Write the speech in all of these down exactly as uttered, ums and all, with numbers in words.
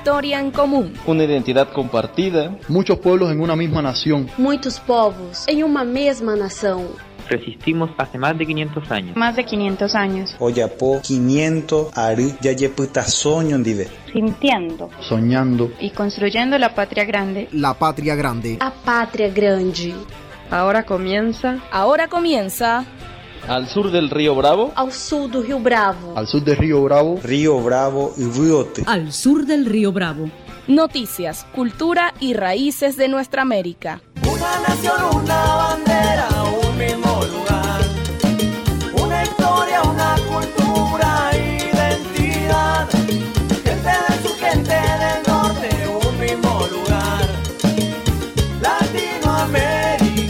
história em comum. Uma identidade compartida. Muitos pueblos em uma mesma nação. Muitos povos em uma mesma nação. Resistimos hace más de quinientos años. Más de quinientos años. Oyapo quinientos ari yayeputa soño dive. Sintiendo. Soñando. Y construyendo la patria grande. La patria grande. A pátria grande. Ahora comienza. Ahora comienza. Al sur del río Bravo. Ao sul do Rio Bravo. Al sur del río Bravo. Río Bravo y Riote. Al sur del río Bravo. Noticias, cultura y raíces de nuestra América. Una nación, una bandera, un mismo lugar. Una historia, una cultura, identidad. Gente del sur, gente del norte, un mismo lugar. Latinoamérica.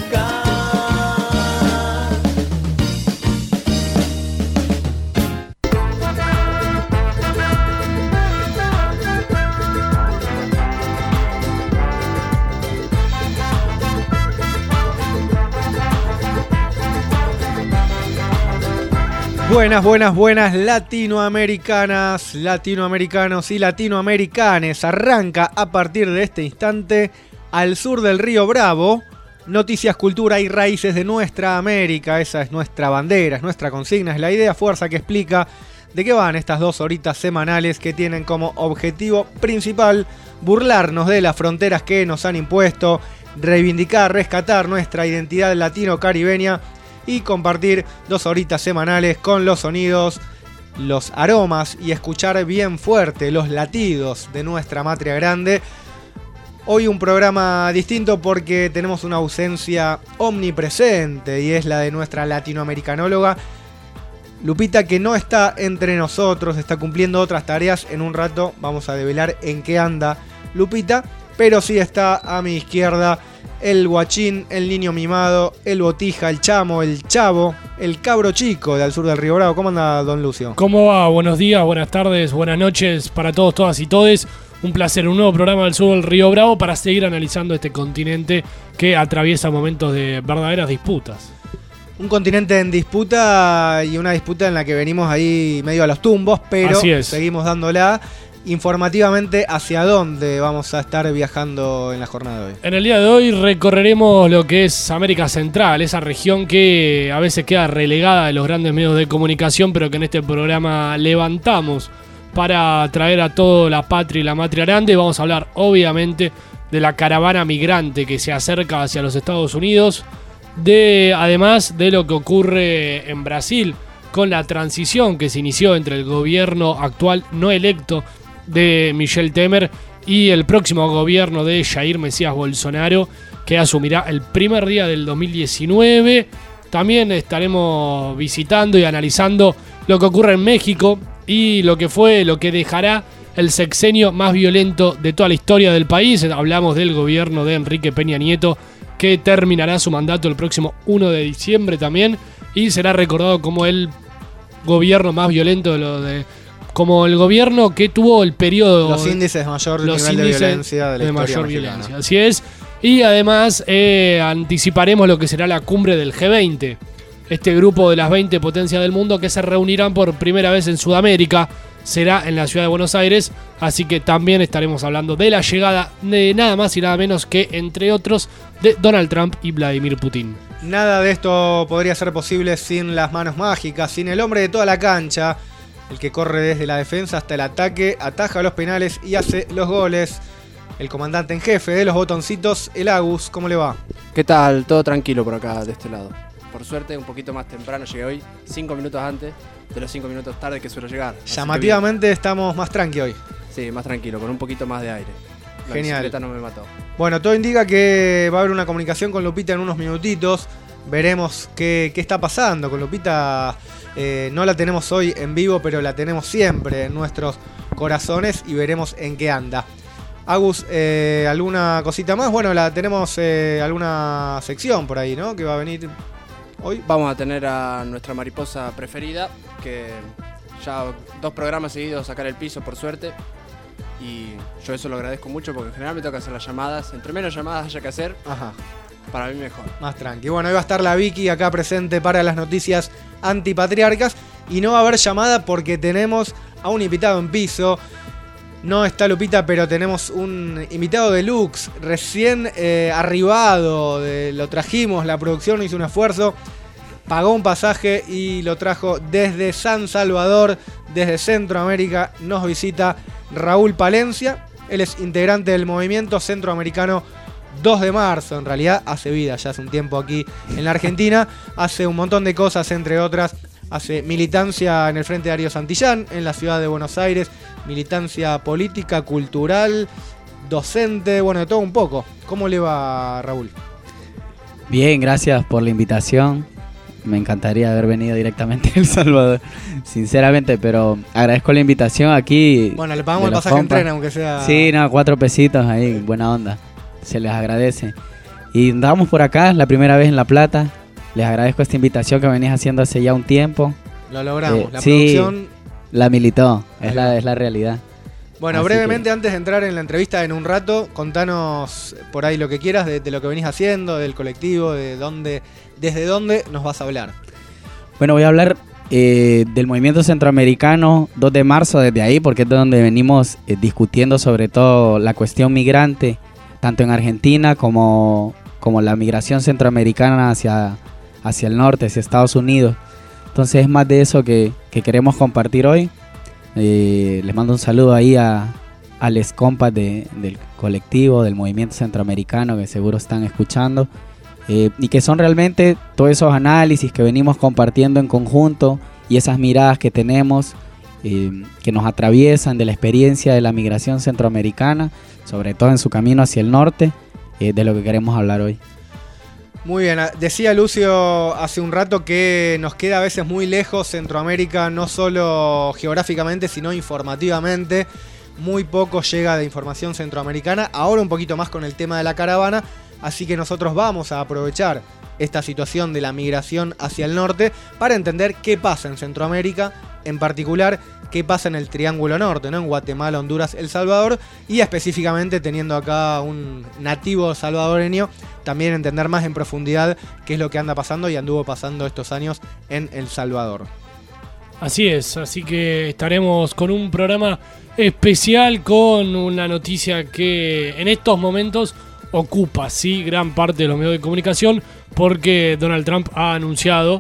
Buenas, buenas, buenas latinoamericanas, latinoamericanos y latinoamericanes. Arranca a partir de este instante Al sur del río Bravo. Noticias, cultura y raíces de nuestra América. Esa es nuestra bandera, es nuestra consigna, es la idea fuerza que explica de qué van estas dos horitas semanales que tienen como objetivo principal burlarnos de las fronteras que nos han impuesto, reivindicar, rescatar nuestra identidad latino-caribeña y compartir dos horitas semanales con los sonidos, los aromas y escuchar bien fuerte los latidos de nuestra matria grande. Hoy un programa distinto porque tenemos una ausencia omnipresente y es la de nuestra latinoamericanóloga Lupita, que no está entre nosotros, está cumpliendo otras tareas. En un rato vamos a develar en qué anda Lupita, pero sí está a mi izquierda el guachín, el niño mimado, el botija, el chamo, el chavo, el cabro chico de Al sur del río Bravo. ¿Cómo anda, don Lucio? ¿Cómo va? Buenos días, buenas tardes, buenas noches para todos, todas y todes. Un placer, un nuevo programa del sur del río Bravo para seguir analizando este continente que atraviesa momentos de verdaderas disputas. Un continente en disputa y una disputa en la que venimos ahí medio a los tumbos, pero seguimos dándola. Informativamente, ¿hacia dónde vamos a estar viajando en la jornada de hoy? En el día de hoy recorreremos lo que es América Central, esa región que a veces queda relegada de los grandes medios de comunicación, pero que en este programa levantamos para traer a toda la patria y la matria grande. Vamos a hablar, obviamente, de la caravana migrante que se acerca hacia los Estados Unidos, de además de lo que ocurre en Brasil con la transición que se inició entre el gobierno actual no electo de Michel Temer y el próximo gobierno de Jair Mesías Bolsonaro, que asumirá el primer día del dos mil diecinueve. También estaremos visitando y analizando lo que ocurre en México y lo que fue, lo que dejará el sexenio más violento de toda la historia del país. Hablamos del gobierno de Enrique Peña Nieto, que terminará su mandato el próximo primero de diciembre también y será recordado como el gobierno más violento de lo de como el gobierno que tuvo el periodo... Los índices de mayor nivel de violencia de la de historia mayor mexicana. violencia, así es. Y además eh, anticiparemos lo que será la cumbre del G veinte. Este grupo de las veinte potencias del mundo que se reunirán por primera vez en Sudamérica. Será en la ciudad de Buenos Aires. Así que también estaremos hablando de la llegada de nada más y nada menos que, entre otros, de Donald Trump y Vladimir Putin. Nada de esto podría ser posible sin las manos mágicas, sin el hombre de toda la cancha, el que corre desde la defensa hasta el ataque, ataja los penales y hace los goles. El comandante en jefe de los botoncitos, el Agus. ¿Cómo le va? ¿Qué tal? Todo tranquilo por acá, de este lado. Por suerte, un poquito más temprano llegué hoy, cinco minutos antes de los cinco minutos tarde que suelo llegar. Llamativamente estamos más tranqui hoy. Sí, más tranquilo, con un poquito más de aire. La Genial. bicicleta no me mató. Bueno, todo indica que va a haber una comunicación con Lupita en unos minutitos. Veremos qué, qué está pasando con Lupita. Eh, no la tenemos hoy en vivo, pero la tenemos siempre en nuestros corazones y veremos en qué anda. Agus, eh, ¿alguna cosita más? Bueno, la tenemos eh, alguna sección por ahí, ¿no? Que va a venir hoy. Vamos a tener a nuestra mariposa preferida, que ya dos programas seguidos sacar el piso, por suerte. Y yo eso lo agradezco mucho porque en general me toca hacer las llamadas. Entre menos llamadas haya que hacer, Ajá. para mí mejor. Más tranqui. Bueno, hoy va a estar la Vicky acá presente para las noticias antipatriarcas. Y no va a haber llamada porque tenemos a un invitado en piso. No está Lupita, pero tenemos un invitado deluxe, recién eh, arribado, de, lo trajimos, la producción hizo un esfuerzo, pagó un pasaje y lo trajo desde San Salvador, desde Centroamérica. Nos visita Raúl Palencia, él es integrante del movimiento centroamericano dos de marzo, en realidad hace vida ya hace un tiempo aquí en la Argentina, hace un montón de cosas, entre otras, hace militancia en el Frente Darío Santillán, en la ciudad de Buenos Aires, militancia política, cultural, docente, bueno, de todo un poco. ¿Cómo le va, Raúl? Bien, gracias por la invitación. Me encantaría haber venido directamente a El Salvador, sinceramente, pero agradezco la invitación aquí. Bueno, le pagamos el pasaje en tren, aunque sea... Sí, no, cuatro pesitos ahí, buena onda. Se les agradece. Y andamos por acá, la primera vez en La Plata. Les agradezco esta invitación que venís haciendo hace ya un tiempo. Lo logramos, eh, la sí, producción... la militó, es la, es la realidad. Bueno, así brevemente, que... antes de entrar en la entrevista en un rato, contanos por ahí lo que quieras de, de lo que venís haciendo, del colectivo, de dónde, desde dónde nos vas a hablar. Bueno, voy a hablar eh, del movimiento centroamericano dos de marzo, desde ahí, porque es donde venimos eh, discutiendo sobre todo la cuestión migrante, tanto en Argentina como, como la migración centroamericana hacia, hacia el norte, hacia Estados Unidos. Entonces es más de eso que, que queremos compartir hoy. Eh, les mando un saludo ahí a, a les compas de, del colectivo, del movimiento centroamericano, que seguro están escuchando. Eh, y que son realmente todos esos análisis que venimos compartiendo en conjunto y esas miradas que tenemos eh, que nos atraviesan de la experiencia de la migración centroamericana, sobre todo en su camino hacia el norte, eh, de lo que queremos hablar hoy. Muy bien, decía Lucio hace un rato que nos queda a veces muy lejos Centroamérica, no solo geográficamente, sino informativamente. Muy poco llega de información centroamericana, ahora un poquito más con el tema de la caravana, así que nosotros vamos a aprovechar esta situación de la migración hacia el norte para entender qué pasa en Centroamérica, en particular qué pasa en el Triángulo Norte, ¿no? En Guatemala, Honduras, El Salvador, y específicamente teniendo acá un nativo salvadoreño, también entender más en profundidad qué es lo que anda pasando y anduvo pasando estos años en El Salvador. Así es, así que estaremos con un programa especial con una noticia que en estos momentos ocupa, sí, gran parte de los medios de comunicación, porque Donald Trump ha anunciado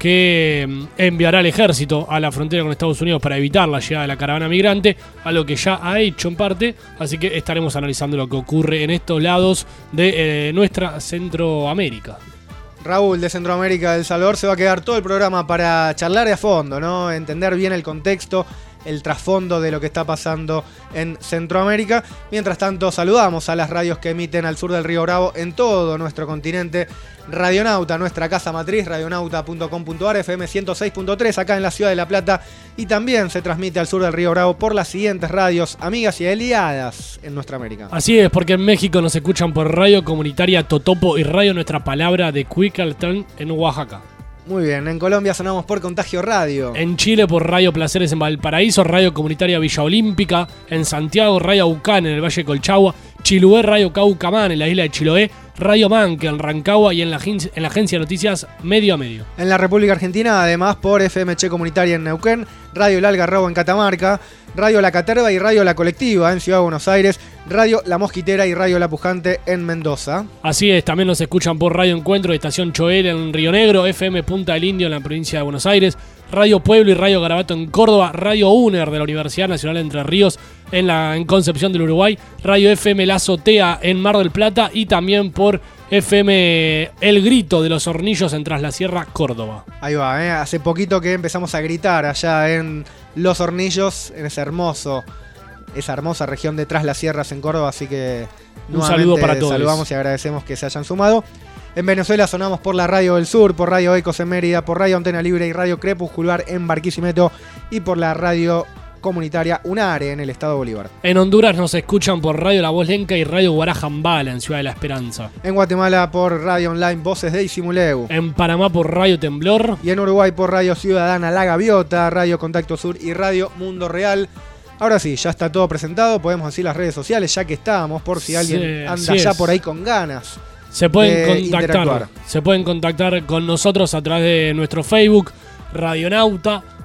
que enviará al ejército a la frontera con Estados Unidos para evitar la llegada de la caravana migrante, a lo que ya ha hecho en parte, así que estaremos analizando lo que ocurre en estos lados de eh, nuestra Centroamérica. Raúl, de Centroamérica, del Salvador, se va a quedar todo el programa para charlar de a fondo, ¿no? Entender bien el contexto, el trasfondo de lo que está pasando en Centroamérica. Mientras tanto, saludamos a las radios que emiten al sur del Río Bravo en todo nuestro continente. Radionauta, nuestra casa matriz, radionauta punto com punto a r, F M ciento seis punto tres acá en la ciudad de La Plata, y también se transmite al sur del Río Bravo por las siguientes radios amigas y aliadas en nuestra América. Así es, porque en México nos escuchan por Radio Comunitaria Totopo y Radio Nuestra Palabra de Cuicaltán en Oaxaca. Muy bien, en Colombia sonamos por Contagio Radio. En Chile por Radio Placeres en Valparaíso, Radio Comunitaria Villa Olímpica. En Santiago, Radio Aucán en el Valle de Colchagua. Chiloé, Radio Caucamán en la isla de Chiloé. Radio Manque en Rancagua y en la, en la agencia de noticias Medio a Medio. En la República Argentina, además, por F M Che Comunitaria en Neuquén, Radio El Algarrobo en Catamarca, Radio La Caterva y Radio La Colectiva en Ciudad de Buenos Aires, Radio La Mosquitera y Radio La Pujante en Mendoza. Así es, también nos escuchan por Radio Encuentro, Estación Choel en Río Negro, F M Punta del Indio en la provincia de Buenos Aires, Radio Pueblo y Radio Garabato en Córdoba, Radio UNER de la Universidad Nacional de Entre Ríos en, la, en Concepción del Uruguay, Radio F M La Azotea en Mar del Plata y también por F M El Grito de los Hornillos en Tras la Sierra, Córdoba. Ahí va, ¿eh? Hace poquito que empezamos a gritar allá en Los Hornillos, en ese hermoso, esa hermosa región de Tras las Sierras en Córdoba, así que un saludo para todos. Saludamos y agradecemos que se hayan sumado. En Venezuela sonamos por la Radio del Sur, por Radio Ecos en Mérida, por Radio Antena Libre y Radio Crepuscular en Barquisimeto y por la Radio Comunitaria UNARE en el Estado Bolívar. En Honduras nos escuchan por Radio La Voz Lenca y Radio Guarajambala en Ciudad de la Esperanza. En Guatemala por Radio Online Voces de Isimuleu. En Panamá por Radio Temblor. Y en Uruguay por Radio Ciudadana La Gaviota, Radio Contacto Sur y Radio Mundo Real. Ahora sí, ya está todo presentado, podemos decir las redes sociales ya que estábamos, por si alguien sí, anda ya por ahí con ganas. Se pueden contactar, se pueden contactar con nosotros a través de nuestro Facebook, Radionauta,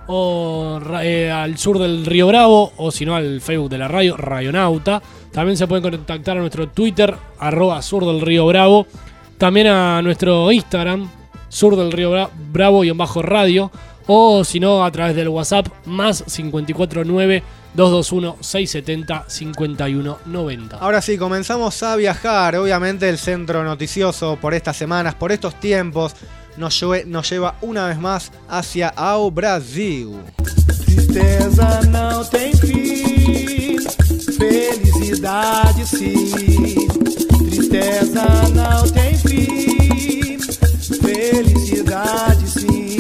o eh, al sur del Río Bravo, o si no al Facebook de la radio, Radionauta. También se pueden contactar a nuestro Twitter, arroba sur del Río Bravo. También a nuestro Instagram, sur del Río Bra- Bravo y en bajo radio. O si no, a través del WhatsApp, más cinco cuatro nueve, dos dos uno, seis siete cero, cinco uno nueve cero. Ahora sí, comenzamos a viajar. Obviamente el centro noticioso por estas semanas, por estos tiempos, nos, lle- nos lleva una vez más hacia ao Brasil. Tristeza não tem fim, felicidade sim. Tristeza não tem fim, felicidade sim.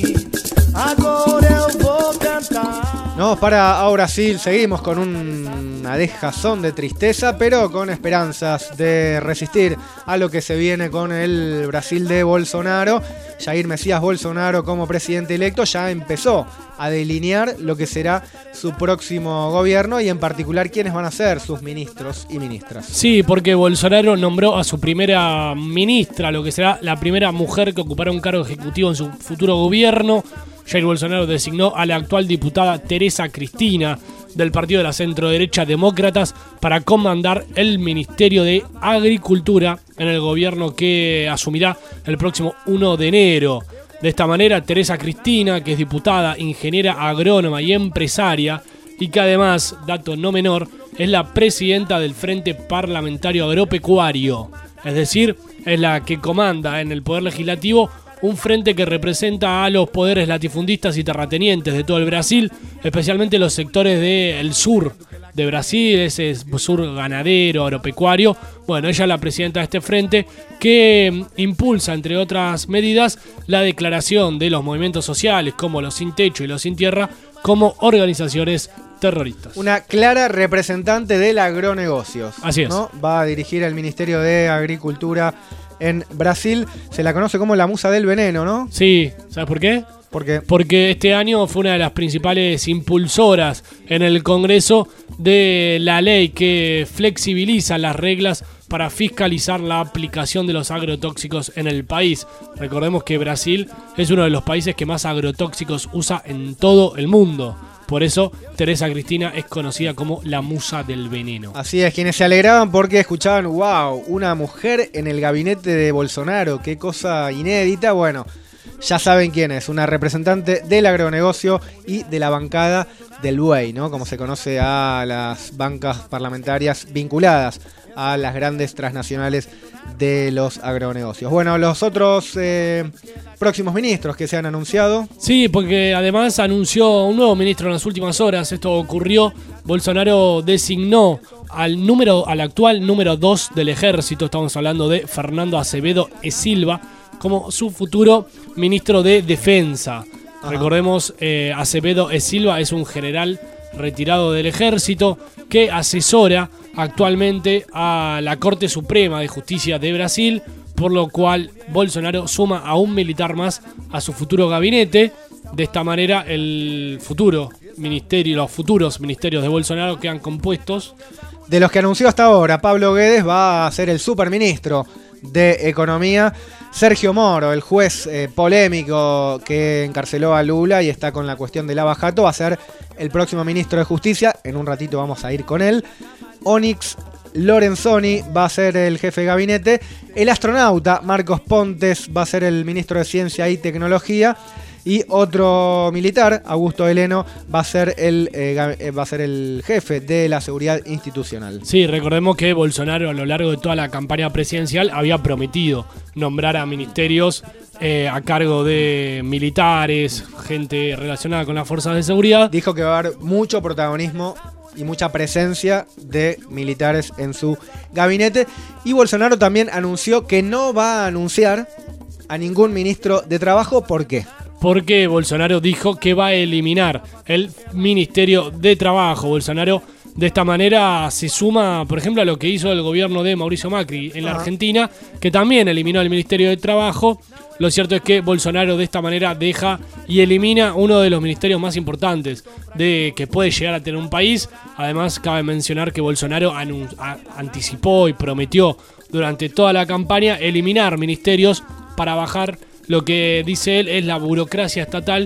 Agora eu vou cantar. Nos vamos para ao Brasil, seguimos con un, una dejazón de tristeza, pero con esperanzas de resistir a lo que se viene con el Brasil de Bolsonaro. Jair Mesías Bolsonaro, como presidente electo, ya empezó a delinear lo que será su próximo gobierno y en particular quiénes van a ser sus ministros y ministras. Sí, porque Bolsonaro nombró a su primera ministra, lo que será la primera mujer que ocupará un cargo ejecutivo en su futuro gobierno. Jair Bolsonaro designó a la actual diputada Teresa Cristina del partido de la centroderecha Demócratas para comandar el Ministerio de Agricultura en el gobierno que asumirá el próximo primero de enero. De esta manera, Teresa Cristina, que es diputada, ingeniera agrónoma y empresaria, y que además, dato no menor, es la presidenta del Frente Parlamentario Agropecuario, es decir, es la que comanda en el Poder Legislativo un frente que representa a los poderes latifundistas y terratenientes de todo el Brasil, especialmente los sectores del sur de Brasil, ese sur ganadero, agropecuario. Bueno, ella es la presidenta de este frente que impulsa, entre otras medidas, la declaración de los movimientos sociales como los sin techo y los sin tierra como organizaciones terroristas. Una clara representante del agronegocios. Así es. ¿No? Va a dirigir el Ministerio de Agricultura en Brasil. Se la conoce como la musa del veneno, ¿no? Sí, ¿sabes por qué? ¿Por qué? Porque este año fue una de las principales impulsoras en el Congreso de la ley que flexibiliza las reglas para fiscalizar la aplicación de los agrotóxicos en el país. Recordemos que Brasil es uno de los países que más agrotóxicos usa en todo el mundo. Por eso, Teresa Cristina es conocida como la musa del veneno. Así es, quienes se alegraban porque escuchaban, wow, una mujer en el gabinete de Bolsonaro, qué cosa inédita. Bueno, ya saben quién es, una representante del agronegocio y de la bancada del buey, ¿no? Como se conoce a las bancas parlamentarias vinculadas a las grandes transnacionales de los agronegocios. Bueno, los otros eh, próximos ministros que se han anunciado. Sí, porque además anunció un nuevo ministro en las últimas horas. Esto ocurrió. Bolsonaro designó al número, al actual número dos del ejército. Estamos hablando de Fernando Azevedo e Silva como su futuro ministro de Defensa. Ajá. Recordemos, eh, Azevedo e Silva es un general retirado del ejército que asesora actualmente a la Corte Suprema de Justicia de Brasil, por lo cual Bolsonaro suma a un militar más a su futuro gabinete. De esta manera el futuro ministerio, los futuros ministerios de Bolsonaro quedan compuestos. De los que anunció hasta ahora, Pablo Guedes va a ser el superministro de Economía. Sergio Moro, el juez eh, polémico que encarceló a Lula y está con la cuestión del Lava Jato, va a ser el próximo ministro de Justicia. En un ratito vamos a ir con él. Onyx Lorenzoni va a ser el jefe de gabinete. El astronauta Marcos Pontes va a ser el ministro de Ciencia y Tecnología. Y otro militar, Augusto Heleno, va a ser el eh, va a ser el jefe de la seguridad institucional. Sí, recordemos que Bolsonaro a lo largo de toda la campaña presidencial había prometido nombrar a ministerios eh, a cargo de militares, gente relacionada con las fuerzas de seguridad. Dijo que va a haber mucho protagonismo y mucha presencia de militares en su gabinete. Y Bolsonaro también anunció que no va a anunciar a ningún ministro de trabajo. ¿Por qué? Porque Bolsonaro dijo que va a eliminar el Ministerio de Trabajo. Bolsonaro de esta manera se suma, por ejemplo, a lo que hizo el gobierno de Mauricio Macri en la Argentina, que también eliminó el Ministerio de Trabajo. Lo cierto es que Bolsonaro de esta manera deja y elimina uno de los ministerios más importantes de que puede llegar a tener un país. Además, cabe mencionar que Bolsonaro anun- a- anticipó y prometió durante toda la campaña eliminar ministerios para bajar lo que dice él es la burocracia estatal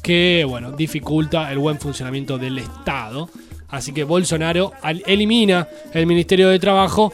que, bueno, dificulta el buen funcionamiento del Estado. Así que Bolsonaro elimina el Ministerio de Trabajo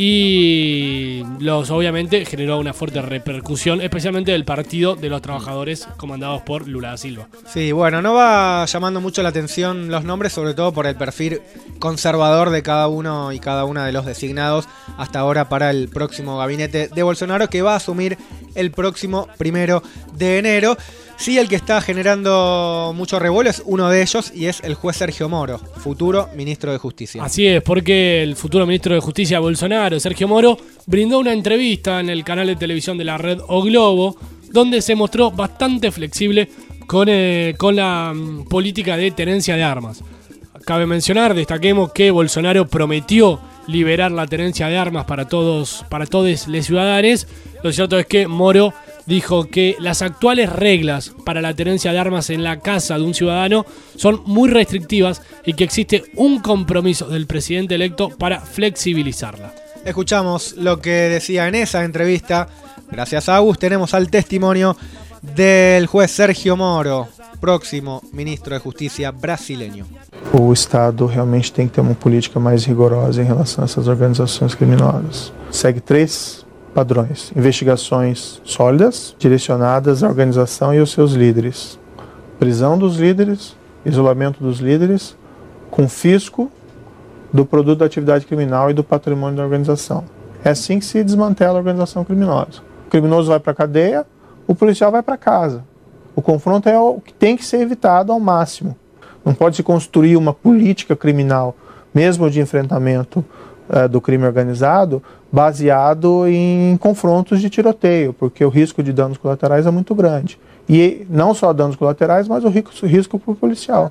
y los obviamente generó una fuerte repercusión, especialmente del Partido de los Trabajadores comandados por Lula da Silva. Sí, bueno, no va llamando mucho la atención los nombres, sobre todo por el perfil conservador de cada uno y cada una de los designados hasta ahora para el próximo gabinete de Bolsonaro, que va a asumir el próximo primero de enero. Sí, el que está generando mucho revuelo es uno de ellos y es el juez Sergio Moro, futuro ministro de Justicia. Así es, porque el futuro ministro de Justicia Bolsonaro, Sergio Moro, brindó una entrevista en el canal de televisión de la red O Globo, donde se mostró bastante flexible con, eh, con la um, política de tenencia de armas. Cabe mencionar, destaquemos que Bolsonaro prometió liberar la tenencia de armas para todos, para todos los ciudadanos. Lo cierto es que Moro dijo que las actuales reglas para la tenencia de armas en la casa de un ciudadano son muy restrictivas y que existe un compromiso del presidente electo para flexibilizarla. Escuchamos lo que decía en esa entrevista. Gracias a Agus tenemos al testimonio del juez Sergio Moro, próximo ministro de Justicia brasileño. O Estado realmente tem que ter uma política mais rigorosa em relação a essas organizações criminosas. Segue três padrões: investigações sólidas, direcionadas à organização e aos seus líderes, prisão dos líderes, isolamento dos líderes, confisco do produto da atividade criminal e do patrimônio da organização. É assim que se desmantela a organização criminosa. O criminoso vai para a cadeia, o policial vai para casa. O confronto é o que tem que ser evitado ao máximo. Não pode se construir uma política criminal, mesmo de enfrentamento uh, do crime organizado, baseado em confrontos de tiroteio, porque o risco de danos colaterais é muito grande. E não só danos colaterais, mas o risco, o risco para o policial.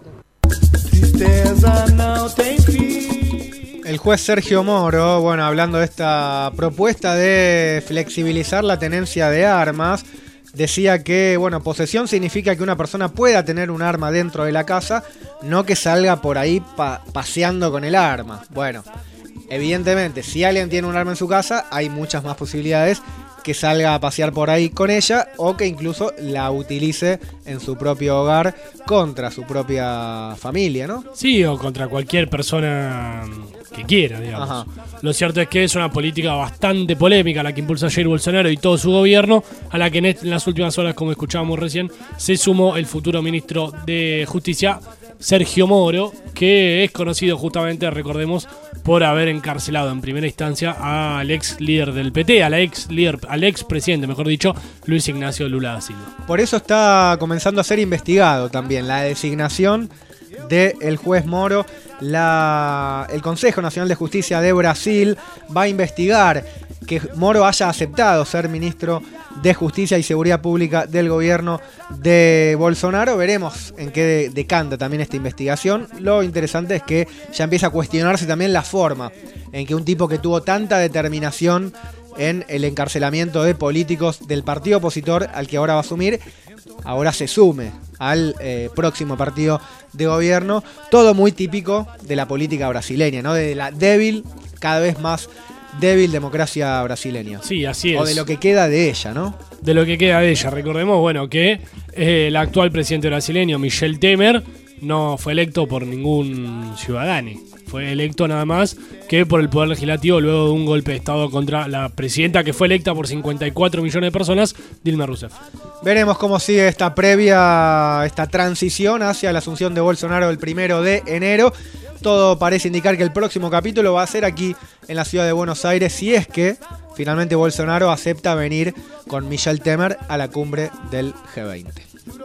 Tristeza não tem fim. El juez Sergio Moro, bueno, hablando de esta propuesta de flexibilizar la tenencia de armas, decía que, bueno, posesión significa que una persona pueda tener un arma dentro de la casa, no que salga por ahí pa- paseando con el arma. Bueno, evidentemente, si alguien tiene un arma en su casa, hay muchas más posibilidades que salga a pasear por ahí con ella o que incluso la utilice en su propio hogar contra su propia familia, ¿no? Sí, o contra cualquier persona que quiera, digamos. Ajá. Lo cierto es que es una política bastante polémica la que impulsa Jair Bolsonaro y todo su gobierno, a la que en, en las últimas horas, como escuchábamos recién, se sumó el futuro ministro de Justicia, Sergio Moro, que es conocido justamente, recordemos, por haber encarcelado en primera instancia al ex líder del P T, al ex líder, al ex presidente, mejor dicho, Luis Ignacio Lula da Silva. Por eso está comenzando a ser investigado también la designación del juez Moro. La, el Consejo Nacional de Justicia de Brasil va a investigar que Moro haya aceptado ser ministro de Justicia y Seguridad Pública del gobierno de Bolsonaro. Veremos en qué decanta también esta investigación. Lo interesante es que ya empieza a cuestionarse también la forma en que un tipo que tuvo tanta determinación en el encarcelamiento de políticos del partido opositor al que ahora va a asumir, ahora se sume al eh, próximo partido de gobierno. Todo muy típico de la política brasileña, ¿no? De la débil, cada vez más débil democracia brasileña. Sí, así es. O de lo que queda de ella, ¿no? De lo que queda de ella. Recordemos, bueno, que eh, el actual presidente brasileño, Michel Temer, no fue electo por ningún ciudadano. Fue electo nada más que por el Poder Legislativo luego de un golpe de Estado contra la presidenta que fue electa por cincuenta y cuatro millones de personas, Dilma Rousseff. Veremos cómo sigue esta previa, esta transición hacia la asunción de Bolsonaro el primero de enero. Todo parece indicar que el próximo capítulo va a ser aquí en la ciudad de Buenos Aires, si es que finalmente Bolsonaro acepta venir con Michel Temer a la cumbre del G veinte.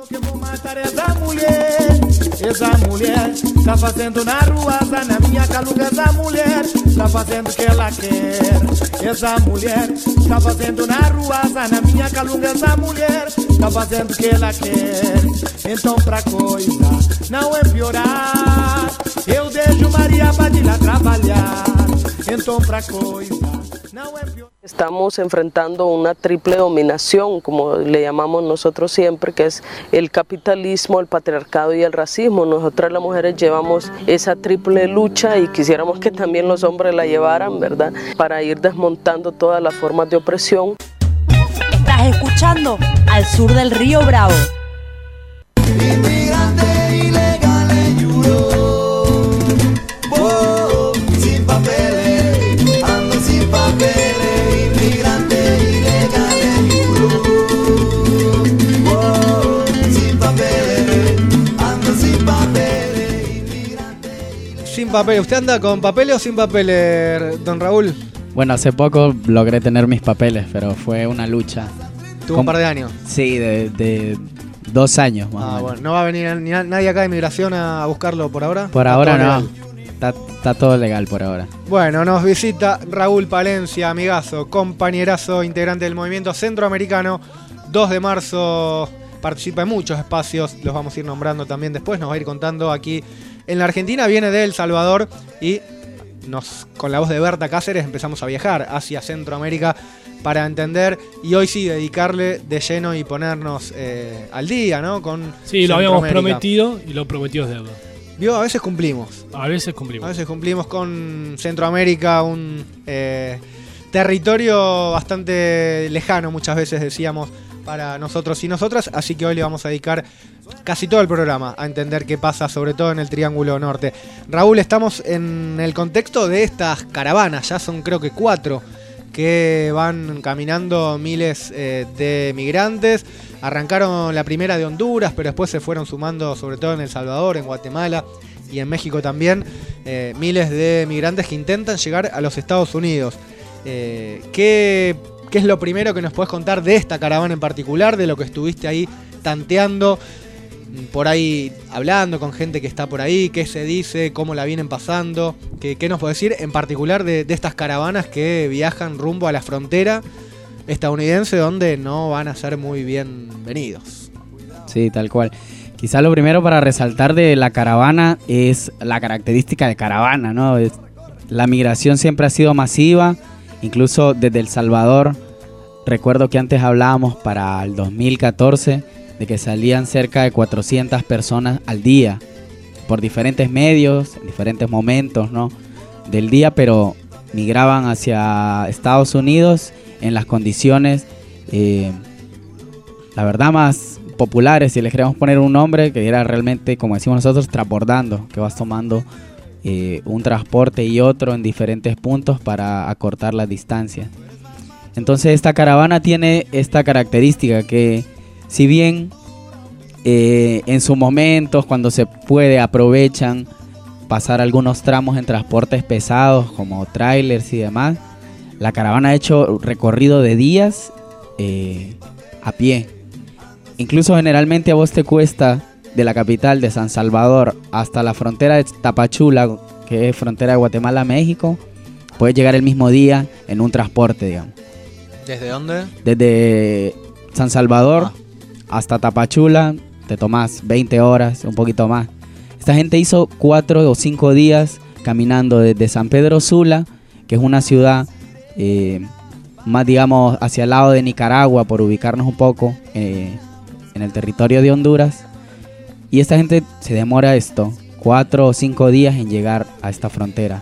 Essa mulher, essa mulher tá fazendo na ruaza, na minha calunga. Essa mulher tá fazendo o que ela quer. Essa mulher tá fazendo na ruaza, na minha calunga. Essa mulher tá fazendo o que ela quer. Então pra coisa não é piorar, eu deixo Maria Padilha trabalhar. Então pra coisa não é piorar. Estamos enfrentando una triple dominación, como le llamamos nosotros siempre, que es el capitalismo, el patriarcado y el racismo. Nosotras las mujeres llevamos esa triple lucha y quisiéramos que también los hombres la llevaran, ¿verdad? Para ir desmontando todas las formas de opresión. Estás escuchando Al Sur del Río Bravo. inmigrante ilegal en Europe. Oh, sin papeles, ando sin papeles, inmigrante ilegal en Europe. Oh, sin papeles, ando sin papeles, inmigrante ilegal. Sin papeles. ¿Usted anda con papeles o sin papeles, don Raúl? Bueno, hace poco logré tener mis papeles, pero fue una lucha. ¿Tuvo Con- un par de años? Sí, de, de dos años más o Ah, menos. bueno. ¿No va a venir ni a- nadie acá de inmigración a buscarlo por ahora? Por Está ahora todo no. legal. Está, está todo legal por ahora. Bueno, nos visita Raúl Palencia, amigazo, compañerazo, integrante del movimiento centroamericano. dos de marzo, participa en muchos espacios, los vamos a ir nombrando también después, nos va a ir contando aquí en la Argentina, viene de El Salvador y nos, con la voz de Berta Cáceres empezamos a viajar hacia Centroamérica para entender y hoy sí dedicarle de lleno y ponernos eh, al día, ¿no? Con Sí, lo habíamos Centroamérica. prometido y lo prometido es deuda. Vio, a veces cumplimos. A veces cumplimos. A veces cumplimos con Centroamérica, un eh, territorio bastante lejano, muchas veces decíamos, para nosotros y nosotras, así que hoy le vamos a dedicar casi todo el programa a entender qué pasa, sobre todo en el Triángulo Norte. Raúl, estamos en el contexto de estas caravanas, ya son creo que cuatro, que van caminando miles eh, de migrantes. Arrancaron la primera de Honduras, pero después se fueron sumando, sobre todo en El Salvador, en Guatemala y en México también, eh, miles de migrantes que intentan llegar a los Estados Unidos. Eh, ¿qué, ¿Qué es lo primero que nos puedes contar de esta caravana en particular, de lo que estuviste ahí tanteando, por ahí hablando con gente que está por ahí, qué se dice, cómo la vienen pasando? ¿Qué, qué nos puedes decir en particular de, de estas caravanas que viajan rumbo a la frontera estadounidense, donde no van a ser muy bienvenidos? Sí, tal cual. Quizá lo primero para resaltar de la caravana es la característica de caravana, ¿no? Es, la migración siempre ha sido masiva, incluso desde El Salvador. Recuerdo que antes hablábamos para el dos mil catorce de que salían cerca de cuatrocientas personas al día, por diferentes medios, en diferentes momentos, ¿no? del día, pero migraban hacia Estados Unidos en las condiciones, eh, la verdad, más populares, si les queremos poner un nombre, que era realmente, como decimos nosotros, transbordando, que vas tomando eh, un transporte y otro en diferentes puntos para acortar las distancias. Entonces esta caravana tiene esta característica que, si bien eh, en sus momentos, cuando se puede, aprovechan pasar algunos tramos en transportes pesados como trailers y demás, la caravana ha hecho recorrido de días eh, a pie. Incluso generalmente a vos te cuesta de la capital de San Salvador hasta la frontera de Tapachula, que es frontera de Guatemala a México, puedes llegar el mismo día en un transporte, digamos. ¿Desde dónde? Desde San Salvador hasta Tapachula te tomás veinte horas, un poquito más. Esta gente hizo cuatro o cinco días caminando desde San Pedro Sula, que es una ciudad eh, más, digamos, hacia el lado de Nicaragua, por ubicarnos un poco eh, en el territorio de Honduras. Y esta gente se demora esto, cuatro o cinco días en llegar a esta frontera.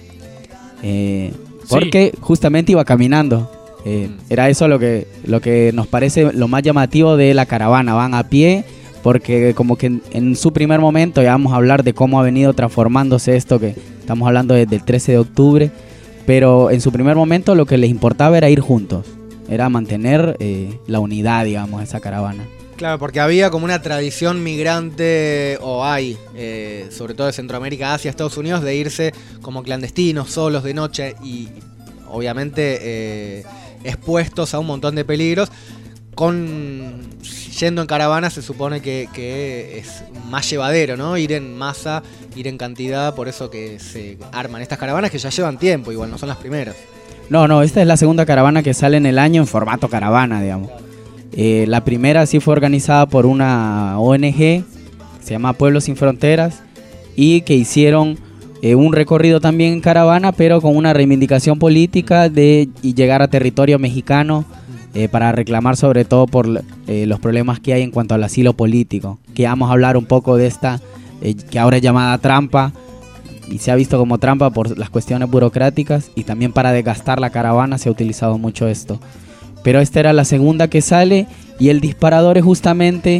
Eh, porque sí. justamente iba caminando. Eh, era eso lo que, lo que nos parece lo más llamativo de la caravana. Van a pie porque como que en, en su primer momento, ya vamos a hablar de cómo ha venido transformándose esto, que estamos hablando desde el trece de octubre, pero en su primer momento lo que les importaba era ir juntos, era mantener eh, la unidad, digamos, esa caravana. Claro, porque había como una tradición migrante, o hay, eh, sobre todo de Centroamérica hacia Estados Unidos, de irse como clandestinos, solos de noche y obviamente eh, expuestos a un montón de peligros. Con yendo en caravana se supone que, que es más llevadero, ¿no? Ir en masa, ir en cantidad, por eso que se arman estas caravanas que ya llevan tiempo, igual no son las primeras. No, no, esta es la segunda caravana que sale en el año en formato caravana, digamos. Eh, la primera sí fue organizada por una O N G que se llama Pueblos Sin Fronteras y que hicieron eh, un recorrido también en caravana, pero con una reivindicación política de y llegar a territorio mexicano eh, para reclamar sobre todo por eh, los problemas que hay en cuanto al asilo político, que vamos a hablar un poco de esta eh, que ahora es llamada trampa y se ha visto como trampa por las cuestiones burocráticas, y también para desgastar la caravana se ha utilizado mucho esto. Pero esta era la segunda que sale y el disparador es justamente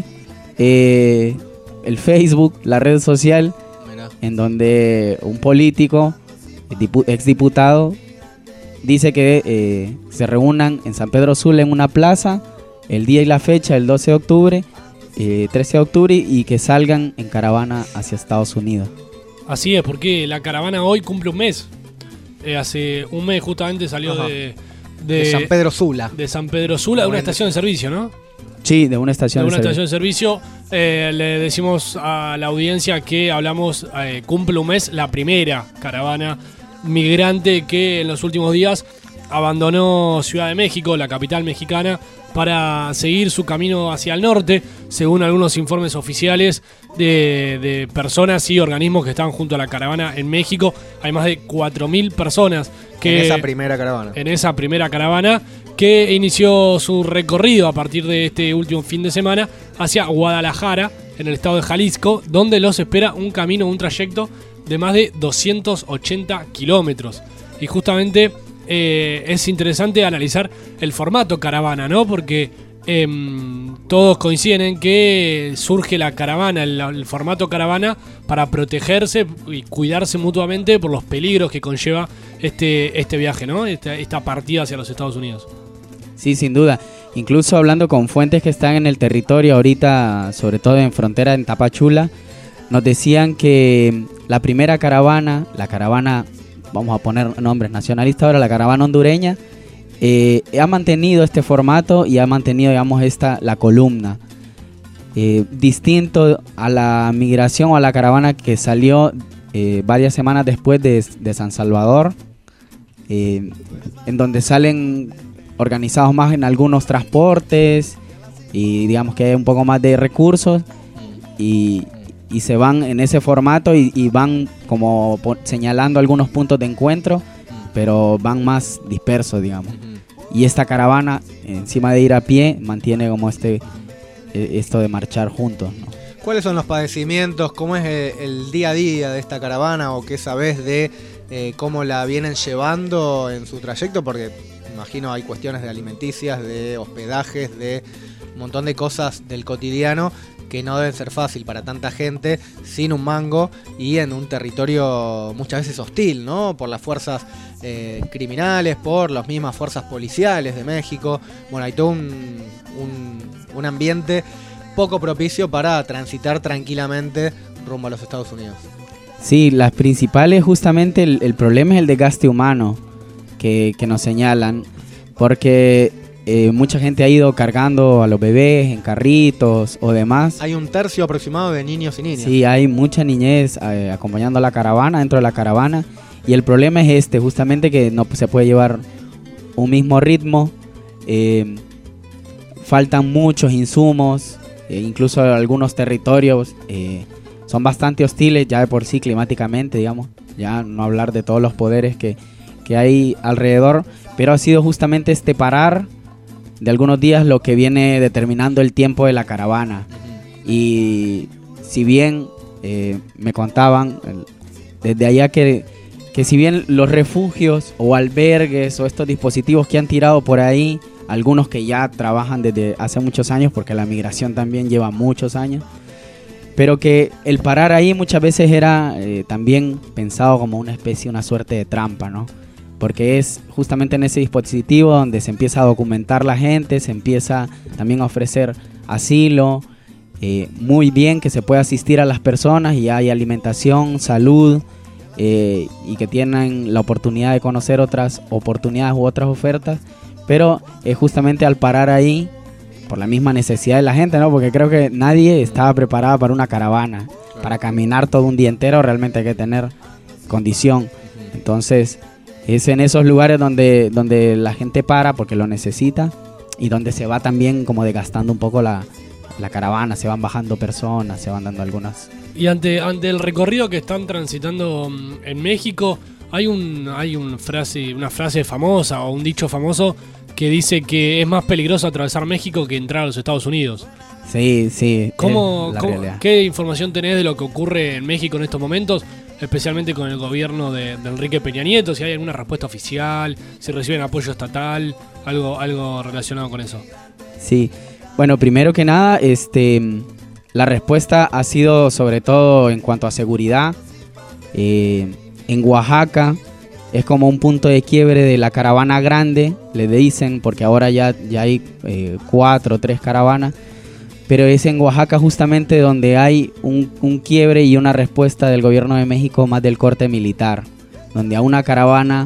eh, el Facebook, la red social, Mira. en donde un político, exdiputado, dice que eh, se reúnan en San Pedro Sula en una plaza el día y la fecha, el doce de octubre, eh, trece de octubre, y que salgan en caravana hacia Estados Unidos. Así es, porque la caravana hoy cumple un mes. Eh, hace un mes justamente salió de, de, de San Pedro Sula. De San Pedro Sula, de una estación de servicio, ¿no? Sí, de una estación de, de, una servicio. estación de servicio. Eh, le decimos a la audiencia que hablamos, eh, cumple un mes la primera caravana migrante que en los últimos días abandonó Ciudad de México, la capital mexicana, para seguir su camino hacia el norte, según algunos informes oficiales de, de personas y organismos que están junto a la caravana en México. Hay más de cuatro mil personas que, en esa primera caravana. En esa primera caravana que inició su recorrido a partir de este último fin de semana hacia Guadalajara, en el estado de Jalisco, donde los espera un camino, un trayecto de más de doscientos ochenta kilómetros. Y justamente eh, es interesante analizar el formato caravana, ¿no? Porque eh, todos coinciden en que surge la caravana, el, el formato caravana, para protegerse y cuidarse mutuamente por los peligros que conlleva este, este viaje, ¿no? Esta, esta partida hacia los Estados Unidos. Sí, sin duda. Incluso hablando con fuentes que están en el territorio ahorita, sobre todo en frontera en Tapachula, nos decían que la primera caravana, la caravana, vamos a poner nombres nacionalistas ahora, la caravana hondureña, eh, ha mantenido este formato y ha mantenido, digamos, esta la columna. Eh, distinto a la migración o a la caravana que salió eh, varias semanas después de, de San Salvador, eh, en donde salen organizados más en algunos transportes y digamos que hay un poco más de recursos y... y se van en ese formato y, y van como señalando algunos puntos de encuentro, pero van más dispersos, digamos. Y esta caravana, encima de ir a pie, mantiene como este esto de marchar juntos, ¿no? ¿Cuáles son los padecimientos? ¿Cómo es el día a día de esta caravana? ¿O qué sabés de eh, cómo la vienen llevando en su trayecto? Porque imagino hay cuestiones de alimenticias, de hospedajes, de un montón de cosas del cotidiano que no deben ser fácil para tanta gente sin un mango y en un territorio muchas veces hostil, ¿no? Por las fuerzas eh, criminales, por las mismas fuerzas policiales de México. Bueno, hay todo un, un, un ambiente poco propicio para transitar tranquilamente rumbo a los Estados Unidos. Sí, las principales, justamente el, el problema es el desgaste humano que, que nos señalan, porque Eh, mucha gente ha ido cargando a los bebés en carritos o demás. Hay un tercio aproximado de niños y niñas. Sí, hay mucha niñez eh, acompañando a la caravana, dentro de la caravana. Y el problema es este, justamente que no se puede llevar un mismo ritmo. Eh, faltan muchos insumos, eh, incluso algunos territorios eh, son bastante hostiles ya de por sí climáticamente, digamos. Ya no hablar de todos los poderes que, que hay alrededor. Pero ha sido justamente este parar de algunos días lo que viene determinando el tiempo de la caravana. Y si bien eh, me contaban desde allá que, que si bien los refugios o albergues o estos dispositivos que han tirado por ahí, algunos que ya trabajan desde hace muchos años, porque la migración también lleva muchos años, pero que el parar ahí muchas veces era eh, también pensado como una especie, una suerte de trampa, ¿no? Porque es justamente en ese dispositivo donde se empieza a documentar la gente, se empieza también a ofrecer asilo, eh, muy bien que se puede asistir a las personas y hay alimentación, salud, eh, y que tienen la oportunidad de conocer otras oportunidades u otras ofertas, pero eh, justamente al parar ahí, por la misma necesidad de la gente, ¿no? Porque creo que nadie estaba preparado para una caravana, para caminar todo un día entero, realmente hay que tener condición. Entonces es en esos lugares donde, donde la gente para porque lo necesita y donde se va también como desgastando un poco la, la caravana, se van bajando personas, se van dando algunas. Y ante, ante el recorrido que están transitando en México, hay un hay un frase, una frase famosa o un dicho famoso que dice que es más peligroso atravesar México que entrar a los Estados Unidos. Sí, sí. ¿Cómo, cómo, ¿Qué información tenés de lo que ocurre en México en estos momentos? Especialmente con el gobierno de, de Enrique Peña Nieto, si hay alguna respuesta oficial, si reciben apoyo estatal, algo, algo relacionado con eso. Sí, bueno, primero que nada, este, la respuesta ha sido sobre todo en cuanto a seguridad. Eh, en Oaxaca es como un punto de quiebre de la caravana grande, le dicen, porque ahora ya, ya hay eh, cuatro o tres caravanas. Pero es en Oaxaca justamente donde hay un, un quiebre y una respuesta del gobierno de México más del corte militar, donde a una caravana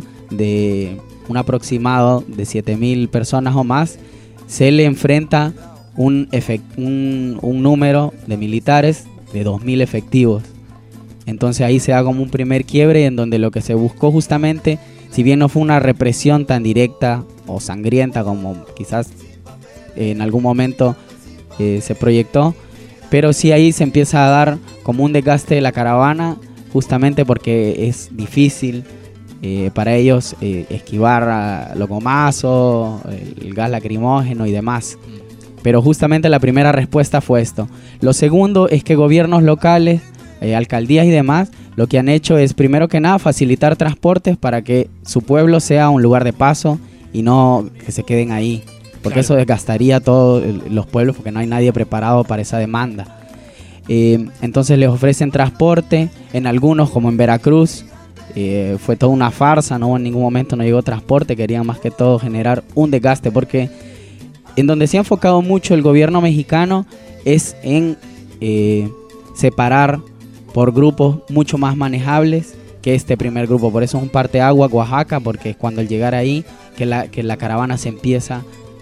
de un aproximado de siete mil personas o más se le enfrenta un, efect, un, un número de militares de dos mil efectivos. Entonces ahí se da como un primer quiebre en donde lo que se buscó justamente, si bien no fue una represión tan directa o sangrienta como quizás en algún momento Eh, se proyectó, pero sí ahí se empieza a dar como un desgaste de la caravana, justamente porque es difícil eh, para ellos eh, esquivar a los gomazos, el, el gas lacrimógeno y demás. Pero justamente la primera respuesta fue esto. Lo segundo es que gobiernos locales, eh, alcaldías y demás, lo que han hecho es primero que nada facilitar transportes para que su pueblo sea un lugar de paso y no que se queden ahí. Porque claro, eso desgastaría todos los pueblos porque no hay nadie preparado para esa demanda. Eh, entonces les ofrecen transporte, en algunos como en Veracruz, eh, fue toda una farsa, no en ningún momento no llegó transporte, querían más que todo generar un desgaste, porque en donde se ha enfocado mucho el gobierno mexicano es en eh, separar por grupos mucho más manejables que este primer grupo. Por eso es un parteaguas Oaxaca, porque es cuando al llegar ahí que la, que la caravana se empieza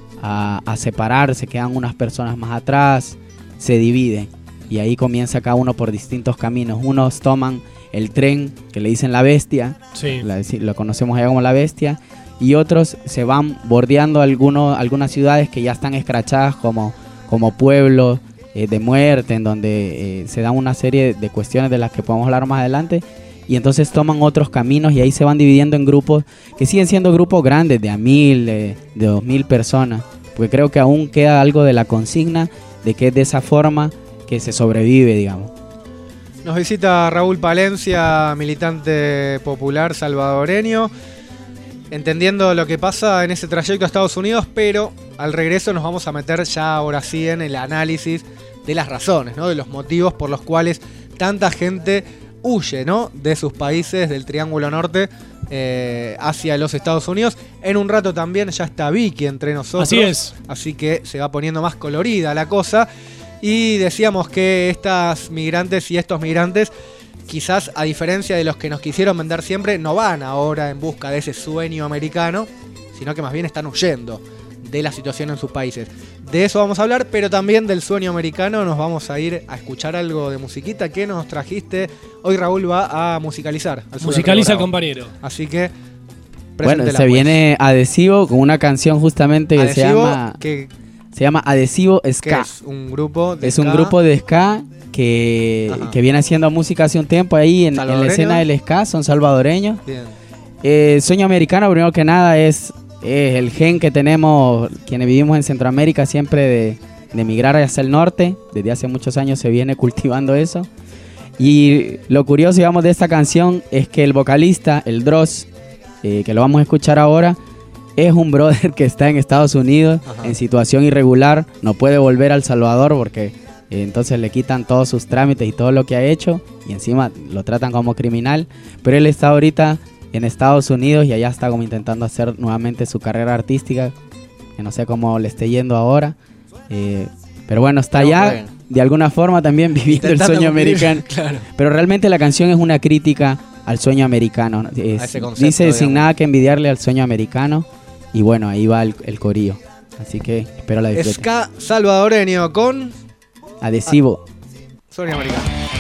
A, a separar, se quedan unas personas más atrás, se divide y ahí comienza cada uno por distintos caminos. Unos toman el tren que le dicen la bestia, sí. la, lo conocemos allá como la bestia, y otros se van bordeando algunos, algunas ciudades que ya están escrachadas como, como pueblos eh, de muerte, en donde eh, se dan una serie de cuestiones de las que podemos hablar más adelante, y entonces toman otros caminos y ahí se van dividiendo en grupos que siguen siendo grupos grandes de a mil, de, de dos mil personas, porque creo que aún queda algo de la consigna de que es de esa forma que se sobrevive, digamos. Nos visita Raúl Palencia, militante popular salvadoreño, entendiendo lo que pasa en ese trayecto a Estados Unidos, pero al regreso nos vamos a meter ya ahora sí en el análisis de las razones, ¿no? De los motivos por los cuales tanta gente huye, ¿no? De sus países del Triángulo Norte eh, hacia los Estados Unidos. En un rato también ya está Vicky entre nosotros. Así es. Así que se va poniendo más colorida la cosa. Y decíamos que estas migrantes y estos migrantes, quizás a diferencia de los que nos quisieron vender siempre, no van ahora en busca de ese sueño americano, sino que más bien están huyendo de la situación en sus países. De eso vamos a hablar, pero también del sueño americano. Nos vamos a ir a escuchar algo de musiquita que nos trajiste. Hoy Raúl va a musicalizar. Al Musicaliza al compañero. Así que bueno, se pues. viene Adhesivo con una canción justamente que Adhesivo, se llama que, se llama Adhesivo Ska. Es un grupo de es ska. un grupo de ska que, que viene haciendo música hace un tiempo ahí en, en la escena del ska. Son salvadoreños. Bien. Eh, sueño americano, primero que nada, es Es el gen que tenemos quienes vivimos en Centroamérica siempre de, de emigrar hacia el norte. Desde hace muchos años se viene cultivando eso. Y lo curioso, digamos, de esta canción es que el vocalista, el Dross, eh, que lo vamos a escuchar ahora, es un brother que está en Estados Unidos. Ajá. En situación irregular. No puede volver a El Salvador porque eh, entonces le quitan todos sus trámites y todo lo que ha hecho. Y encima lo tratan como criminal. Pero él está ahorita en Estados Unidos y allá está como intentando hacer nuevamente su carrera artística, que no sé cómo le esté yendo ahora, eh, pero bueno, está pero allá bueno, de alguna forma también viviendo el sueño vivir, americano. Claro. Pero realmente la canción es una crítica al sueño americano, es, a ese concepto, dice digamos, sin nada que envidiarle al sueño americano, y bueno, ahí va el, el corillo, así que espero la disfruten. Ska salvadoreño con Adhesivo. Ah, sueño americano.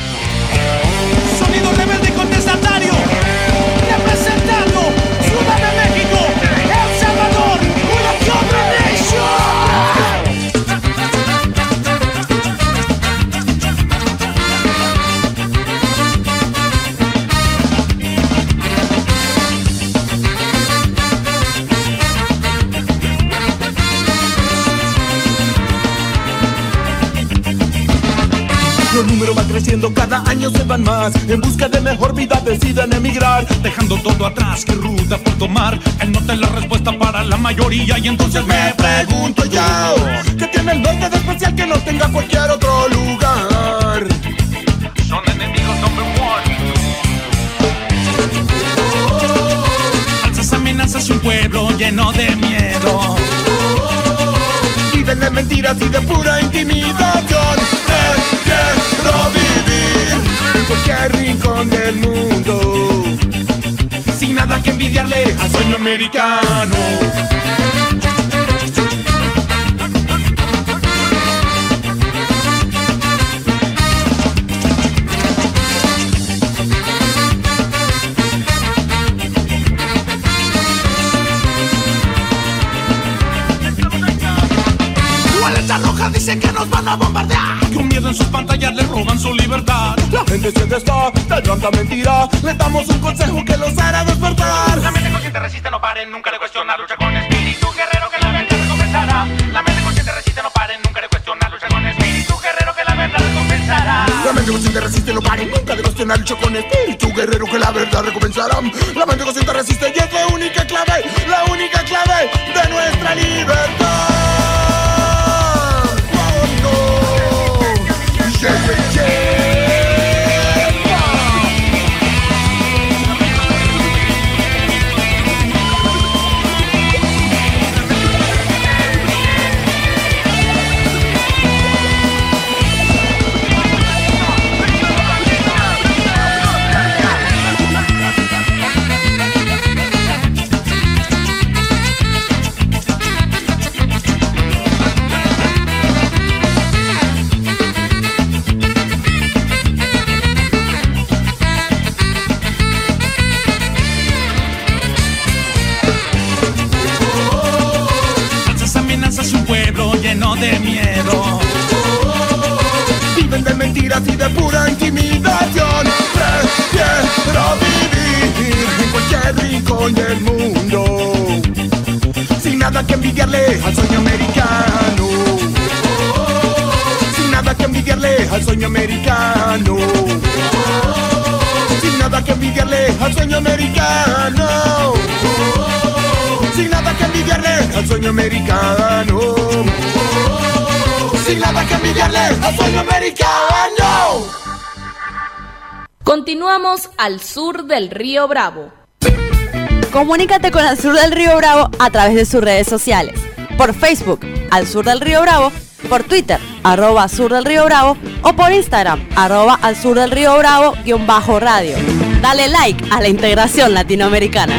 Sonido rebelde contestatario. Representando Ciudad de México, El Salvador, una que otra Los números van creciendo, cada año se van más. En busca de mejor vida deciden emigrar, dejando todo atrás, ¿qué ruta por tomar? El norte es la respuesta para la mayoría. Y entonces me pregunto yo, ¿qué tiene el norte de especial que no tenga cualquier otro lugar? mentiras y de pura intimidación. Quiero vivir en cualquier rincón del mundo, sin nada que envidiarle al sueño americano. Dicen que nos van a bombardear, con miedo en sus pantallas les roban su libertad. La gente siente está de tanta mentira, le damos un consejo que los hará despertar. La mente consciente resiste, no paren nunca de cuestionar, lucha con espíritu guerrero que la verdad recompensará. La mente consciente resiste, no paren nunca de cuestionar, lucha con espíritu guerrero que la verdad recompensará. La mente consciente resiste, no paren nunca de cuestionar, lucha con espíritu guerrero que la verdad recompensará. La mente consciente resiste y es la única clave, la única clave de nuestra libertad. Yeah, yeah, yeah. De miedo, viven de mentiras y de pura intimidación. Prefiero vivir en cualquier rincón del mundo, sin nada que envidiarle al sueño americano, sin nada que envidiarle al sueño americano, sin nada que envidiarle al sueño americano, sin nada que envidiarle al sueño americano, sin nada que envidiarle al sueño americano. Continuamos al sur del Río Bravo. Comunícate con Al Sur del Río Bravo a través de sus redes sociales. Por Facebook, Al Sur del Río Bravo, por Twitter, arroba Sur del Río Bravo, o por Instagram, arroba Al Sur del Río Bravo, guión bajo radio. Dale like a la integración latinoamericana.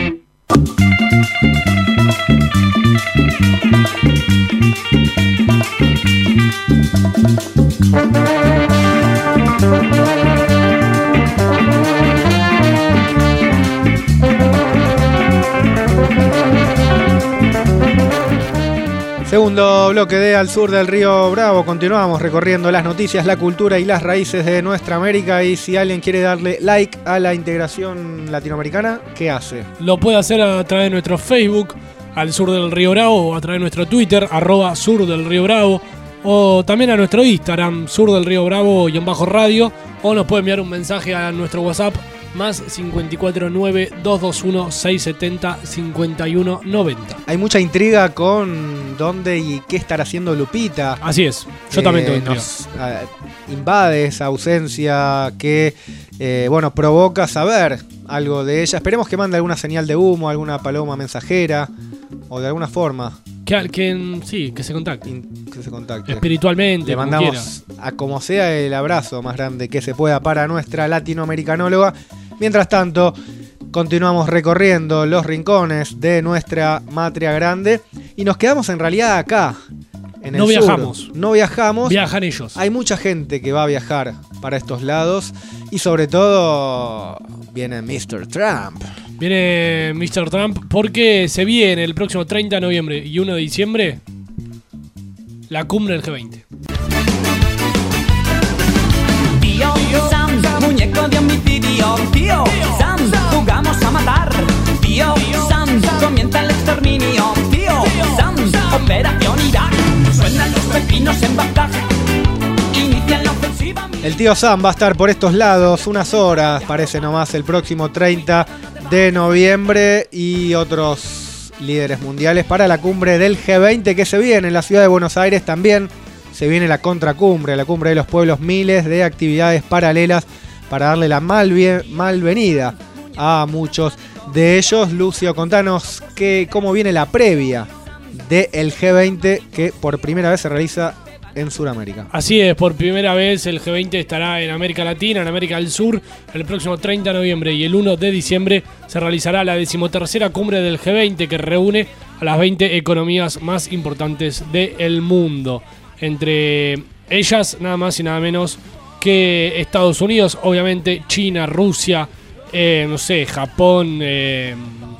Segundo bloque de Al Sur del Río Bravo. Continuamos recorriendo las noticias, la cultura y las raíces de nuestra América. Y si alguien quiere darle like a la integración latinoamericana, ¿qué hace? Lo puede hacer a través de nuestro Facebook, Al Sur del Río Bravo, o a través de nuestro Twitter, arroba Sur del Río Bravo, o también a nuestro Instagram, Sur del Río Bravo y en bajo radio, o nos puede enviar un mensaje a nuestro WhatsApp, más cinco cuatro nueve, dos dos uno, seis siete cero, cinco uno nueve cero. Hay mucha intriga con dónde y qué estará haciendo Lupita. Así es, yo eh, también tengo intriga. Nos uh, invade esa ausencia que, eh, bueno, provoca saber algo de ella. Esperemos que mande alguna señal de humo, alguna paloma mensajera, o de alguna forma. Que, que sí, que se contacte. Que se contacte. Espiritualmente, le mandamos a como sea el abrazo más grande que se pueda para nuestra latinoamericanóloga. Mientras tanto, continuamos recorriendo los rincones de nuestra matria grande y nos quedamos en realidad acá, en el no sur. viajamos. No viajamos. Viajan ellos. Hay mucha gente que va a viajar para estos lados y sobre todo viene mister Trump. Viene mister Trump porque se viene el próximo treinta de noviembre y uno de diciembre la cumbre del G veinte. Tío Sam, muñeco de homicidio. Tío Sam, jugamos a matar. Tío Sam, comienza el exterminio. Tío Sam, operación Irak. Suenan los pepinos en Bagdad. Inician la ofensiva. El tío Sam va a estar por estos lados unas horas, parece nomás, el próximo treinta de noviembre, y otros líderes mundiales para la cumbre del G veinte que se viene en la ciudad de Buenos Aires. También se viene la contracumbre, la cumbre de los pueblos, miles de actividades paralelas para darle la malvie- malvenida a muchos de ellos. Lucio, contanos que, cómo viene la previa del G veinte que por primera vez se realiza en Sudamérica. Así es, por primera vez el G veinte estará en América Latina, en América del Sur, el próximo treinta de noviembre y el uno de diciembre se realizará la decimotercera cumbre del G veinte que reúne a las veinte economías más importantes del mundo. Entre ellas, nada más y nada menos que Estados Unidos, obviamente China, Rusia, eh, no sé, Japón, eh,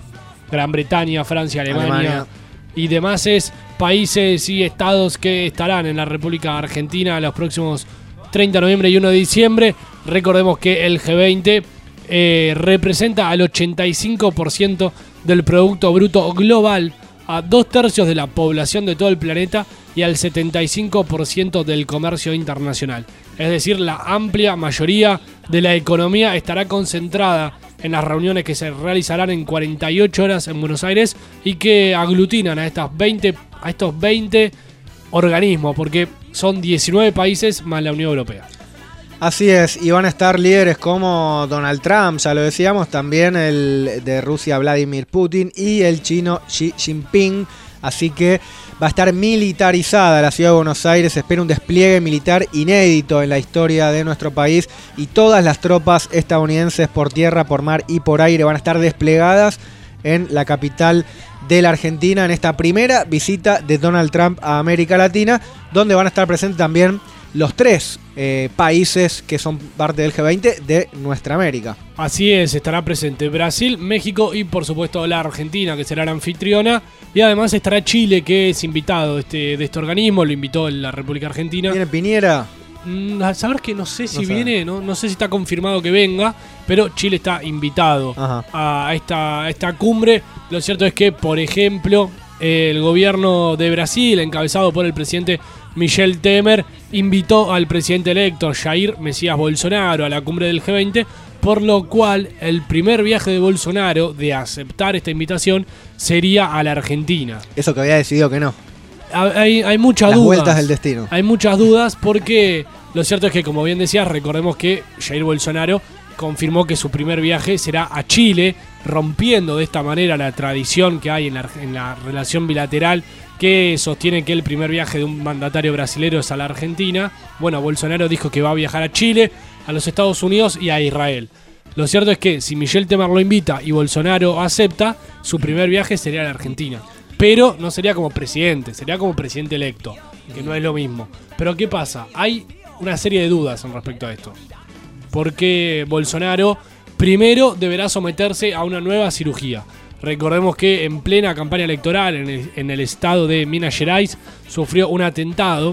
Gran Bretaña, Francia, Alemania, Alemania y demás es países y estados que estarán en la República Argentina los próximos treinta de noviembre y uno de diciembre. Recordemos que el G veinte eh, representa al ochenta y cinco por ciento del Producto Bruto Global, a dos tercios de la población de todo el planeta y al setenta y cinco por ciento del comercio internacional. Es decir, la amplia mayoría de la economía estará concentrada en las reuniones que se realizarán en cuarenta y ocho horas en Buenos Aires y que aglutinan a, estas veinte, a estos veinte organismos, porque son diecinueve países más la Unión Europea. Así es, y van a estar líderes como Donald Trump, ya lo decíamos, también el de Rusia Vladimir Putin y el chino Xi Jinping, así que va a estar militarizada la ciudad de Buenos Aires. Se espera un despliegue militar inédito en la historia de nuestro país y todas las tropas estadounidenses por tierra, por mar y por aire van a estar desplegadas en la capital de la Argentina en esta primera visita de Donald Trump a América Latina, donde van a estar presentes también los tres eh, países que son parte del G veinte de nuestra América. Así es, estará presente Brasil, México y por supuesto la Argentina, que será la anfitriona. Y además estará Chile, que es invitado de este, de este organismo, lo invitó la República Argentina. ¿Viene Piñera? Mm, a saber que no sé si no viene, no, no sé si está confirmado que venga, pero Chile está invitado a esta, a esta cumbre. Lo cierto es que, por ejemplo, el gobierno de Brasil, encabezado por el presidente Michel Temer, invitó al presidente electo Jair Mesías Bolsonaro a la cumbre del G veinte, por lo cual el primer viaje de Bolsonaro de aceptar esta invitación sería a la Argentina. Eso que había decidido que no. Hay, hay muchas Las dudas. vueltas del destino. Hay muchas dudas porque lo cierto es que, como bien decías, recordemos que Jair Bolsonaro confirmó que su primer viaje será a Chile, rompiendo de esta manera la tradición que hay en la, en la relación bilateral que sostiene que el primer viaje de un mandatario brasilero es a la Argentina. Bueno, Bolsonaro dijo que va a viajar a Chile, a los Estados Unidos y a Israel. Lo cierto es que si Michel Temer lo invita y Bolsonaro acepta, su primer viaje sería a la Argentina. Pero no sería como presidente, sería como presidente electo, que no es lo mismo. Pero ¿qué pasa? Hay una serie de dudas en respecto a esto. Porque Bolsonaro primero deberá someterse a una nueva cirugía. Recordemos que en plena campaña electoral en el, en el estado de Minas Gerais sufrió un atentado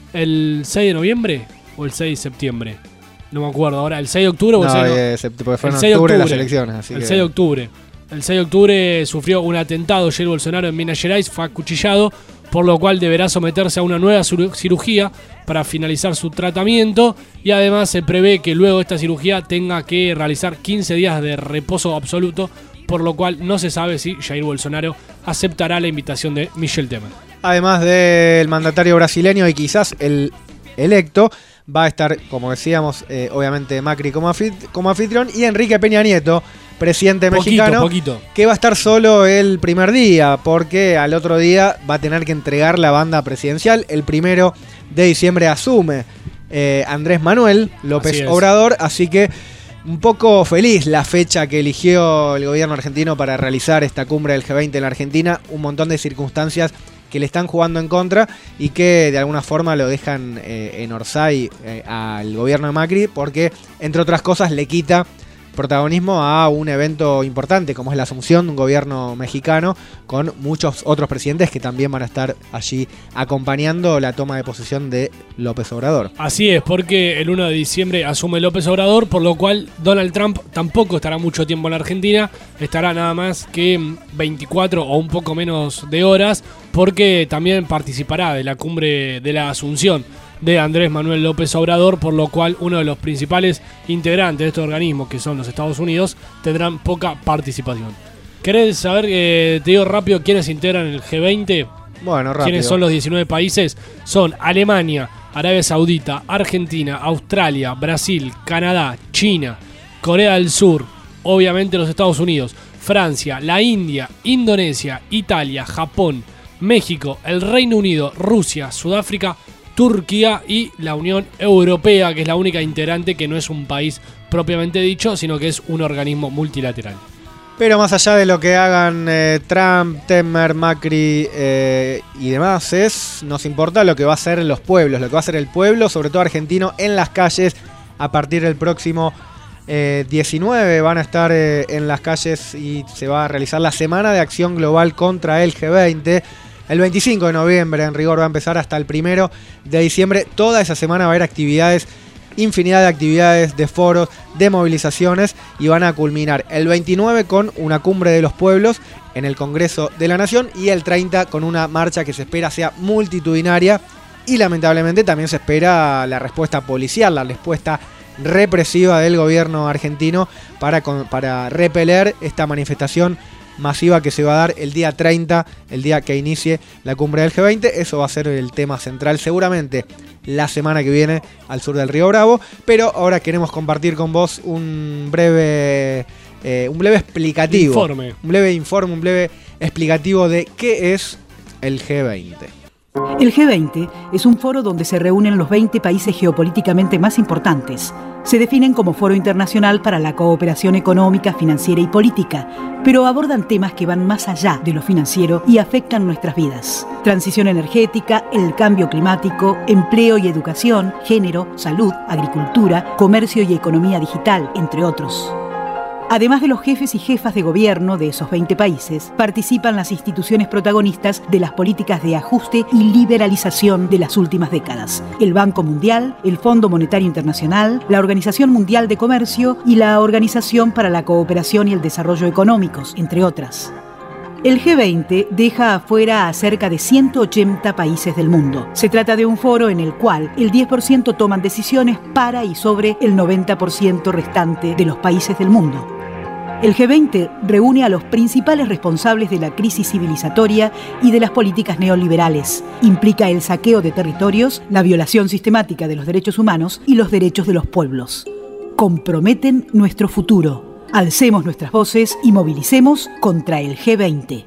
el seis de noviembre o el seis de septiembre. No me acuerdo ahora, el seis de octubre o el no, seis de, eh, porque fue en el seis de octubre, octubre las elecciones. Así el que... seis de octubre. El seis de octubre sufrió un atentado Jair Bolsonaro en Minas Gerais, fue acuchillado, por lo cual deberá someterse a una nueva cirugía para finalizar su tratamiento, y además se prevé que luego de esta cirugía tenga que realizar quince días de reposo absoluto, por lo cual no se sabe si Jair Bolsonaro aceptará la invitación de Michel Temer. Además del mandatario brasileño y quizás el electo, va a estar, como decíamos, eh, obviamente Macri como, anfit- como anfitrión y Enrique Peña Nieto, presidente Poquito, mexicano, poquito. que va a estar solo el primer día, porque al otro día va a tener que entregar la banda presidencial. El primero de diciembre asume eh, Andrés Manuel López Así es. Obrador, así que un poco feliz la fecha que eligió el gobierno argentino para realizar esta cumbre del G veinte en la Argentina. Un montón de circunstancias que le están jugando en contra y que de alguna forma lo dejan eh, en Orsay eh, al gobierno de Macri, porque entre otras cosas le quita protagonismo a un evento importante como es la asunción de un gobierno mexicano, con muchos otros presidentes que también van a estar allí acompañando la toma de posesión de López Obrador. Así es, porque el uno de diciembre asume López Obrador, por lo cual Donald Trump tampoco estará mucho tiempo en la Argentina, estará nada más que veinticuatro o un poco menos de horas, porque también participará de la cumbre de la Asunción de Andrés Manuel López Obrador, por lo cual uno de los principales integrantes de este organismo, que son los Estados Unidos, tendrán poca participación. ¿Querés saber, eh, te digo rápido, quiénes integran el G veinte? Bueno, rápido. ¿Quiénes son los diecinueve países? Son Alemania, Arabia Saudita, Argentina, Australia, Brasil, Canadá, China, Corea del Sur, obviamente los Estados Unidos, Francia, la India, Indonesia, Italia, Japón, México, el Reino Unido, Rusia, Sudáfrica, Turquía y la Unión Europea, que es la única integrante que no es un país propiamente dicho, sino que es un organismo multilateral. Pero más allá de lo que hagan eh, Trump, Temer, Macri eh, y demás, es, nos importa lo que va a hacer los pueblos, lo que va a hacer el pueblo, sobre todo argentino, en las calles a partir del próximo eh, diecinueve. Van a estar eh, en las calles y se va a realizar la Semana de Acción Global contra el G veinte. El veinticinco de noviembre, en rigor, va a empezar hasta el primero de diciembre. Toda esa semana va a haber actividades, infinidad de actividades, de foros, de movilizaciones, y van a culminar el veintinueve con una cumbre de los pueblos en el Congreso de la Nación y el treinta con una marcha que se espera sea multitudinaria, y lamentablemente también se espera la respuesta policial, la respuesta represiva del gobierno argentino para, para repeler esta manifestación masiva que se va a dar el día treinta, el día que inicie la cumbre del G veinte. Eso va a ser el tema central seguramente la semana que viene al sur del Río Bravo, pero ahora queremos compartir con vos un breve, eh, un breve explicativo, informe. un breve informe, un breve explicativo de qué es el G veinte. El G veinte es un foro donde se reúnen los veinte países geopolíticamente más importantes. Se definen como foro internacional para la cooperación económica, financiera y política, pero abordan temas que van más allá de lo financiero y afectan nuestras vidas. Transición energética, el cambio climático, empleo y educación, género, salud, agricultura, comercio y economía digital, entre otros. Además de los jefes y jefas de gobierno de esos veinte países, participan las instituciones protagonistas de las políticas de ajuste y liberalización de las últimas décadas: el Banco Mundial, el Fondo Monetario Internacional, la Organización Mundial de Comercio y la Organización para la Cooperación y el Desarrollo Económicos, entre otras. El G veinte deja afuera a cerca de ciento ochenta países del mundo. Se trata de un foro en el cual el diez por ciento toman decisiones para y sobre el noventa por ciento restante de los países del mundo. El G veinte reúne a los principales responsables de la crisis civilizatoria y de las políticas neoliberales. Implica el saqueo de territorios, la violación sistemática de los derechos humanos y los derechos de los pueblos. Comprometen nuestro futuro. Alcemos nuestras voces y movilicemos contra el G veinte.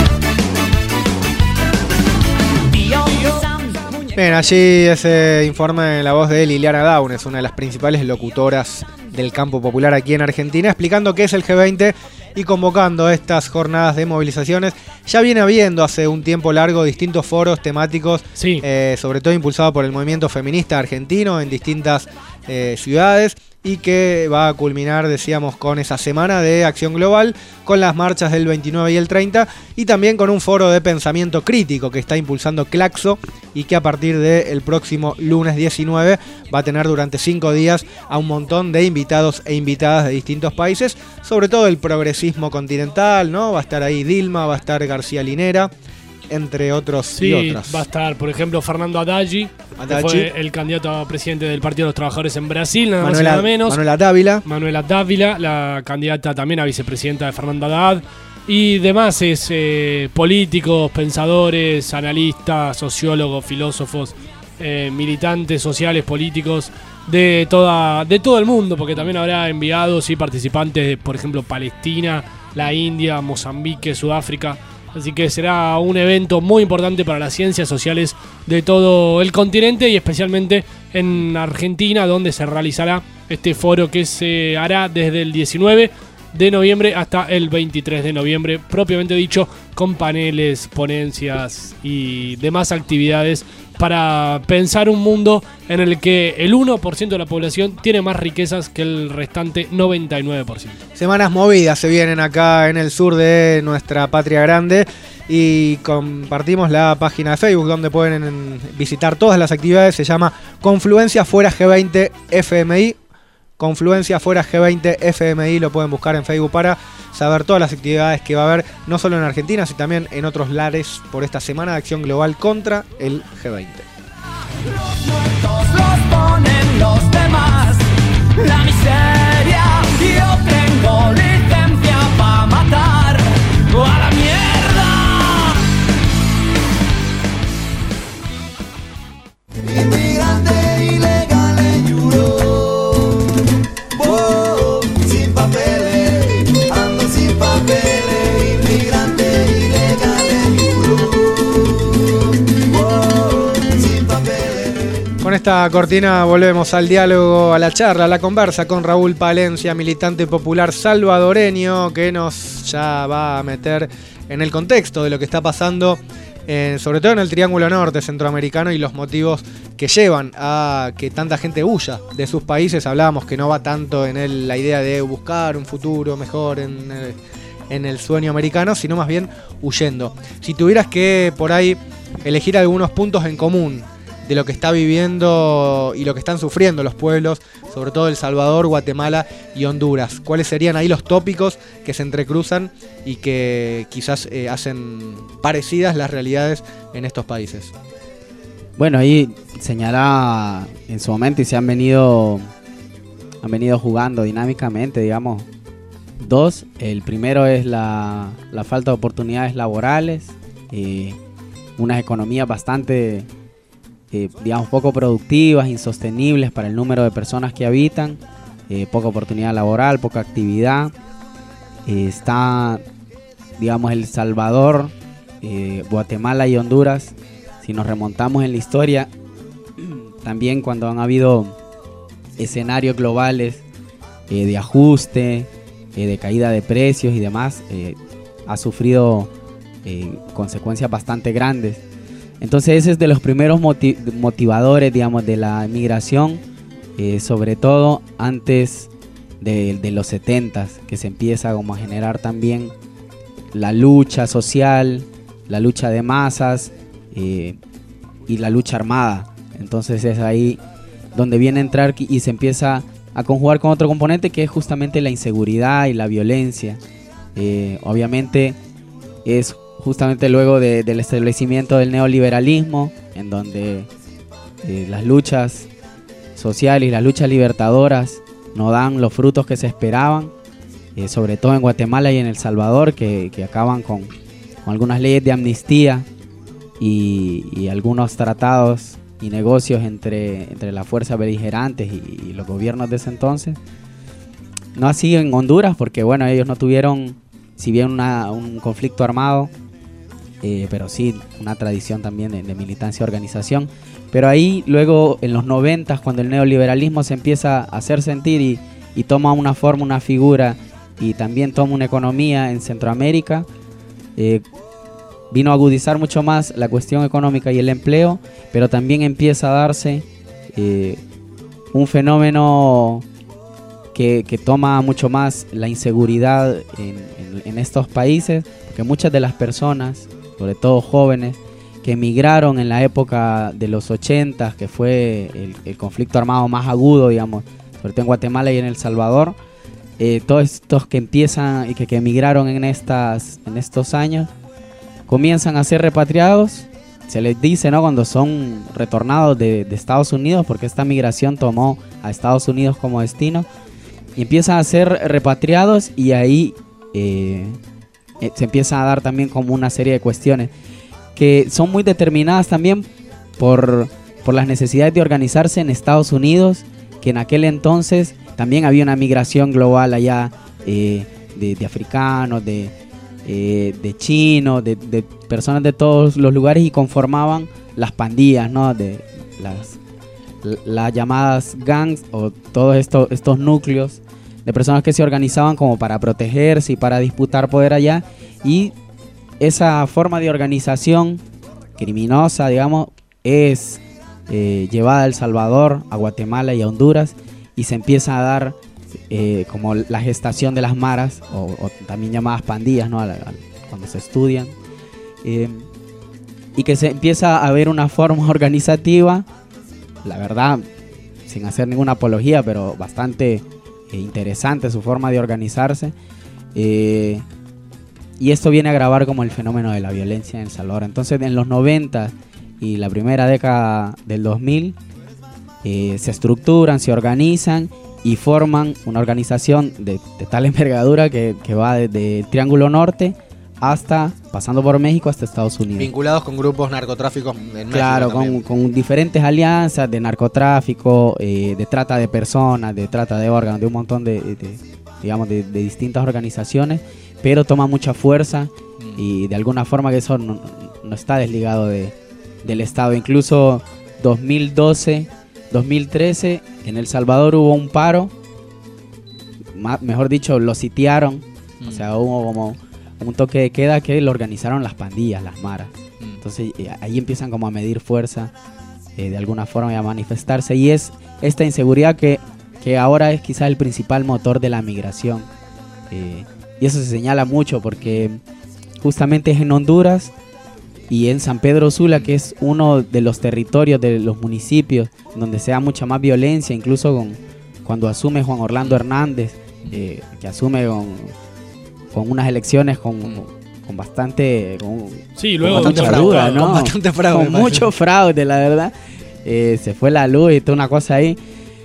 Bien, allí ese informe en la voz de Liliana Downes, una de las principales locutoras del campo popular aquí en Argentina, explicando qué es el G veinte y convocando estas jornadas de movilizaciones. Ya viene habiendo hace un tiempo largo distintos foros temáticos, sí. eh, sobre todo impulsados por el movimiento feminista argentino en distintas eh, ciudades, y que va a culminar, decíamos, con esa semana de acción global, con las marchas del veintinueve y el treinta, y también con un foro de pensamiento crítico que está impulsando Claxo, y que a partir del próximo lunes diecinueve va a tener durante cinco días a un montón de invitados e invitadas de distintos países, sobre todo el progresismo continental, ¿no? Va a estar ahí Dilma, va a estar García Linera, entre otros sí, y otras. Va a estar, por ejemplo, Fernando Haddad, que fue el candidato a presidente del Partido de los Trabajadores en Brasil, nada Manuela, más y nada menos. Manuela Dávila. Manuela Dávila, la candidata también a vicepresidenta de Fernando Haddad. Y demás es eh, políticos, pensadores, analistas, sociólogos, filósofos, eh, militantes sociales, políticos de toda de todo el mundo, porque también habrá enviados y participantes de, por ejemplo, Palestina, la India, Mozambique, Sudáfrica. Así que será un evento muy importante para las ciencias sociales de todo el continente y especialmente en Argentina, donde se realizará este foro que se hará desde el diecinueve de noviembre hasta el veintitrés de noviembre, propiamente dicho, con paneles, ponencias y demás actividades para pensar un mundo en el que el uno por ciento de la población tiene más riquezas que el restante noventa y nueve por ciento. Semanas movidas se vienen acá en el sur de nuestra patria grande, y compartimos la página de Facebook donde pueden visitar todas las actividades. Se llama Confluencia Fuera G veinte F M I. Confluencia Fuera G veinte F M I, lo pueden buscar en Facebook para saber todas las actividades que va a haber, no solo en Argentina, sino también en otros lares por esta semana de acción global contra el G veinte. Los muertos los ponen los demás, la miseria, yo tengo licencia para matar, a la mierda. Inmigrante ilegal en Euro, oh, sin papeles, ando sin papeles, inmigrante ilegal en Euro. esta cortina volvemos al diálogo, a la charla, a la conversa con Raúl Palencia, militante popular salvadoreño, que nos ya va a meter en el contexto de lo que está pasando, eh, sobre todo en el Triángulo Norte centroamericano, y los motivos que llevan a que tanta gente huya de sus países. Hablábamos que no va tanto en el, la idea de buscar un futuro mejor en el, en el sueño americano, sino más bien huyendo. Si tuvieras que por ahí elegir algunos puntos en común de lo que está viviendo y lo que están sufriendo los pueblos, sobre todo El Salvador, Guatemala y Honduras, ¿cuáles serían ahí los tópicos que se entrecruzan y que quizás eh, hacen parecidas las realidades en estos países? Bueno, ahí señalaba en su momento y se han venido han venido jugando dinámicamente, digamos, dos. El primero es la, la falta de oportunidades laborales, eh, unas economías bastante, eh, digamos, poco productivas, insostenibles para el número de personas que habitan, eh, poca oportunidad laboral, poca actividad. Eh, está, digamos, El Salvador, eh, Guatemala y Honduras. Si nos remontamos en la historia, también cuando han habido escenarios globales eh, de ajuste, eh, de caída de precios y demás, eh, ha sufrido eh, consecuencias bastante grandes. Entonces ese es de los primeros motiv- motivadores, digamos, de la migración, eh, sobre todo antes de, de los setentas, que se empieza como a generar también la lucha social, la lucha de masas, Eh, y la lucha armada. Entonces es ahí donde viene a entrar y se empieza a conjugar con otro componente, que es justamente la inseguridad y la violencia. Eh, obviamente es justamente luego de, del establecimiento del neoliberalismo, en donde eh, las luchas sociales y las luchas libertadoras no dan los frutos que se esperaban, eh, sobre todo en Guatemala y en El Salvador, que, que acaban con, con algunas leyes de amnistía Y, y algunos tratados y negocios entre, entre las fuerzas beligerantes y, y los gobiernos de ese entonces. No así en Honduras, porque bueno, ellos no tuvieron, si bien una, un conflicto armado, eh, pero sí una tradición también de, de militancia y organización. Pero ahí luego en los noventas, cuando el neoliberalismo se empieza a hacer sentir y, y toma una forma, una figura, y también toma una economía en Centroamérica, eh, vino a agudizar mucho más la cuestión económica y el empleo, pero también empieza a darse eh, un fenómeno que, que toma mucho más la inseguridad en, en, en estos países, porque muchas de las personas, sobre todo jóvenes, que emigraron en la época de los ochentas, que fue el, el conflicto armado más agudo, digamos, sobre todo en Guatemala y en El Salvador, eh, todos estos que empiezan y que, que emigraron en, estas, en estos años, comienzan a ser repatriados. Se les dice, ¿no?, cuando son retornados de, de Estados Unidos, porque esta migración tomó a Estados Unidos como destino, y empiezan a ser repatriados, y ahí eh, eh, se empiezan a dar también como una serie de cuestiones que son muy determinadas también por, por las necesidades de organizarse en Estados Unidos, que en aquel entonces también había una migración global allá, eh, de, de africanos, de Eh, de chinos, de, de personas de todos los lugares, y conformaban las pandillas, ¿no?, de las, las llamadas gangs, o todos estos, estos núcleos de personas que se organizaban como para protegerse y para disputar poder allá. Y esa forma de organización criminosa, digamos, es eh, llevada a El Salvador, a Guatemala y a Honduras, y se empieza a dar Eh, como la gestación de las maras, o, o también llamadas pandillas, ¿no?, a la, a, cuando se estudian, eh, y que se empieza a ver una forma organizativa, la verdad, sin hacer ninguna apología, pero bastante eh, interesante su forma de organizarse, eh, y esto viene a agravar como el fenómeno de la violencia en El Salvador. Entonces en los noventa y la primera década del dos mil eh, se estructuran, se organizan y forman una organización de, de tal envergadura que, que va desde el Triángulo Norte hasta, pasando por México, hasta Estados Unidos. Vinculados con grupos narcotráficos en México. Claro, con, con diferentes alianzas de narcotráfico, eh, de trata de personas, de trata de órganos, de un montón de, de digamos, de, de distintas organizaciones, pero toma mucha fuerza mm. y de alguna forma que eso no, no está desligado de, del Estado. Incluso dos mil doce dos mil trece en El Salvador hubo un paro, más, mejor dicho, lo sitiaron, mm. o sea, hubo como un toque de queda que lo organizaron las pandillas, las maras. Mm. Entonces eh, ahí empiezan como a medir fuerza, eh, de alguna forma, y a manifestarse, y es esta inseguridad que, que ahora es quizás el principal motor de la migración. Eh, y eso se señala mucho porque justamente es en Honduras y en San Pedro Sula, que es uno de los territorios de los municipios donde se da mucha más violencia, incluso con, cuando asume Juan Orlando Hernández, eh, que asume con, con unas elecciones con, con bastante con, sí, luego con mucha fraude, duda, ¿no? Con bastante fraude, con mucho fraude, la verdad. Eh, se fue la luz y toda una cosa ahí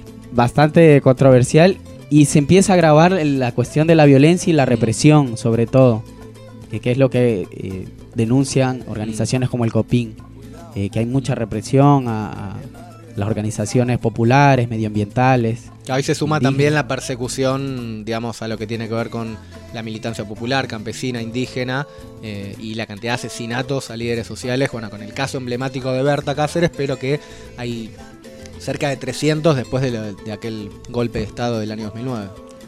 bastante controversial, y se empieza a agravar la cuestión de la violencia y la represión, sobre todo, que, que es lo que eh, denuncian organizaciones como el COPIN, eh, que hay mucha represión a, a las organizaciones populares, medioambientales. Ahí se suma indígenas. También la persecución, digamos, a lo que tiene que ver con la militancia popular, campesina, indígena, eh, y la cantidad de asesinatos a líderes sociales, bueno, con el caso emblemático de Berta Cáceres, pero que hay cerca de trescientos después de, lo, de aquel golpe de estado del año dos mil nueve.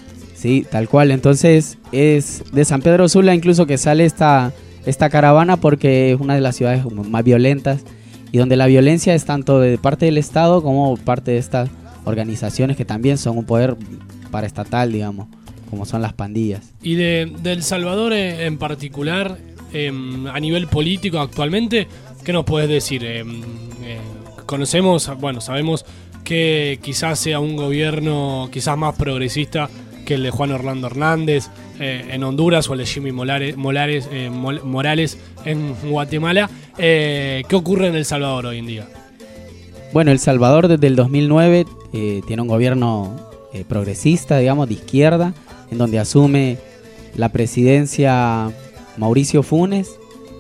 Sí, tal cual. Entonces es de San Pedro Sula incluso que sale esta, esta caravana, porque es una de las ciudades más violentas y donde la violencia es tanto de parte del Estado como parte de estas organizaciones que también son un poder paraestatal, digamos, como son las pandillas. Y de, de El Salvador en particular, eh, a nivel político actualmente, ¿qué nos puedes decir? Eh, eh, conocemos, bueno, sabemos que quizás sea un gobierno quizás más progresista que el de Juan Orlando Hernández eh, en Honduras, o el de Jimmy Molares, Molares, eh, Morales en Guatemala. Eh, ¿Qué ocurre en El Salvador hoy en día? Bueno, El Salvador desde el dos mil nueve eh, tiene un gobierno eh, progresista, digamos, de izquierda, en donde asume la presidencia Mauricio Funes,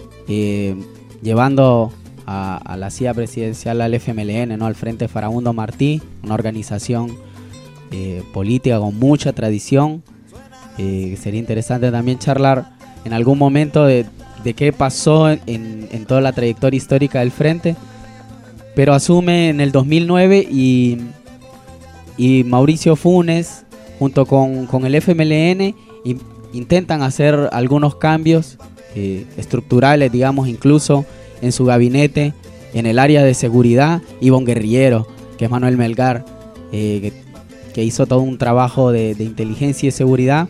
eh, llevando a, a la silla presidencial al F M L N, ¿no? Al Frente Farabundo Martí, una organización eh, política con mucha tradición. Eh, sería interesante también charlar en algún momento de, de qué pasó en, en toda la trayectoria histórica del Frente, pero asume en el dos mil nueve y, y Mauricio Funes junto con, con el F M L N in, intentan hacer algunos cambios eh, estructurales, digamos, incluso en su gabinete, en el área de seguridad. Ivonne Guerrillero, que es Manuel Melgar, eh, que, que hizo todo un trabajo de, de inteligencia y seguridad.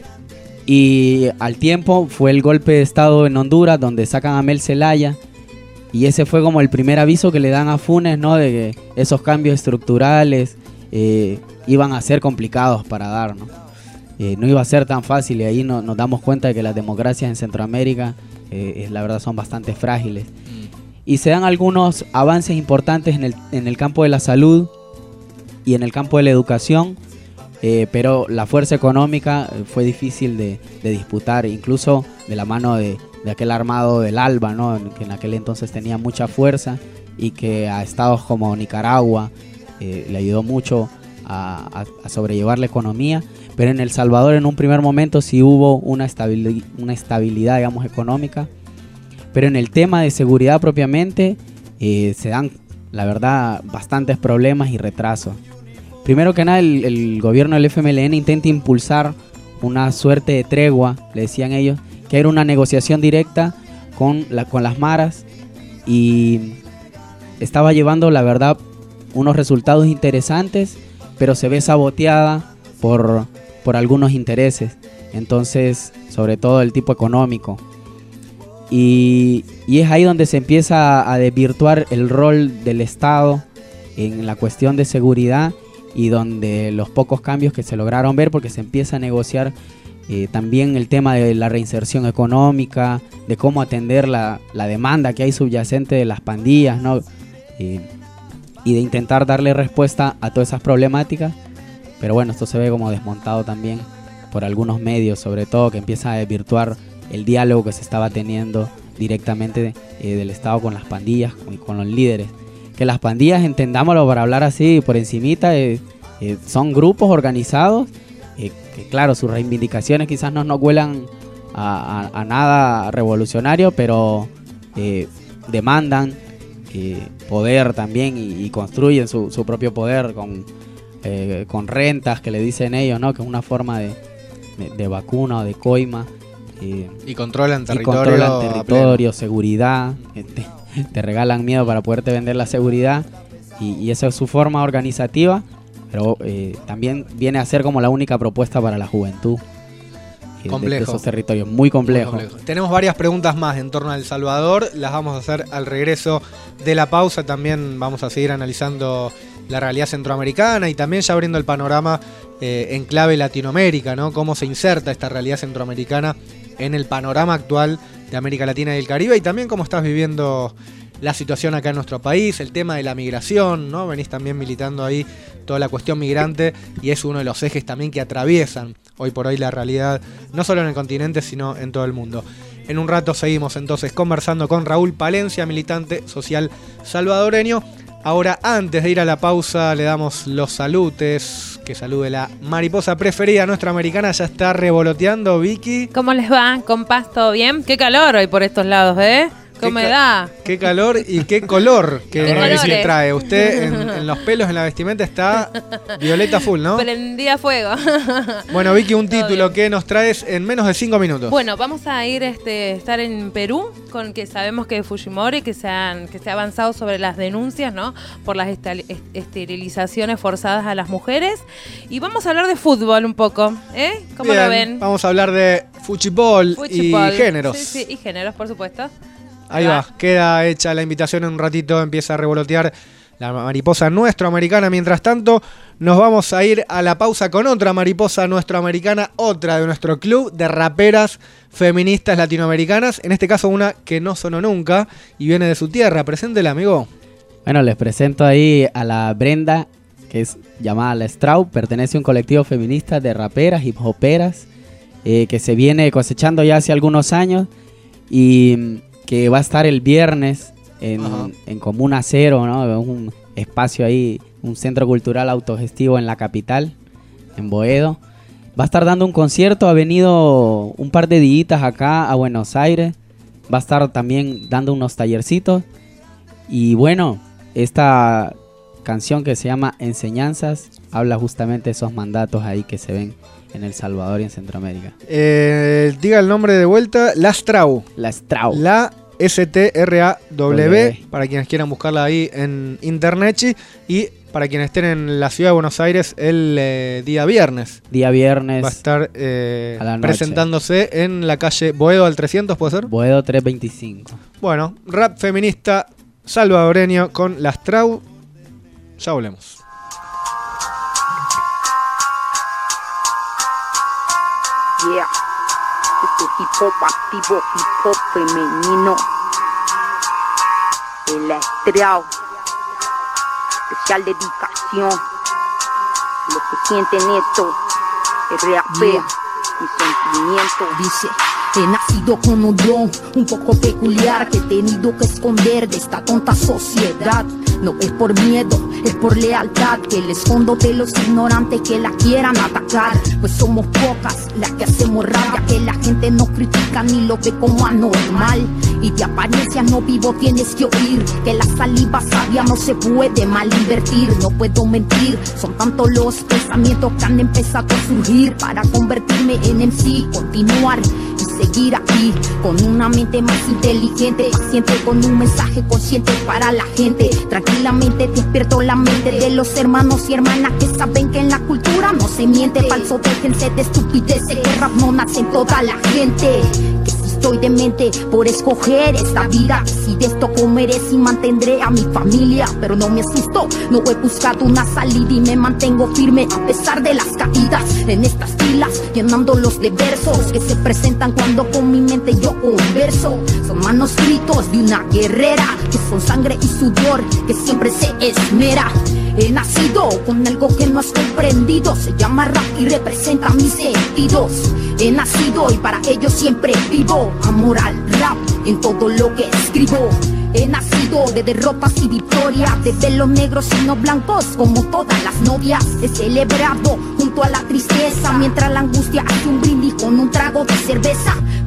Y al tiempo fue el golpe de estado en Honduras, donde sacan a Mel Zelaya, y ese fue como el primer aviso que le dan a Funes, ¿no? De que esos cambios estructurales eh, iban a ser complicados para dar, ¿no? Eh, no iba a ser tan fácil, y ahí no, nos damos cuenta de que las democracias en Centroamérica eh, la verdad son bastante frágiles. Mm. Y se dan algunos avances importantes en el, en el campo de la salud y en el campo de la educación, eh, pero la fuerza económica fue difícil de, de disputar, incluso de la mano de, de aquel armado del ALBA, ¿no? Que en aquel entonces tenía mucha fuerza y que a estados como Nicaragua eh, le ayudó mucho a, a, a sobrellevar la economía. Pero en El Salvador en un primer momento sí hubo una, estabili- una estabilidad, digamos, económica. Pero en el tema de seguridad propiamente eh, se dan, la verdad, bastantes problemas y retrasos. Primero que nada, el, el gobierno del F M L N intenta impulsar una suerte de tregua, le decían ellos, que era una negociación directa con, la, con las maras, y estaba llevando, la verdad, unos resultados interesantes, pero se ve saboteada por... por algunos intereses, entonces sobre todo el tipo económico, y, y es ahí donde se empieza a desvirtuar el rol del Estado en la cuestión de seguridad, y donde los pocos cambios que se lograron ver, porque se empieza a negociar eh, también el tema de la reinserción económica, de cómo atender la, la demanda que hay subyacente de las pandillas, ¿no? Eh, y de intentar darle respuesta a todas esas problemáticas. Pero bueno, esto se ve como desmontado también por algunos medios, sobre todo, que empieza a desvirtuar el diálogo que se estaba teniendo directamente eh, del Estado con las pandillas y con los líderes. Que las pandillas, entendámoslo para hablar así por encimita, eh, eh, son grupos organizados eh, que claro, sus reivindicaciones quizás no nos huelan a, a, a nada revolucionario, pero eh, demandan eh, poder también y, y construyen su, su propio poder con, eh, con rentas que le dicen ellos, ¿no? Que es una forma de, de, de vacuna o de coima. Eh, y controlan territorio. Y controlan territorio, seguridad. Eh, te, te regalan miedo para poderte vender la seguridad. Y, y esa es su forma organizativa. Pero eh, también viene a ser como la única propuesta para la juventud. Eh, complejo. De, de esos territorios. Muy complejo. Muy complejo. Tenemos varias preguntas más en torno a El Salvador. Las vamos a hacer al regreso de la pausa. También vamos a seguir analizando la realidad centroamericana y también ya abriendo el panorama eh, en clave Latinoamérica, ¿no? Cómo se inserta esta realidad centroamericana en el panorama actual de América Latina y el Caribe, y también cómo estás viviendo la situación acá en nuestro país, el tema de la migración, ¿no? Venís también militando ahí toda la cuestión migrante y es uno de los ejes también que atraviesan hoy por hoy la realidad, no solo en el continente, sino en todo el mundo. En un rato seguimos entonces conversando con Raúl Palencia, militante social salvadoreño. Ahora, antes de ir a la pausa, le damos los salutes. Que salude la mariposa preferida nuestra americana. Ya está revoloteando, Vicky. ¿Cómo les va? ¿Compás? ¿Todo bien? Qué calor hoy por estos lados, ¿eh? ¿Qué humedad? Qué calor y qué color que, ¿Qué que trae. Usted en, en los pelos, en la vestimenta, está violeta full, ¿no? Prendida a fuego. Bueno, Vicky, un título que nos traes en menos de cinco minutos. Bueno, vamos a ir este estar en Perú, con que sabemos que Fujimori, que se, han, que se ha avanzado sobre las denuncias, ¿no? Por las estal, esterilizaciones forzadas a las mujeres. Y vamos a hablar de fútbol un poco, ¿eh? ¿Cómo Bien, lo ven? Vamos a hablar de fuchibol y géneros. Sí, sí, y géneros, por supuesto. Ahí va, queda hecha la invitación en un ratito, empieza a revolotear la mariposa nuestroamericana. Mientras tanto, nos vamos a ir a la pausa con otra mariposa nuestroamericana, otra de nuestro club de raperas feministas latinoamericanas, en este caso una que no sonó nunca y viene de su tierra. Preséntela, amigo. Bueno, les presento ahí a la Brenda, que es llamada La Straub, pertenece a un colectivo feminista de raperas, hip hoperas, eh, que se viene cosechando ya hace algunos años y que va a estar el viernes en, en Comuna Cero, ¿no? Un espacio ahí, un centro cultural autogestivo en la capital, en Boedo. Va a estar dando un concierto, ha venido un par de días acá a Buenos Aires, va a estar también dando unos tallercitos. Y bueno, esta canción que se llama Enseñanzas habla justamente de esos mandatos ahí que se ven en El Salvador y en Centroamérica. Eh, diga el nombre de vuelta. La Straub. La Straub. La S T R A W, para quienes quieran buscarla ahí en internet. Y para quienes estén en la ciudad de Buenos Aires el eh, día viernes. Día viernes. Va a estar eh, presentándose en la calle Boedo al trescientos, ¿puede ser? Boedo trescientos veinticinco. Bueno, rap feminista salvadoreño con La Straub. Ya volvemos. Yeah, este hip hop activo, hip hop femenino. El Straub, especial dedicación. Los que sienten esto, R A P, yeah. Mi sentimiento. Dice: he nacido con un don un poco peculiar que he tenido que esconder de esta tonta sociedad. No es por miedo, es por lealtad que el escondo de los ignorantes que la quieran atacar. Pues somos pocas las que hacemos rabia, que la gente no critica ni lo ve como anormal. Y de apariencia no vivo tienes que oír que la saliva sabia no se puede mal invertir. No puedo mentir, son tantos los pensamientos que han empezado a surgir para convertirme en M C, continuar y seguir aquí con una mente más inteligente, paciente, con un mensaje consciente para la gente. Tranquilamente despierto la mente de los hermanos y hermanas que saben que en la cultura no se miente. Falso, déjense de estupideces, que rap no nace en toda la gente. Que si estoy demente por escoger esta vida, si de esto comeré y mantendré a mi familia. Pero no me asusto, no he buscado una salida y me mantengo firme a pesar de las caídas. En estas filas, llenándolos de versos que se presentan cuando con mi mente yo converso. Son manuscritos de una guerrera, que son sangre y sudor, que siempre se esmera. He nacido con algo que no has comprendido, se llama rap y representa mis sentidos. He nacido y para ello siempre vivo, amor al rap en todo lo que escribo. He nacido de derrotas y victorias, de pelos negros y no blancos como todas las novias. He celebrado junto a la tristeza, mientras la angustia hace un brindis con un trago de cerveza.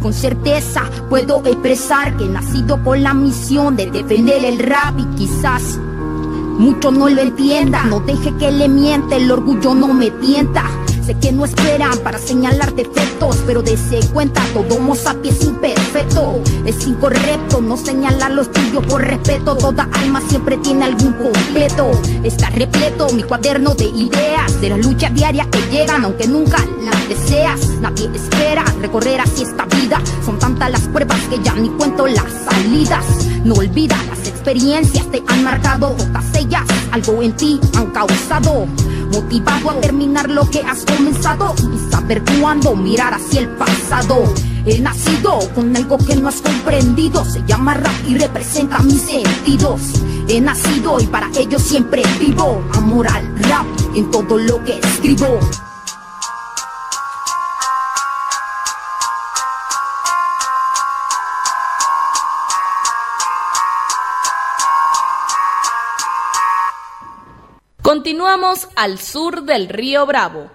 con certeza puedo expresar que he nacido con la misión de defender el rap y quizás muchos no lo entiendan. No deje que le miente, el orgullo no me tienta. Sé que no esperan para señalar defectos, pero dese cuenta, todo homo sapiens imperfecto. Es incorrecto no señalar los tuyos por respeto. Toda alma siempre tiene algún completo. Está repleto mi cuaderno de ideas, de las luchas diarias que llegan aunque nunca las deseas. Nadie espera recorrer así esta vida. Son tantas las pruebas que ya ni cuento las salidas. No olvida, las experiencias te han marcado. Todas ellas algo en ti han causado. Motivado a terminar lo que has comenzado y saber cuándo mirar hacia el pasado. He nacido con algo que no has comprendido. Se llama rap y representa mis sentidos. He nacido y para ello siempre vivo. Amor al rap en todo lo que escribo. Continuamos al sur del río Bravo.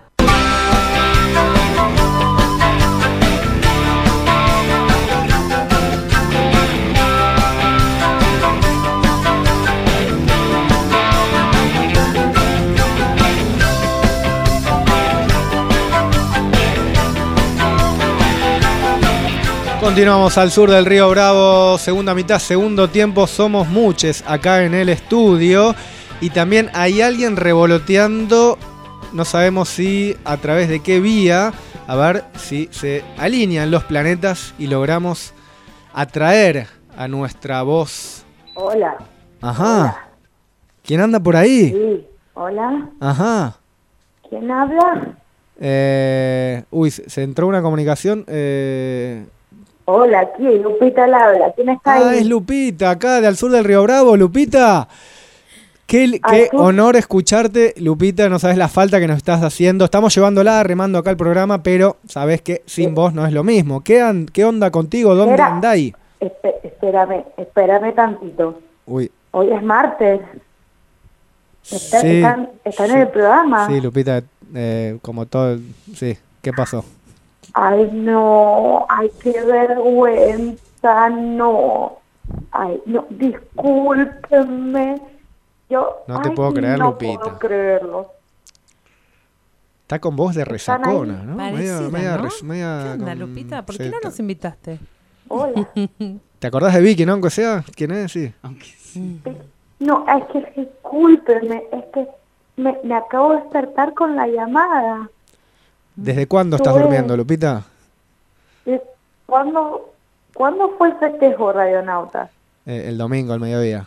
Continuamos al sur del río Bravo, segunda mitad, segundo tiempo, somos muchos acá en el estudio. Y también hay alguien revoloteando, no sabemos si a través de qué vía, a ver si se alinean los planetas y logramos atraer a nuestra voz. Hola. Ajá. Hola. ¿Quién anda por ahí? Sí, hola. Ajá. ¿Quién habla? Eh, uy, se, se entró una comunicación. Eh... Hola, aquí Lupita la habla. ¿Quién está ahí? Ah, es Lupita, acá de al sur del río Bravo. Lupita. Qué, qué honor escucharte, Lupita, no sabes la falta que nos estás haciendo. Estamos llevándola, remando acá el programa, pero sabes que sin sí. vos no es lo mismo. ¿Qué, an, qué onda contigo? ¿Dónde Espera, andáis? Esp espérame, espérame tantito. Uy. Hoy es martes. Está, sí, ¿Están, están sí. en el programa? Sí, Lupita, eh, como todo... Sí, ¿qué pasó? Ay, no, ay, qué vergüenza, no. Ay, no, discúlpenme. Yo, no te ay, puedo creer, no Lupita. No puedo creerlo. Está con voz de resacona, ¿no? Parecida, media, media, ¿no? Res, media ¿Qué onda, con... Lupita? ¿Por sí, qué no nos invitaste? Hola. ¿Te acordás de Vicky, no? Aunque sea, ¿quién es? Sí. sí. No, es que discúlpeme, es que me, me acabo de despertar con la llamada. ¿Desde cuándo estás Tuve... durmiendo, Lupita? ¿Cuándo, ¿Cuándo fue el festejo, Radionauta? Eh, el domingo, al mediodía.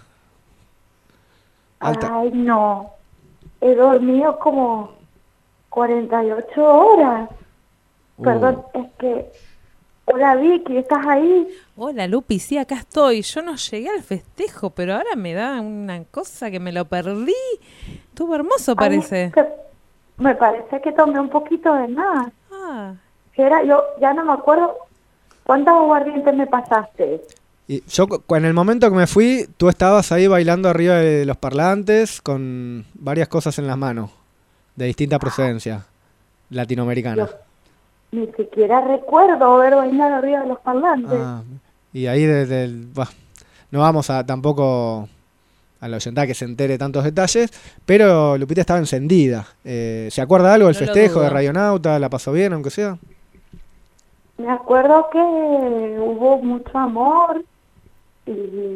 Alta. Ay, no. He dormido como cuarenta y ocho horas. Uh. Perdón, es que... Hola, Vicky, ¿estás ahí? Hola, Lupi, sí, acá estoy. Yo no llegué al festejo, pero ahora me da una cosa que me lo perdí. Estuvo hermoso, parece. Ay, me parece que tomé un poquito de más. Ah. Era, yo ya no me acuerdo cuántas aguardientes me pasaste. Y yo, en el momento que me fui, tú estabas ahí bailando arriba de los parlantes con varias cosas en las manos, de distinta procedencia, latinoamericana. Yo ni siquiera recuerdo haber bailado arriba de los parlantes. Ah, y ahí desde el... Bah, no vamos a tampoco a la oyenta que se entere tantos detalles, pero Lupita estaba encendida. Eh, ¿Se acuerda algo del no festejo de Radionauta? ¿La pasó bien, aunque sea? Me acuerdo que hubo mucho amor y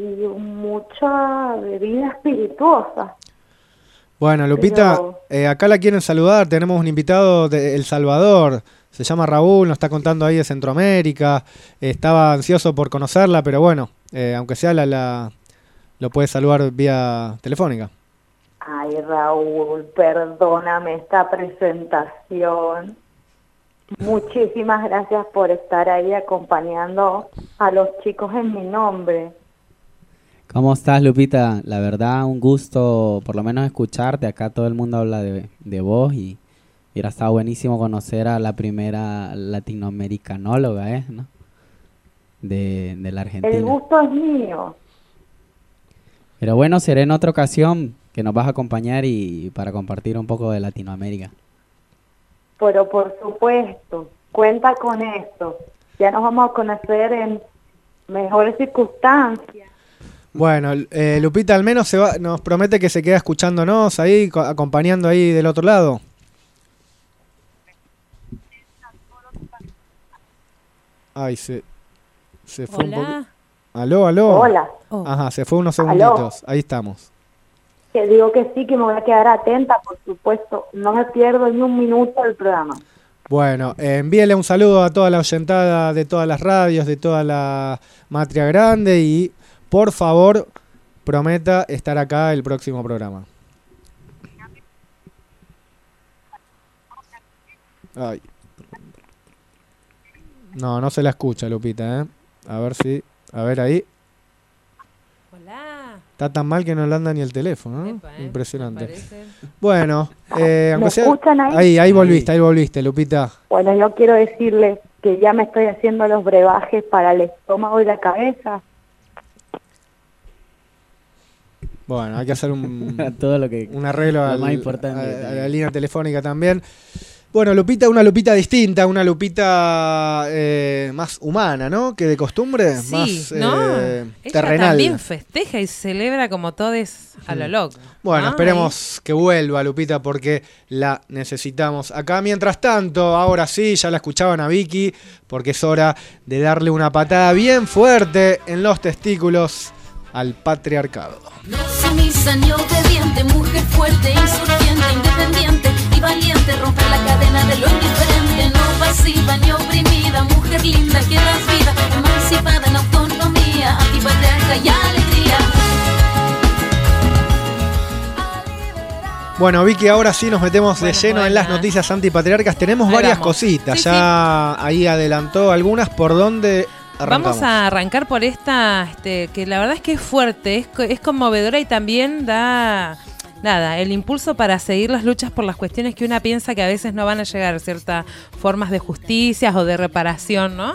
mucha bebida espirituosa. Bueno, Lupita, Pero... eh, acá la quieren saludar. Tenemos un invitado de El Salvador. Se llama Raúl, nos está contando ahí de Centroamérica. Eh, estaba ansioso por conocerla, pero bueno, eh, aunque sea la, la lo puede saludar vía telefónica. Ay, Raúl, perdóname esta presentación. Muchísimas gracias por estar ahí acompañando a los chicos en mi nombre. ¿Cómo estás, Lupita? La verdad, un gusto por lo menos escucharte. Acá todo el mundo habla de, de vos y hubiera estado buenísimo conocer a la primera latinoamericanóloga, ¿eh? ¿No? De, de la Argentina. El gusto es mío. Pero bueno, será en otra ocasión que nos vas a acompañar y para compartir un poco de Latinoamérica. Pero por supuesto, cuenta con esto. ya nos vamos a conocer en mejores circunstancias. Bueno, eh, Lupita al menos se va, nos promete que se queda escuchándonos ahí, co- acompañando ahí del otro lado. Ay, se, se fue un Hola. poco. Aló, aló. Hola. Oh. Ajá, se fue unos Aló. segunditos. Ahí estamos. Que digo que sí, que me voy a quedar atenta, por supuesto. No me pierdo ni un minuto del programa. Bueno, eh, envíele un saludo a toda la oyentada de todas las radios, de toda la Matria Grande y por favor prometa estar acá el próximo programa. Ay. No, no se la escucha, Lupita, ¿eh? A ver si... A ver ahí. Hola. Está tan mal que no le anda ni el teléfono, ¿no? Epa, ¿eh? Impresionante. Me parece. Bueno, eh, aunque ¿Me sea... escuchan ahí? Ahí, ahí volviste, ahí volviste, Lupita. Bueno, yo quiero decirles que ya me estoy haciendo los brebajes para el estómago y la cabeza. Bueno, hay que hacer un, Todo lo que un arreglo lo al- más importante a, a también. la línea telefónica también. Bueno, Lupita, una Lupita distinta, una Lupita eh, más humana, ¿no? Que de costumbre, Sí, más ¿no? eh, Ella terrenal. también festeja y celebra como todos a lo loco. Bueno, ¿no? esperemos que vuelva Lupita porque la necesitamos acá. Mientras tanto, ahora sí, ya la escuchaban a Vicky, porque es hora de darle una patada bien fuerte en los testículos al patriarcado. No sumisa ni obediente, mujer fuerte, insurgente, independiente y valiente, romper la cadena de lo indiferente, no pasiva ni oprimida, mujer linda que das vida, emancipada en autonomía, antipatriarca y alegría. Bueno, Vicky, ahora sí nos metemos Bueno, de lleno en las buena. noticias antipatriarcas. Tenemos Ahí varias vamos. cositas, Sí, ya ahí adelantó algunas. ¿Por dónde arrancamos? Vamos a arrancar por esta, este, que la verdad es que es fuerte, es, co- es conmovedora y también da, nada, el impulso para seguir las luchas por las cuestiones que una piensa que a veces no van a llegar a ciertas formas de justicias o de reparación, ¿no?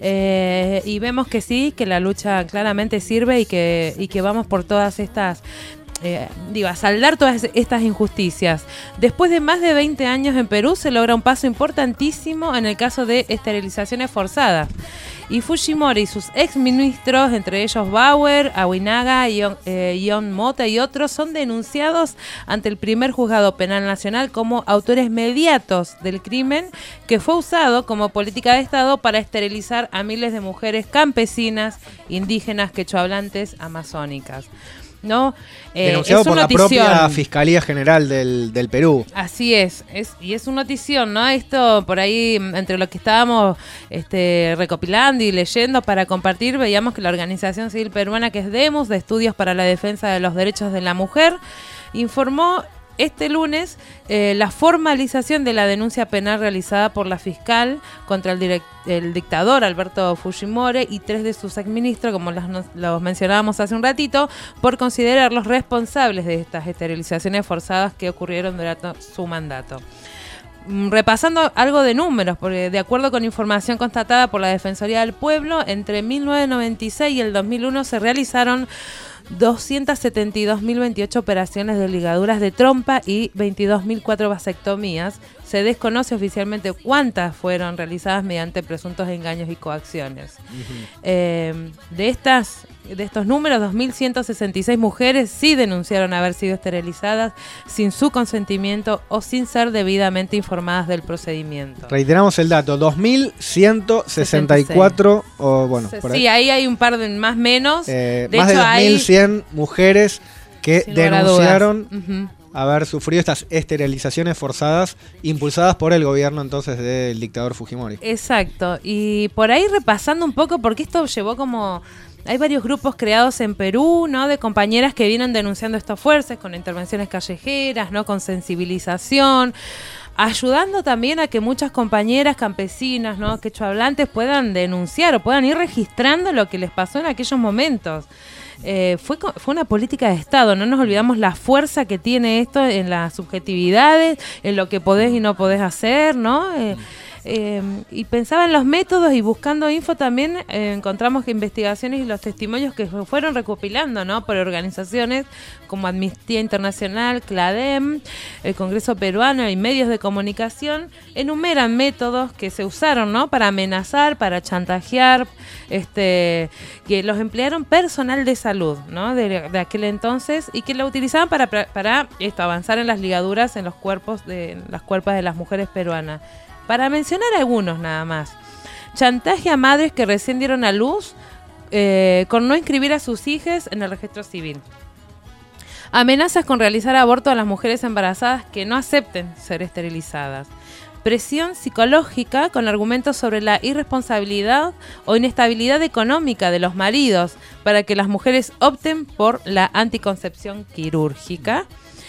Eh, y vemos que sí, que la lucha claramente sirve y que, y que vamos por todas estas... Eh, digo, a saldar todas estas injusticias. Después de más de veinte años en Perú se logra un paso importantísimo en el caso de esterilizaciones forzadas. Y Fujimori y sus exministros, entre ellos Bauer, Aguinaga, Ion, eh, Ion Mota y otros, son denunciados ante el primer juzgado penal nacional como autores mediatos del crimen que fue usado como política de Estado para esterilizar a miles de mujeres campesinas, indígenas, quechohablantes, amazónicas. ¿No? Eh, Denunciado es por una la propia notición. Fiscalía General del, del Perú. Así es, es, y es una notición, ¿no? Esto por ahí, mm, entre lo que estábamos este, recopilando y leyendo para compartir, veíamos que la organización civil peruana, que es DEMUS, de Estudios para la Defensa de los Derechos de la Mujer, informó este lunes eh, la formalización de la denuncia penal realizada por la fiscal contra el, direct, el dictador Alberto Fujimori y tres de sus exministros, como los, los mencionábamos hace un ratito, por considerarlos responsables de estas esterilizaciones forzadas que ocurrieron durante su mandato. Repasando algo de números, porque de acuerdo con información constatada por la Defensoría del Pueblo, entre mil novecientos noventa y seis y el dos mil uno se realizaron doscientas setenta y dos mil veintiocho operaciones de ligaduras de trompa y veintidós mil cuatro vasectomías. Se desconoce oficialmente cuántas fueron realizadas mediante presuntos engaños y coacciones. Uh-huh. Eh, de estas, de estos números, dos mil ciento sesenta y seis mujeres sí denunciaron haber sido esterilizadas sin su consentimiento o sin ser debidamente informadas del procedimiento. Reiteramos el dato, dos mil ciento sesenta y cuatro, o bueno, por ahí. Sí, ahí hay un par de más menos. Eh, de más hecho, de dos mil cien mujeres que denunciaron uh-huh. haber sufrido estas esterilizaciones forzadas impulsadas por el gobierno entonces del dictador Fujimori. Exacto, y por ahí repasando un poco, porque esto llevó como... Hay varios grupos creados en Perú, ¿no? De compañeras que vienen denunciando estas fuerzas con intervenciones callejeras, ¿no? Con sensibilización, ayudando también a que muchas compañeras campesinas, ¿no? Quechohablantes puedan denunciar o puedan ir registrando lo que les pasó en aquellos momentos. Eh, fue, fue una política de Estado, no nos olvidamos la fuerza que tiene esto en las subjetividades, en lo que podés y no podés hacer, ¿no? Eh, Eh, y pensaba en los métodos y buscando info también eh, encontramos que investigaciones y los testimonios que fueron recopilando, ¿no? Por organizaciones como Amnistía Internacional, CLADEM, el Congreso Peruano y medios de comunicación enumeran métodos que se usaron, ¿no? Para amenazar, para chantajear, este, que los emplearon personal de salud, ¿no? De, de aquel entonces y que lo utilizaban para, para, para esto, avanzar en las ligaduras en los cuerpos de en las cuerpos de las mujeres peruanas. Para mencionar algunos nada más. Chantaje a madres que recién dieron a luz eh, con no inscribir a sus hijas en el registro civil. Amenazas con realizar aborto a las mujeres embarazadas que no acepten ser esterilizadas. Presión psicológica con argumentos sobre la irresponsabilidad o inestabilidad económica de los maridos para que las mujeres opten por la anticoncepción quirúrgica.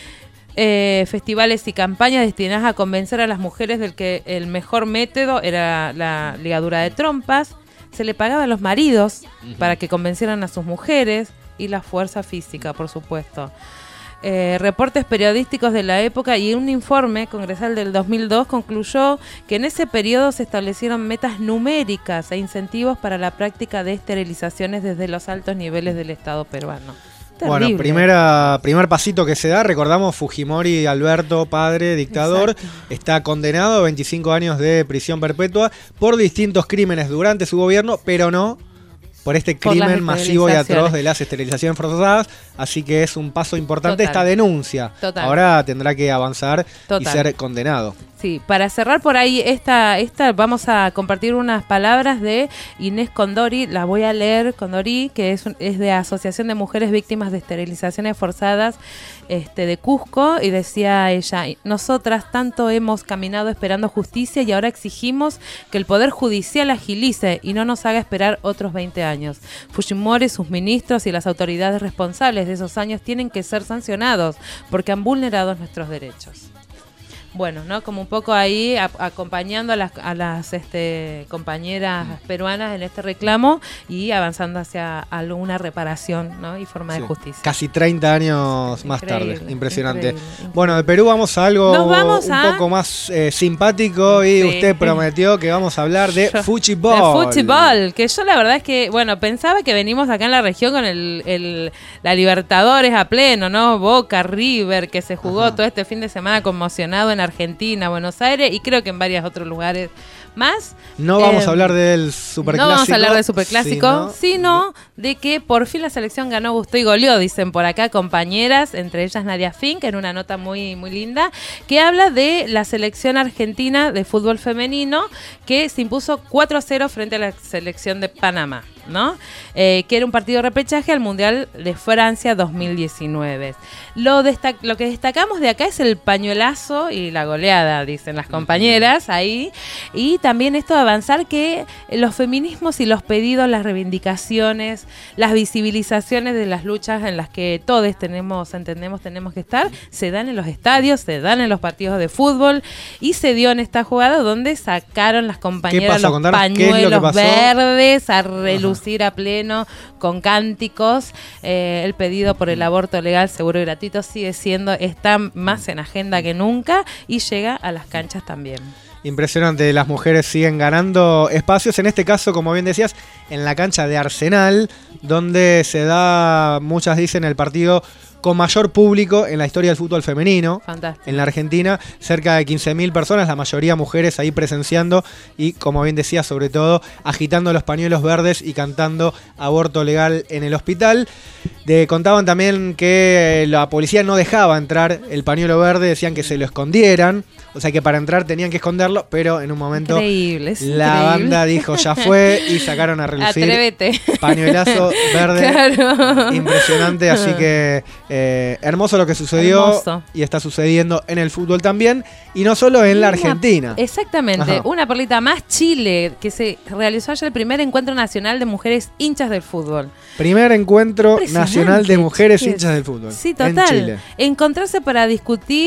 Eh, festivales y campañas destinadas a convencer a las mujeres del que el mejor método era la ligadura de trompas. Se le pagaba a los maridos uh-huh. para que convencieran a sus mujeres y la fuerza física, por supuesto. Eh, reportes periodísticos de la época y un informe congresal del dos mil dos concluyó que en ese periodo se establecieron metas numéricas e incentivos para la práctica de esterilizaciones desde los altos niveles del Estado peruano. Terrible. Bueno, primera, primer pasito que se da, recordamos, Fujimori Alberto, padre, dictador, exacto, está condenado a veinticinco años de prisión perpetua por distintos crímenes durante su gobierno, pero no por este por crimen masivo y atroz de las esterilizaciones forzadas, así que es un paso importante Total. esta denuncia. Total. Ahora tendrá que avanzar Total. y ser condenado. Sí, para cerrar por ahí esta, esta vamos a compartir unas palabras de Inés Condori, las voy a leer, Condori, que es, es de Asociación de Mujeres Víctimas de Esterilizaciones Forzadas este, de Cusco, y decía ella: nosotras tanto hemos caminado esperando justicia y ahora exigimos que el Poder Judicial agilice y no nos haga esperar otros veinte años. Fujimori, sus ministros y las autoridades responsables de esos años tienen que ser sancionados porque han vulnerado nuestros derechos. Bueno, ¿no? Como un poco ahí a, acompañando a las, a las este, compañeras peruanas en este reclamo y avanzando hacia alguna reparación, ¿no? y forma sí. de justicia. Casi treinta años más increíble, tarde, impresionante. Increíble, increíble. Bueno, de Perú vamos a algo vamos un a... poco más eh, simpático y sí. usted prometió que vamos a hablar de fútbol. De fútbol, que yo la verdad es que, bueno, pensaba que venimos acá en la región con el, el la Libertadores a pleno, ¿no? Boca, River, que se jugó Ajá. todo este fin de semana conmocionado en Argentina, Buenos Aires y creo que en varios otros lugares más. No vamos eh, a hablar del superclásico. No vamos a hablar del superclásico, sino, sino de que por fin la selección ganó, gustó y goleó, dicen por acá compañeras, entre ellas Nadia Fink, en una nota muy, muy linda, que habla de la selección argentina de fútbol femenino que se impuso cuatro a cero frente a la selección de Panamá, ¿no? Eh, que era un partido de repechaje al Mundial de Francia dos mil diecinueve. Lo, destac- lo que destacamos de acá es el pañuelazo y la goleada, dicen las compañeras ahí, y también esto de avanzar que los feminismos y los pedidos, las reivindicaciones, las visibilizaciones de las luchas en las que todos tenemos, entendemos, tenemos que estar, se dan en los estadios, se dan en los partidos de fútbol, y se dio en esta jugada donde sacaron las compañeras los pañuelos verdes a relucir a pleno con cánticos. Eh, el pedido por el aborto legal, seguro y gratuito sigue siendo, está más en agenda que nunca y llega a las canchas también. Impresionante, las mujeres siguen ganando espacios, en este caso, como bien decías, en la cancha de Arsenal, donde se da, muchas dicen, el partido con mayor público en la historia del fútbol femenino. Fantástico. En la Argentina, cerca de quince mil personas, la mayoría mujeres ahí presenciando y, como bien decía, sobre todo agitando los pañuelos verdes y cantando aborto legal en el hospital. De, contaban también que la policía no dejaba entrar el pañuelo verde, decían que se lo escondieran, o sea que para entrar tenían que esconderlo, pero en un momento increíble, es la increíble. banda dijo ya fue y sacaron a relucir Atrévete. Pañuelazo verde. Claro. Impresionante, así que eh, hermoso lo que sucedió Hermoso. Y está sucediendo en el fútbol también, y no solo en la Argentina. Una, exactamente, Ajá. una perlita más. Chile, que se realizó ayer el primer encuentro nacional de mujeres hinchas del fútbol. Primer encuentro nacional de mujeres hinchas del fútbol. Sí, total. En Chile. Encontrarse para discutir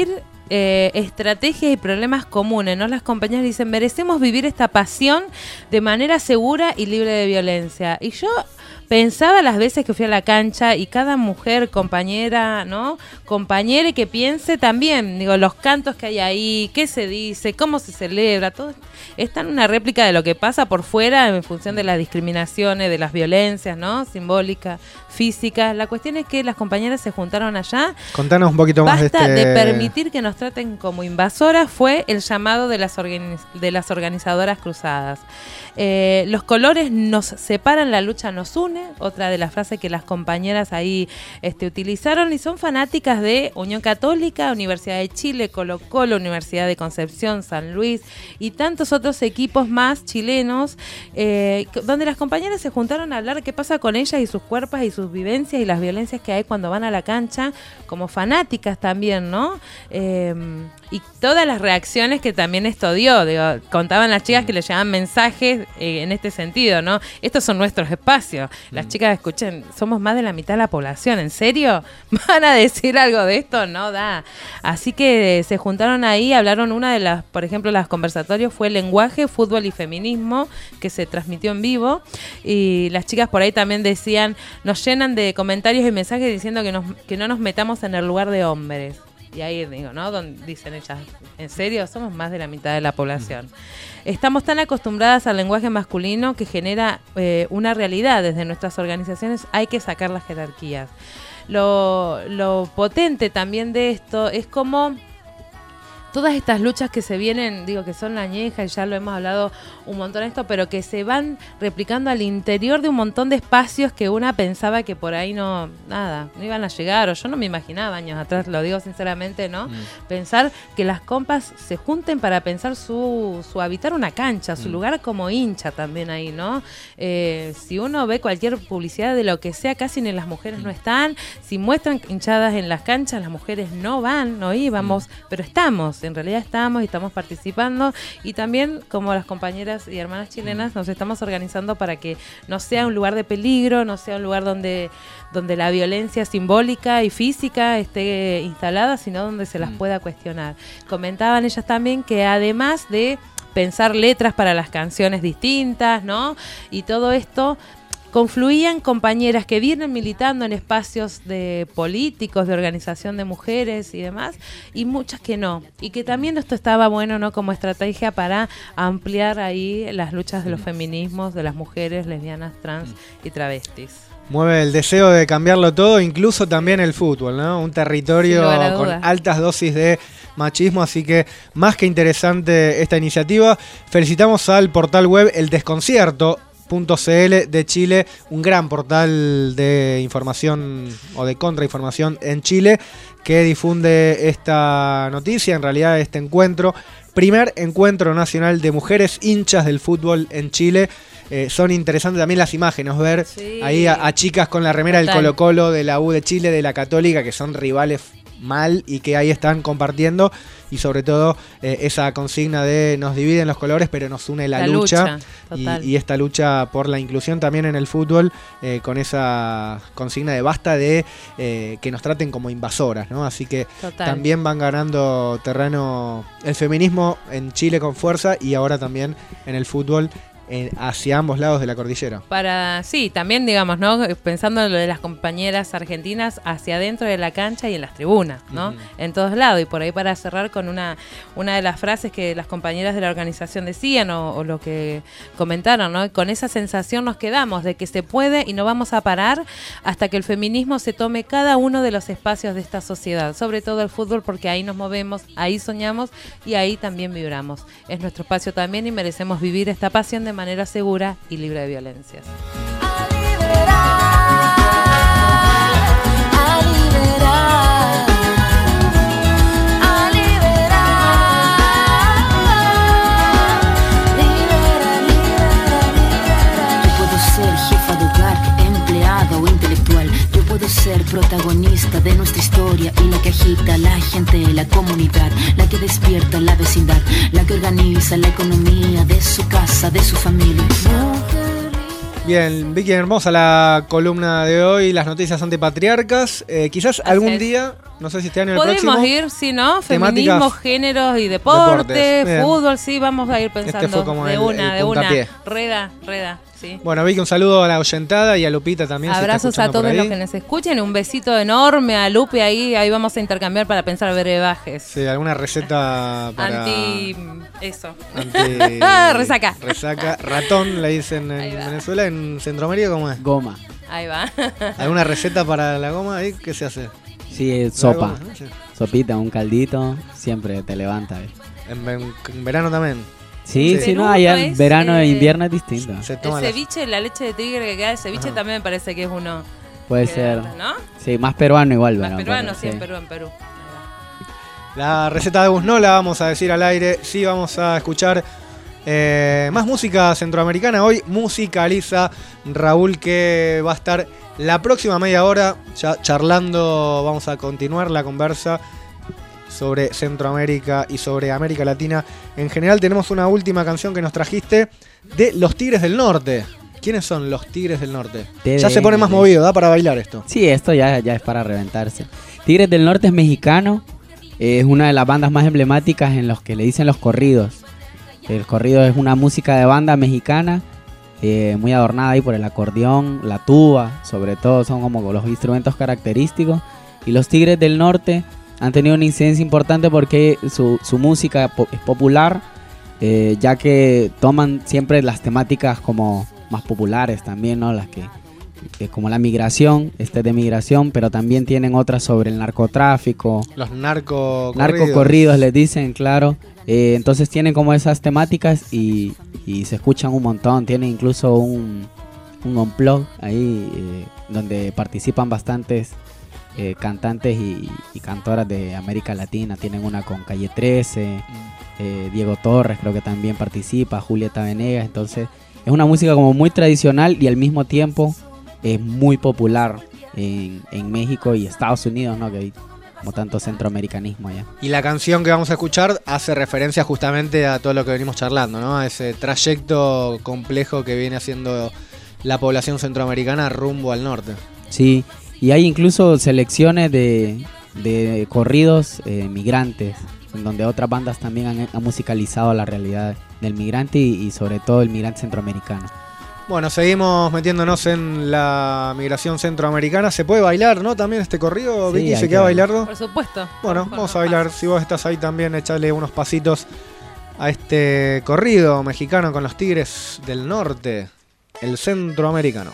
eh, estrategias y problemas comunes, ¿no? Las compañeras dicen, merecemos vivir esta pasión de manera segura y libre de violencia. Y yo pensaba las veces que fui a la cancha y cada mujer, compañera, ¿no? Compañera que piense también, digo, los cantos que hay ahí, qué se dice, cómo se celebra, todo está en una réplica de lo que pasa por fuera en función de las discriminaciones, de las violencias, ¿no? Simbólicas, físicas. La cuestión es que las compañeras se juntaron allá. Contanos un poquito más de este... Basta de permitir que nos traten como invasoras, fue el llamado de las, organiz- de las organizadoras cruzadas. Eh, los colores nos separan, la lucha nos une, otra de las frases que las compañeras ahí este, utilizaron, y son fanáticas de Unión Católica, Universidad de Chile, Colo Colo, Universidad de Concepción, San Luis y tantos otros equipos más chilenos, eh, donde las compañeras se juntaron a hablar de qué pasa con ellas y sus cuerpos y sus vivencias y las violencias que hay cuando van a la cancha, como fanáticas también, ¿no? Eh, y todas las reacciones que también esto dio, digo, contaban las chicas que le llevaban mensajes eh, en este sentido, ¿no? Estos son nuestros espacios. Las chicas, escuchen, somos más de la mitad de la población, ¿en serio? ¿Van a decir algo de esto? No da. Así que se juntaron ahí, hablaron una de las, por ejemplo, los conversatorios fue lenguaje, fútbol y feminismo, que se transmitió en vivo, y las chicas por ahí también decían, nos llenan de comentarios y mensajes diciendo que, nos, que no nos metamos en el lugar de hombres. Y ahí digo, ¿no? Donde dicen ellas, ¿en serio? Somos más de la mitad de la población. Estamos tan acostumbradas al lenguaje masculino que genera eh, una realidad. Desde nuestras organizaciones hay que sacar las jerarquías. Lo, lo potente también de esto es como todas estas luchas que se vienen, digo que son la añeja, y ya lo hemos hablado un montón de esto, pero que se van replicando al interior de un montón de espacios que una pensaba que por ahí no, nada, no iban a llegar, o yo no me imaginaba años atrás, lo digo sinceramente, ¿no? Mm. Pensar que las compas se junten para pensar su, su habitar una cancha, su mm. lugar como hincha también ahí, ¿no? Eh, si uno ve cualquier publicidad de lo que sea, casi ni las mujeres mm. no están, si muestran hinchadas en las canchas, las mujeres no van, no íbamos, mm. pero estamos. En realidad estamos y estamos participando, y también como las compañeras y hermanas chilenas nos estamos organizando para que no sea un lugar de peligro, no sea un lugar donde, donde la violencia simbólica y física esté instalada, sino donde se las pueda cuestionar. Comentaban ellas también que además de pensar letras para las canciones distintas, ¿no? Y todo esto, confluían compañeras que vienen militando en espacios de políticos, de organización de mujeres y demás, y muchas que no. Y que también esto estaba bueno, ¿no? Como estrategia para ampliar ahí las luchas de los feminismos, de las mujeres lesbianas, trans y travestis. Mueve el deseo de cambiarlo todo, incluso también el fútbol, ¿no? Un territorio con altas dosis de machismo, así que más que interesante esta iniciativa. Felicitamos al portal web El Desconcierto punto c l de Chile, un gran portal de información o de contrainformación en Chile, que difunde esta noticia, en realidad este encuentro, primer encuentro nacional de mujeres hinchas del fútbol en Chile. Eh, son interesantes también las imágenes, ver sí. ahí a, a chicas con la remera Total. del Colo Colo, de la U de Chile, de la Católica, que son rivales mal y que ahí están compartiendo, y sobre todo eh, esa consigna de nos dividen los colores pero nos une la, la lucha, lucha y, y esta lucha por la inclusión también en el fútbol, eh, con esa consigna de basta de eh, que nos traten como invasoras, ¿no? Así que Total. también van ganando terreno el feminismo en Chile con fuerza, y ahora también en el fútbol hacia ambos lados de la cordillera. Para, sí, también digamos, ¿no? Pensando en lo de las compañeras argentinas hacia adentro de la cancha y en las tribunas, ¿no? Uh-huh. En todos lados. Y por ahí para cerrar con una, una de las frases que las compañeras de la organización decían o, o lo que comentaron, ¿no? Con esa sensación nos quedamos de que se puede y no vamos a parar hasta que el feminismo se tome cada uno de los espacios de esta sociedad, sobre todo el fútbol, porque ahí nos movemos, ahí soñamos y ahí también vibramos. Es nuestro espacio también y merecemos vivir esta pasión de manera segura y libre de violencias. A liberar, a liberar, a liberar, libera, libera, libera. Yo puedo ser jefa de hogar, empleada o intelectual. Yo puedo ser protagonista de nuestra historia y la que agita a la gente, la comunidad, la que despierta la vecindad, la que organiza la economía de su casa, de su familia. Bien, Vicky, hermosa la columna de hoy, las noticias antipatriarcas. Eh, quizás Así algún es. día No sé si este año o el Podemos próximo. ir, sí, ¿no? Temáticas- Feminismo, géneros y deporte, Deportes, bien. fútbol, sí, vamos a ir pensando Este fue como de el- una, el de una. puntapié. Reda, reda, sí. Bueno, Vicky, un saludo a la oyentada y a Lupita también. se está Abrazos a escuchando por todos ahí. los que nos escuchen. Un besito enorme a Lupe ahí. Ahí vamos a intercambiar para pensar brebajes. Sí, alguna receta para... Anti. Eso. anti- Resaca. Resaca. Ratón, le dicen en Venezuela. En Centroamérica, ¿cómo es? Goma. Ahí va. ¿Alguna receta para la goma ahí? ¿Qué se hace? Sí, eh, La sopa. goma, ¿no? Sí. Sopita, un caldito, siempre te levanta. ¿eh? En, en- en verano también. Sí, En sí, no, Perú allá no en es, verano e eh, invierno es distinto. Se El toma la- ceviche, la leche de tigre que queda de ceviche Ajá. también me parece que es uno. Puede que- ser. ¿No? Sí, más peruano igual. Más bueno, peruano, pero sí, en sí. Perú, en Perú. La receta de Gus no la vamos a decir al aire. Sí vamos a escuchar eh, más música centroamericana. Hoy musicaliza Raúl, que va a estar la próxima media hora ya charlando. Vamos a continuar la conversa sobre Centroamérica y sobre América Latina. En general tenemos una última canción que nos trajiste de Los Tigres del Norte. ¿Quiénes son Los Tigres del Norte? T D N, Ya se pone más sí. movido, da para bailar esto. Sí, esto ya, ya es para reventarse. Tigres del Norte es mexicano. eh, Es una de las bandas más emblemáticas en los que le dicen los corridos. El corrido es una música de banda mexicana, eh, muy adornada ahí por el acordeón, la tuba, sobre todo son como los instrumentos característicos. Y los Tigres del Norte han tenido una incidencia importante porque su, su música po- es popular, eh, ya que toman siempre las temáticas como más populares también, ¿no? Las que, que como la migración, este es de migración, pero también tienen otras sobre el narcotráfico, Los narco narcocorridos les dicen, claro. Eh, entonces tienen como esas temáticas y, y se escuchan un montón. Tienen incluso un, un unplug ahí eh, donde participan bastantes eh, cantantes y, y cantoras de América Latina. Tienen una con Calle trece, eh, Diego Torres creo que también participa, Julieta Venegas. Entonces es una música como muy tradicional y al mismo tiempo es muy popular en, en México y Estados Unidos, ¿no? Que hay como tanto centroamericanismo allá. Y la canción que vamos a escuchar hace referencia justamente a todo lo que venimos charlando, ¿no? A ese trayecto complejo que viene haciendo la población centroamericana rumbo al norte. Sí, y hay incluso selecciones de, de corridos eh, migrantes, en donde otras bandas también han, han musicalizado la realidad del migrante y, y sobre todo el migrante centroamericano. Bueno, seguimos metiéndonos en la migración centroamericana. ¿Se puede bailar, no? También este corrido, Sí, Vicky, hay ¿se que queda bailar. bailarlo? Por supuesto. Bueno, Con vamos los a bailar. pasos. Si vos estás ahí también, echarle unos pasitos a este corrido mexicano con los Tigres del Norte, el centroamericano.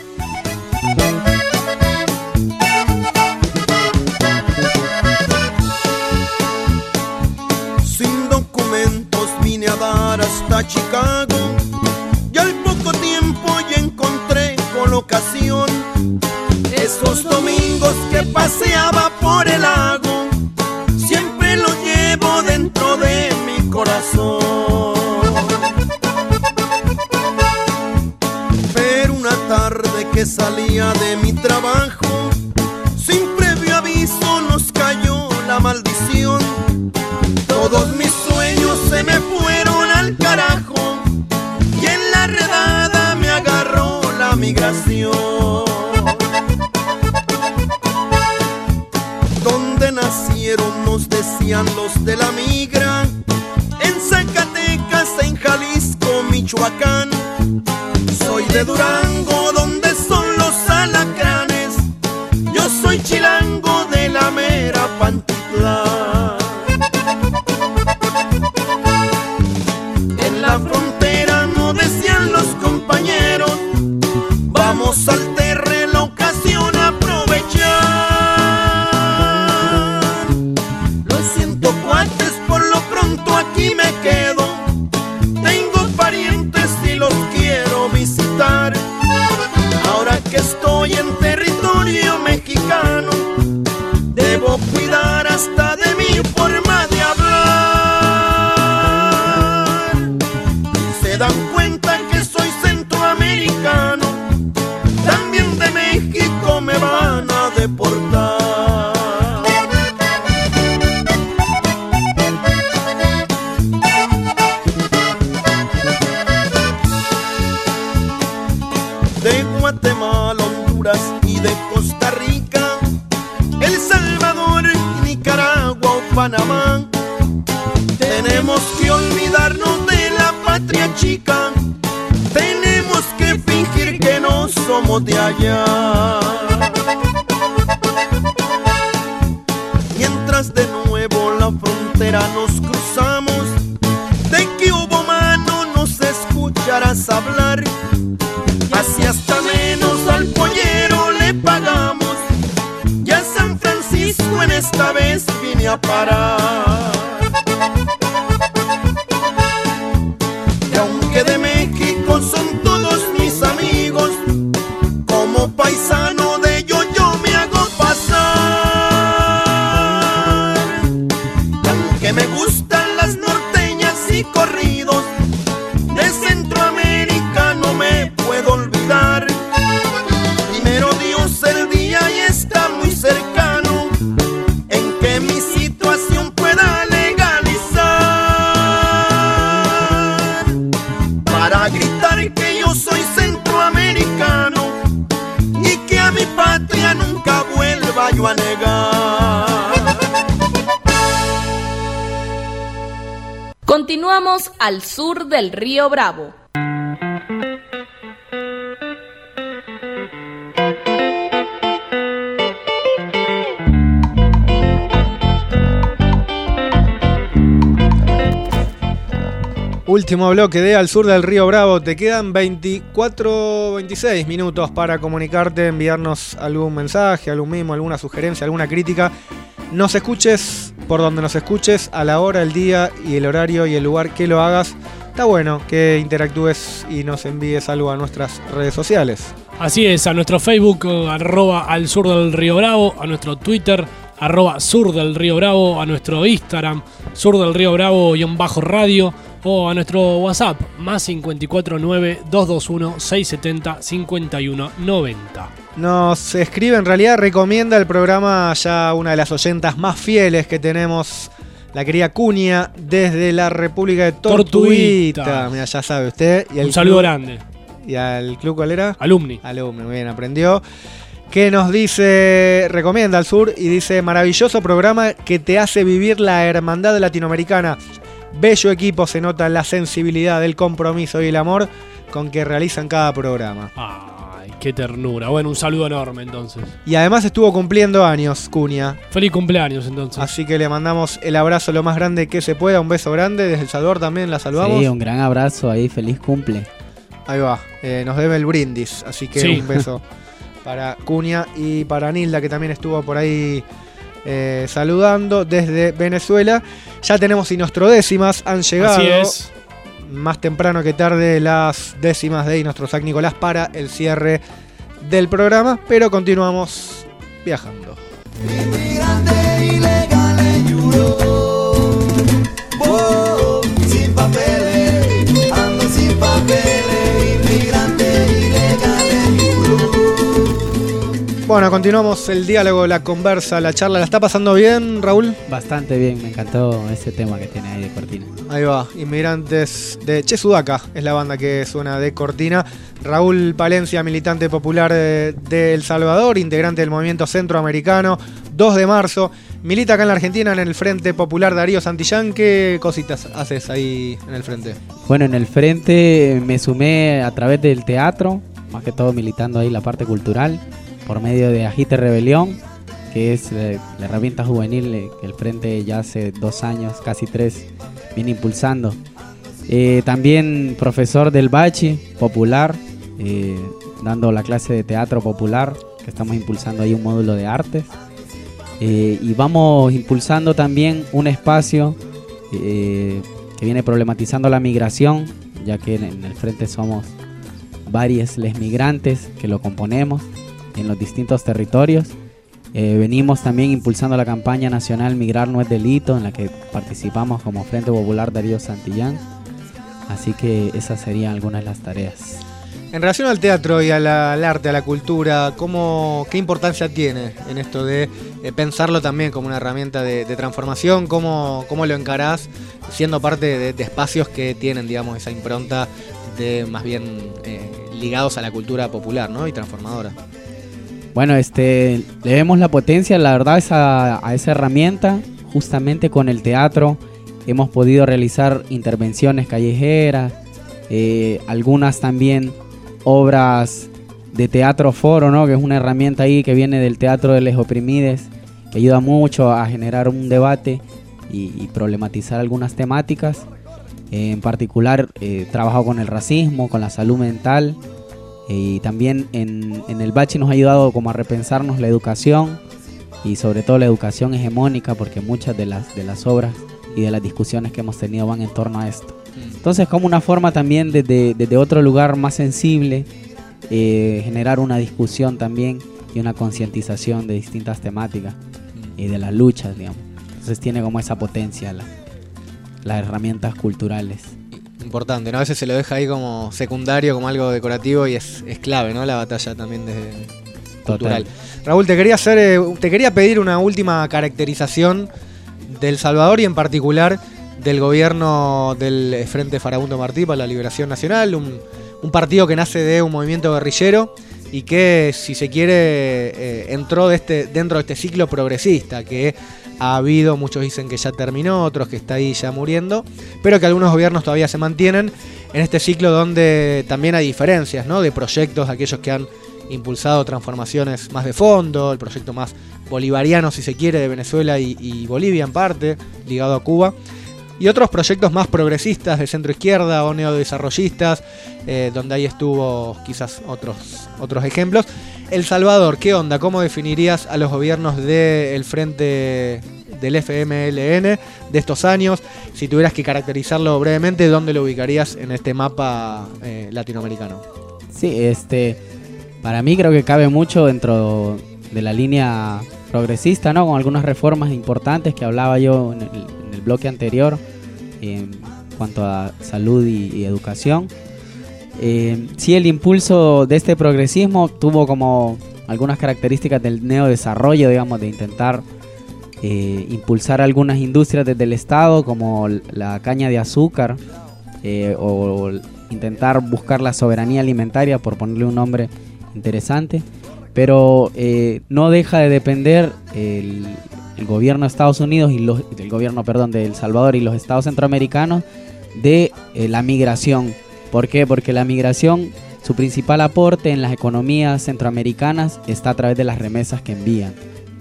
Sin documentos vine a dar hasta Chicago y al poco tiempo ya encontré colocación. Esos domingos que paseaba por el lago siempre lo llevo dentro de mi corazón. Pero una tarde que salía de mi trabajo, sin previo aviso nos cayó la maldición. Todos mis sueños se me fueron al carajo y en la redada me agarró la migración. Donde nacieron nos decían los de la migra, en Zacatecas, en Jalisco, Michoacán. Soy de Durango, donde son los alacranes. Yo soy chilango de la mera Pantitlán. En la frontera no decían los compañeros, vamos al terre, la ocasión a aprovechar. Lo siento, cuates, por lo pronto aquí me quedo. Tengo parientes y los quiero visitar. Ahora que estoy en territorio mexicano, debo cuidar hasta de mi forma de hablar. Se dan cuenta que soy centroamericano, también de México me van a deportar. De Guatemala, Honduras y de Costa Rica, El Salvador Panamá. Tenemos que olvidarnos de la patria chica, tenemos que fingir que no somos de allá. Mientras de nuevo la frontera nos cruzamos, de que hubo mano nos escucharás hablar. Así hasta menos al pollero le pagamos, ya San Francisco en esta vez vine a parar. Y aunque de México son todos mis amigos, como paisano de ellos yo me hago pasar. Y aunque me gustan las norteñas y corridos, de Centroamérica no me puedo olvidar. Primero Dios, el día ya está muy cercano en que mi situación pueda legalizar, para gritar que yo soy centroamericano y que a mi patria nunca vuelva yo a negar. Continuamos al sur del río Bravo. Último bloque de Al Sur del Río Bravo. Te quedan veinticuatro, veintiséis minutos para comunicarte, enviarnos algún mensaje, algún mimo, alguna sugerencia, alguna crítica. Nos escuches por donde nos escuches, a la hora, el día y el horario y el lugar que lo hagas. Está bueno que interactúes y nos envíes algo a nuestras redes sociales. Así es, a nuestro Facebook, arroba Al Sur del Río Bravo, a nuestro Twitter, arroba Sur del Río Bravo, a nuestro Instagram, Sur del Río Bravo guión bajo radio, o a nuestro WhatsApp, más cinco cuatro nueve, dos dos uno, seis siete cero, cinco uno nueve cero. Nos escribe, en realidad recomienda el programa ya una de las oyentas más fieles que tenemos, la querida Cunia, desde la República de Tortuguita. Tortuguita. Mira, ya sabe usted. Y el Un saludo club, grande. ¿Y al club cuál era? Alumni. Alumni, muy bien, aprendió. Que nos dice, recomienda al sur y dice: maravilloso programa que te hace vivir la hermandad latinoamericana. Bello equipo, se nota la sensibilidad, el compromiso y el amor con que realizan cada programa. Ay, qué ternura. Bueno, un saludo enorme entonces. Y además estuvo cumpliendo años, Cunia. Feliz cumpleaños entonces. Así que le mandamos el abrazo lo más grande que se pueda, un beso grande. Desde El Salvador también la saludamos. Sí, un gran abrazo ahí, feliz cumple. Ahí va, eh, nos debe el brindis, así que Sí. un beso para Cunia y para Nilda, que también estuvo por ahí eh, saludando desde Venezuela. Ya tenemos décimas, han llegado. Así es. Más temprano que tarde las décimas de nuestro San Nicolás para el cierre del programa, pero continuamos viajando. Inmigrante ilegal en Europe, oh, sin papeles, ando sin papeles, inmigrante ilegal en Europe. Bueno, continuamos el diálogo, la conversa, la charla. ¿La está pasando bien, Raúl? Bastante bien, me encantó ese tema que tiene ahí de cortina. Ahí va, Inmigrantes de Che Sudaca es la banda que suena de cortina. Raúl Palencia, militante popular de, de El Salvador, integrante del movimiento centroamericano, dos de marzo. Milita acá en la Argentina en el Frente Popular Darío Santillán. ¿Qué cositas haces ahí en el frente? Bueno, en el frente me sumé a través del teatro, más que todo militando ahí la parte cultural, por medio de Agite Rebelión, que es eh, la herramienta juvenil eh, que el Frente ya hace dos años, casi tres, viene impulsando. Eh, también profesor del Bachi Popular, eh, dando la clase de teatro popular, que estamos impulsando ahí un módulo de artes. Eh, y vamos impulsando también un espacio eh, que viene problematizando la migración, ya que en, en el Frente somos varios les migrantes que lo componemos en los distintos territorios. Eh, venimos también impulsando la campaña nacional Migrar no es delito, en la que participamos como Frente Popular Darío Santillán. Así que esas serían algunas de las tareas. En relación al teatro y a la- al arte, a la cultura, ¿cómo, ¿qué importancia tiene en esto de eh, pensarlo también como una herramienta de, de transformación? ¿Cómo, ¿Cómo lo encarás siendo parte de, de espacios que tienen, digamos, esa impronta de más bien eh, ligados a la cultura popular, ¿no? Y transformadora? Bueno, este, le vemos la potencia, la verdad, esa, a esa herramienta, justamente con el teatro hemos podido realizar intervenciones callejeras, eh, algunas también obras de teatro foro, ¿no? Que es una herramienta ahí que viene del teatro de los oprimides, que ayuda mucho a generar un debate y, y problematizar algunas temáticas. Eh, en particular, eh, trabajo con el racismo, con la salud mental, eh, y también en, en el Bachi nos ha ayudado como a repensarnos la educación y sobre todo la educación hegemónica, porque muchas de las, de las obras y de las discusiones que hemos tenido van en torno a esto. Entonces, como una forma también desde, desde otro lugar más sensible, eh, generar una discusión también y una concientización de distintas temáticas y de las luchas, digamos. Entonces tiene como esa potencia la, las herramientas culturales. Importante, ¿no? A veces se lo deja ahí como secundario, como algo decorativo, y es, es clave, ¿no? La batalla también de, cultural. Raúl, te quería hacer, eh, te quería pedir una última caracterización del Salvador y en particular del gobierno del Frente Farabundo Martí para la Liberación Nacional, un, un partido que nace de un movimiento guerrillero y que, si se quiere, eh, entró de este, dentro de este ciclo progresista que ha habido, muchos dicen que ya terminó, otros que está ahí ya muriendo, pero que algunos gobiernos todavía se mantienen en este ciclo donde también hay diferencias, ¿no? De proyectos, aquellos que han impulsado transformaciones más de fondo, el proyecto más bolivariano, si se quiere, de Venezuela y, y Bolivia en parte, ligado a Cuba, y otros proyectos más progresistas de centro izquierda o neodesarrollistas, eh, donde ahí estuvo quizás otros, otros ejemplos. El Salvador, ¿qué onda? ¿Cómo definirías a los gobiernos del frente del F M L N de estos años? Si tuvieras que caracterizarlo brevemente, ¿dónde lo ubicarías en este mapa eh, latinoamericano? Sí, este, para mí creo que cabe mucho dentro de la línea progresista, ¿no? Con algunas reformas importantes que hablaba yo en el, en el bloque anterior en cuanto a salud y, y educación. Eh, sí, el impulso de este progresismo tuvo como algunas características del neodesarrollo, digamos, de intentar eh, impulsar algunas industrias desde el Estado, como la caña de azúcar, eh, o intentar buscar la soberanía alimentaria, por ponerle un nombre interesante, pero eh, no deja de depender el, el gobierno de Estados Unidos y los, el gobierno, perdón, de El Salvador y los estados centroamericanos de eh, la migración. ¿Por qué? Porque la migración, su principal aporte en las economías centroamericanas está a través de las remesas que envían.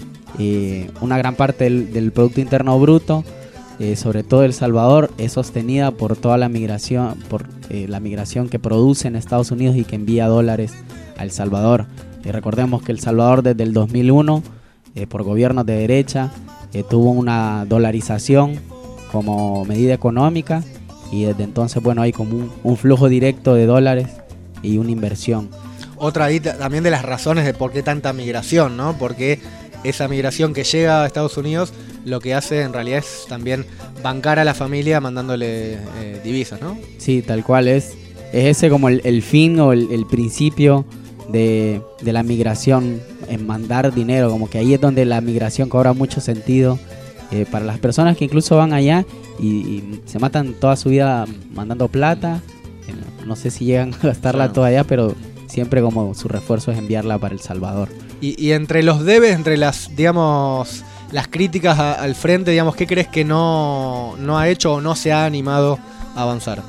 Eh, una gran parte del, del Producto Interno Bruto, eh, sobre todo El Salvador, es sostenida por toda la migración, por eh, la migración que produce en Estados Unidos y que envía dólares a El Salvador. Eh, recordemos que El Salvador desde el dos mil uno, eh, por gobiernos de derecha, eh, tuvo una dolarización como medida económica. Y desde entonces, bueno, hay como un, un flujo directo de dólares y una inversión. Otra ahí también de las razones de por qué tanta migración, ¿no? Porque esa migración que llega a Estados Unidos lo que hace en realidad es también bancar a la familia mandándole eh, divisas, ¿no? Sí, tal cual es. Es ese como el, el fin o el, el principio de, de la migración, en mandar dinero. Como que ahí es donde la migración cobra mucho sentido. Eh, para las personas que incluso van allá y, y se matan toda su vida mandando plata, eh, no, no sé si llegan a gastarla claro. toda allá, pero siempre como su refuerzo es enviarla para El Salvador. Y, y entre los debes, entre las, digamos, las críticas a, al frente, digamos, ¿qué crees que no, no ha hecho o no se ha animado a avanzar?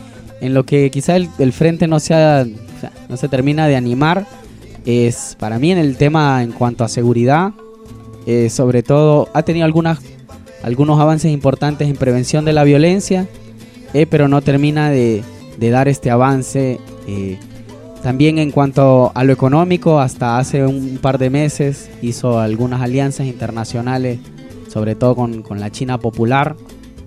En lo que quizá el, el frente no se, ha, o sea, no se termina de animar es, para mí, en el tema en cuanto a seguridad. Eh, sobre todo ha tenido algunas, algunos avances importantes en prevención de la violencia, eh, pero no termina de, de dar este avance. Eh, también en cuanto a lo económico, hasta hace un par de meses hizo algunas alianzas internacionales, sobre todo con, con la China Popular,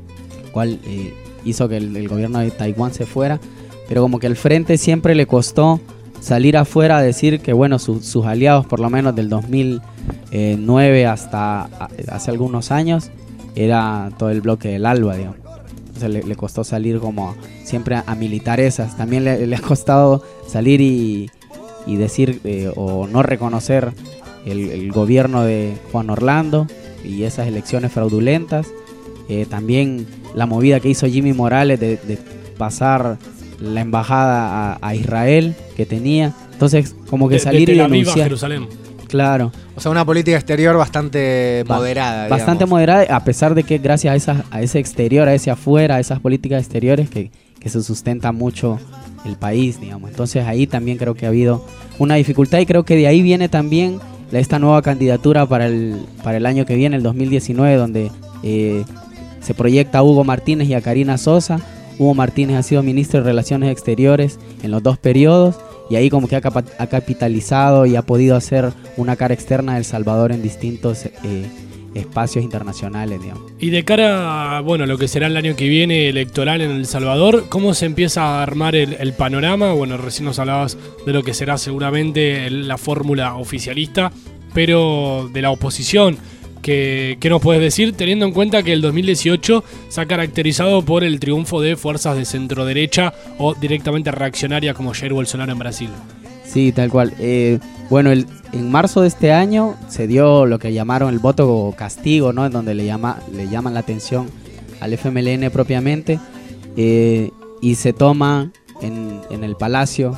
cual eh, hizo que el, el gobierno de Taiwán se fuera, pero como que al frente siempre le costó salir afuera a decir que, bueno, su, sus aliados, por lo menos del dos mil nueve hasta hace algunos años, era todo el bloque del ALBA, digamos. Entonces le, le costó salir como siempre a, a militar esas. También le, le ha costado salir y, y decir eh, o no reconocer el, el gobierno de Juan Orlando y esas elecciones fraudulentas. Eh, también la movida que hizo Jimmy Morales de, de pasar la embajada a, a Israel que tenía. Entonces, como que de, salir de y Tel Aviv denunciar. a Jerusalén. Claro. O sea, una política exterior bastante moderada. Bastante digamos. moderada, a pesar de que gracias a, esa, a ese exterior, a ese afuera, a esas políticas exteriores que, que se sustenta mucho el país, digamos. Entonces ahí también creo que ha habido una dificultad y creo que de ahí viene también esta nueva candidatura para el, para el año que viene, el dos mil diecinueve, donde eh, se proyecta a Hugo Martínez y a Karina Sosa. Hugo Martínez ha sido ministro de Relaciones Exteriores en los dos periodos y ahí como que ha, capa- ha capitalizado y ha podido hacer una cara externa de El Salvador en distintos eh, espacios internacionales, digamos. Y de cara a, bueno, lo que será el año que viene electoral en El Salvador, ¿cómo se empieza a armar el, el panorama? Bueno, recién nos hablabas de lo que será seguramente el- la fórmula oficialista, pero de la oposición. ¿Qué, ¿Qué nos puedes decir teniendo en cuenta que el dos mil dieciocho se ha caracterizado por el triunfo de fuerzas de centro derecha o directamente reaccionarias como Jair Bolsonaro en Brasil? Sí, tal cual. Eh, bueno, el, en marzo de este año se dio lo que llamaron el voto castigo, ¿no? En donde le, llama, le llaman la atención al F M L N propiamente eh, y se toma en, en el Palacio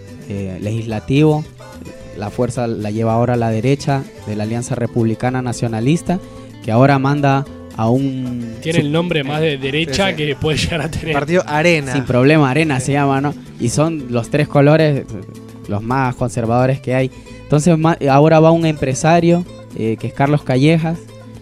eh, Legislativo. La fuerza la lleva ahora la derecha de la Alianza Republicana Nacionalista, que ahora manda a un... Tiene el nombre más de derecha sí, sí. que puede llegar a tener. Partido Arena. Sin problema, Arena sí. se llama, ¿no? Y son los tres colores, los más conservadores que hay. Entonces ahora va un empresario, eh, que es Carlos Callejas,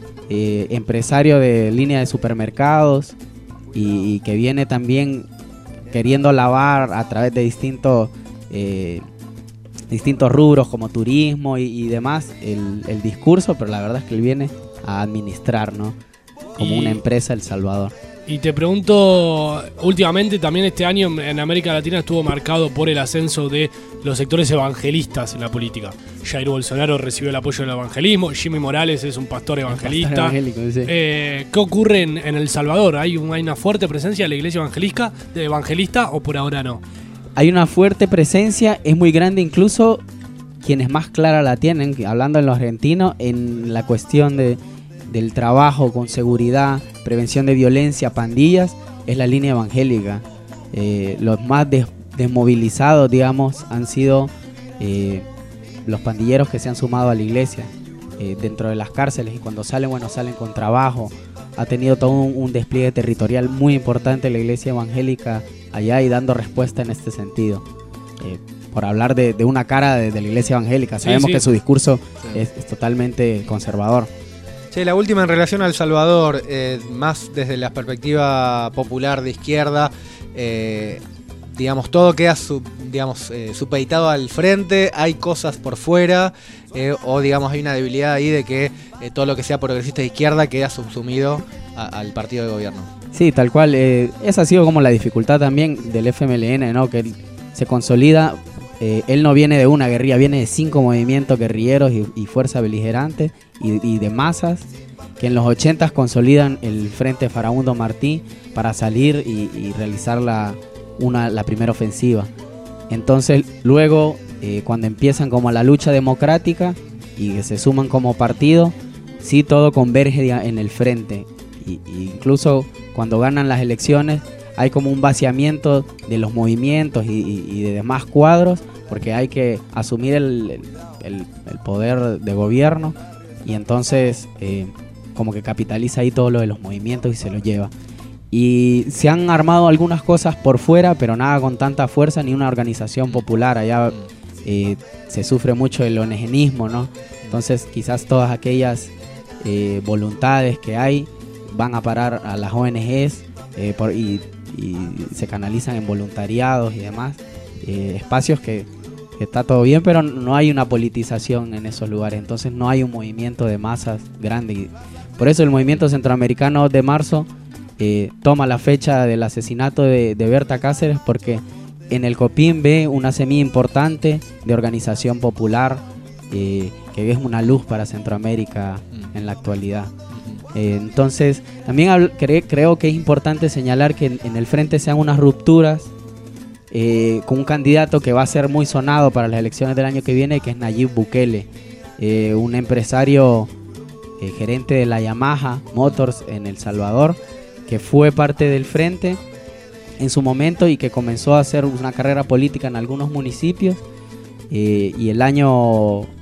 eh, empresario de línea de supermercados, y, y que viene también queriendo lavar a través de distintos... Eh, distintos rubros como turismo y, y demás el, el discurso, pero la verdad es que él viene a administrar, ¿no? Como y, una empresa El Salvador. Y te pregunto, últimamente también este año en América Latina estuvo marcado por el ascenso de los sectores evangelistas en la política. Jair Bolsonaro recibió el apoyo del evangelismo, Jimmy Morales es un pastor evangelista. Pastor sí. eh, ¿Qué ocurre en, en El Salvador? ¿Hay, un, ¿Hay una fuerte presencia de la iglesia evangelista, de evangelista o por ahora no? Hay una fuerte presencia, es muy grande, incluso quienes más clara la tienen, hablando en lo argentino, en la cuestión de, del trabajo con seguridad, prevención de violencia, pandillas, es la línea evangélica. Eh, los más des, desmovilizados, digamos, han sido eh, los pandilleros que se han sumado a la iglesia eh, dentro de las cárceles, y cuando salen, bueno, salen con trabajo. Ha tenido todo un, un despliegue territorial muy importante la iglesia evangélica allá y dando respuesta en este sentido. Eh, por hablar de, de una cara de, de la iglesia evangélica, sabemos sí, sí. que su discurso sí. es, es totalmente conservador. Sí, la última en relación a El Salvador, eh, más desde la perspectiva popular de izquierda, eh, digamos, todo queda sub, digamos, eh, supeditado al frente, hay cosas por fuera, eh, o digamos hay una debilidad ahí de que eh, todo lo que sea progresista de izquierda queda subsumido a, al partido de gobierno. Sí, tal cual. Eh, esa ha sido como la dificultad también del F M L N, ¿no? Que él se consolida. Eh, él no viene de una guerrilla, viene de cinco movimientos guerrilleros y, y fuerza beligerante y, y de masas que en los ochentas consolidan el Frente Farabundo Martí para salir y, y realizar la, una, la primera ofensiva. Entonces luego eh, cuando empiezan como la lucha democrática y que se suman como partido, sí todo converge en el frente. Y, y incluso cuando ganan las elecciones hay como un vaciamiento de los movimientos y, y, y de demás cuadros, porque hay que asumir el, el, el poder de gobierno, y entonces eh, como que capitaliza ahí todo lo de los movimientos y se lo lleva. Y se han armado algunas cosas por fuera, pero nada con tanta fuerza ni una organización popular. Allá eh, se sufre mucho el onegenismo, ¿no? Entonces quizás todas aquellas eh, voluntades que hay van a parar a las O N Ges eh, por, y, y se canalizan en voluntariados y demás, eh, espacios que, que está todo bien, pero no hay una politización en esos lugares, entonces no hay un movimiento de masas grande. Y por eso el movimiento centroamericano de marzo eh, toma la fecha del asesinato de, de Berta Cáceres, porque en el Copín ve una semilla importante de organización popular eh, que es una luz para Centroamérica en la actualidad. Eh, entonces, también habl- cre- creo que es importante señalar que en, en el frente sean unas rupturas eh, con un candidato que va a ser muy sonado para las elecciones del año que viene, que es Nayib Bukele, eh, un empresario eh, gerente de la Yamaha Motors en El Salvador, que fue parte del frente en su momento y que comenzó a hacer una carrera política en algunos municipios, eh, y el año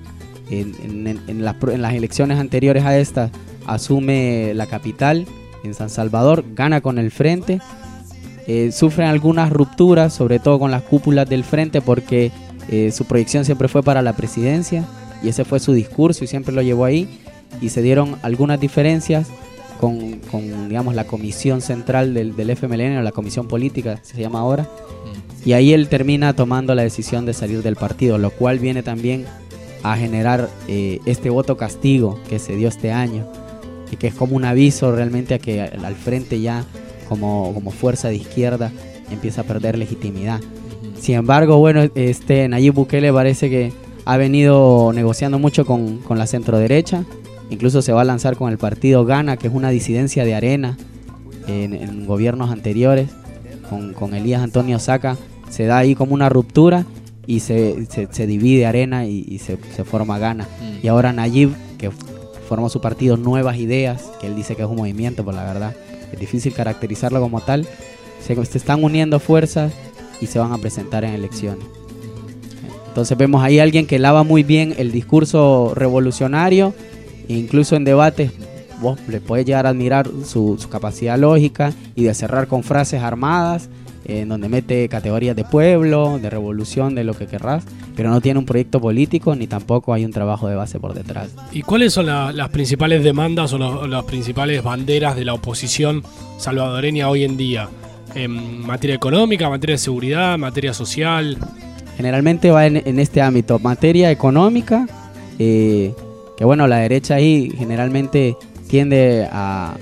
en, en, en, las, en las elecciones anteriores a esta, asume la capital, en San Salvador, gana con el Frente. Eh, sufren algunas rupturas, sobre todo con las cúpulas del Frente, porque eh, su proyección siempre fue para la presidencia y ese fue su discurso y siempre lo llevó ahí, y se dieron algunas diferencias con, con digamos, la comisión central del, del F M L N, o la comisión política se llama ahora, mm. y ahí él termina tomando la decisión de salir del partido, lo cual viene también a generar eh, este voto castigo que se dio este año, y que es como un aviso realmente a que al, al Frente ya como, como fuerza de izquierda empieza a perder legitimidad. Uh-huh. Sin embargo, bueno, este Nayib Bukele parece que ha venido negociando mucho con, con la centroderecha, incluso se va a lanzar con el partido Gana, que es una disidencia de Arena en, en gobiernos anteriores, con, con Elías Antonio Saca, se da ahí como una ruptura y se, se, se divide Arena y, y se, se forma Gana. Mm. Y ahora Nayib, que formó su partido Nuevas Ideas, que él dice que es un movimiento, pero la verdad es difícil caracterizarlo como tal, se, se están uniendo fuerzas y se van a presentar en elecciones. Entonces vemos ahí a alguien que lava muy bien el discurso revolucionario, e incluso en debates vos le podés llegar a admirar su, su capacidad lógica y de cerrar con frases armadas, eh, en donde mete categorías de pueblo, de revolución, de lo que querrás, pero no tiene un proyecto político ni tampoco hay un trabajo de base por detrás. ¿Y cuáles son la, las principales demandas o los, las principales banderas de la oposición salvadoreña hoy en día? ¿En materia económica, materia de seguridad, materia social? Generalmente va en, en este ámbito, materia económica, eh, que bueno, la derecha ahí generalmente tiende a,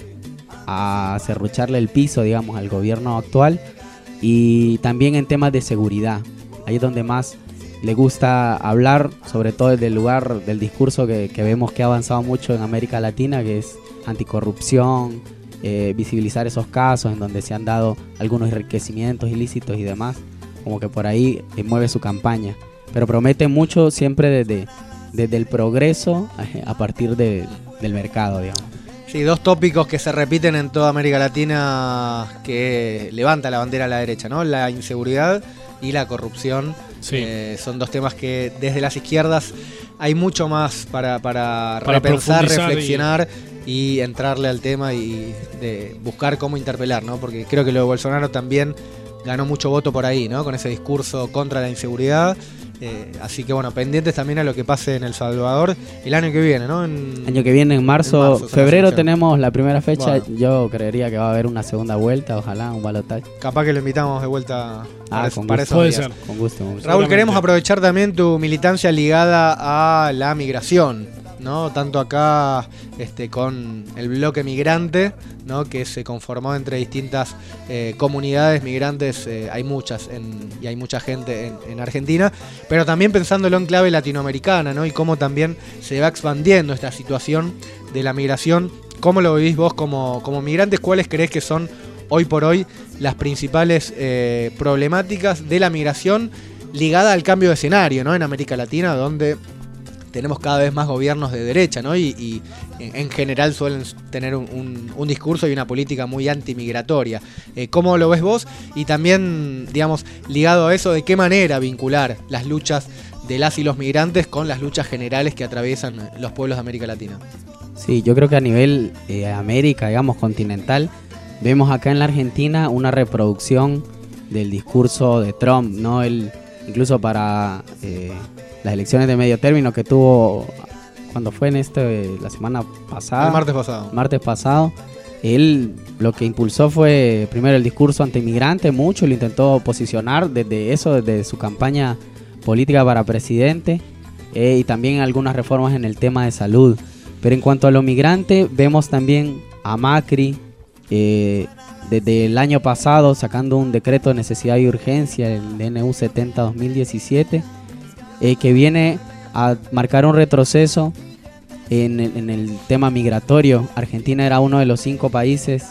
a serrucharle el piso, digamos, al gobierno actual, y también en temas de seguridad, ahí es donde más le gusta hablar, sobre todo desde el lugar del discurso que, que vemos que ha avanzado mucho en América Latina, que es anticorrupción, eh, visibilizar esos casos en donde se han dado algunos enriquecimientos ilícitos y demás, como que por ahí eh, mueve su campaña, pero promete mucho siempre desde, desde el progreso eh, a partir de, del mercado, digamos. Sí, dos tópicos que se repiten en toda América Latina que levanta la bandera a la derecha, ¿no? La inseguridad y la corrupción. Sí. Eh, son dos temas que desde las izquierdas hay mucho más para, para, para repensar, reflexionar y... y entrarle al tema y de buscar cómo interpelar, ¿no? Porque creo que lo de Bolsonaro también ganó mucho voto por ahí, ¿no? Con ese discurso contra la inseguridad. Eh, así que bueno, pendientes también a lo que pase en El Salvador el año que viene, ¿no? En, año que viene, en marzo, en marzo febrero tenemos la primera fecha. Bueno. Yo creería que va a haber una segunda vuelta, ojalá, un balotaje. Capaz que lo invitamos de vuelta ah, para, con para gusto. esos días. Puede ser. Con gusto, con gusto. Raúl, queremos aprovechar también tu militancia ligada a la migración, ¿no? Tanto acá este, con el bloque migrante, ¿no? Que se conformó entre distintas eh, comunidades migrantes, eh, hay muchas en, y hay mucha gente en, en Argentina, pero también pensándolo en clave latinoamericana, ¿no? Y cómo también se va expandiendo esta situación de la migración. ¿Cómo lo vivís vos como, como migrantes? ¿Cuáles creés que son hoy por hoy las principales eh, problemáticas de la migración ligada al cambio de escenario, ¿no? En América Latina, donde tenemos cada vez más gobiernos de derecha, ¿no? Y, y en general suelen tener un, un, un discurso y una política muy antimigratoria. Eh, ¿Cómo lo ves vos? Y también, digamos, ligado a eso, ¿de qué manera vincular las luchas de las y los migrantes con las luchas generales que atraviesan los pueblos de América Latina? Sí, yo creo que a nivel eh, América, digamos, continental, vemos acá en la Argentina una reproducción del discurso de Trump, ¿no? Él, incluso para... Eh, las elecciones de medio término que tuvo cuando fue en este la semana pasada, el martes pasado. Martes pasado, él lo que impulsó fue primero el discurso antimigrante, mucho lo intentó posicionar desde eso, desde su campaña política para presidente, eh, y también algunas reformas en el tema de salud. Pero en cuanto a los migrantes, vemos también a Macri eh, desde el año pasado sacando un decreto de necesidad y urgencia, el D N U setenta dos mil diecisiete, Eh, que viene a marcar un retroceso en el, en el tema migratorio. Argentina era uno de los cinco países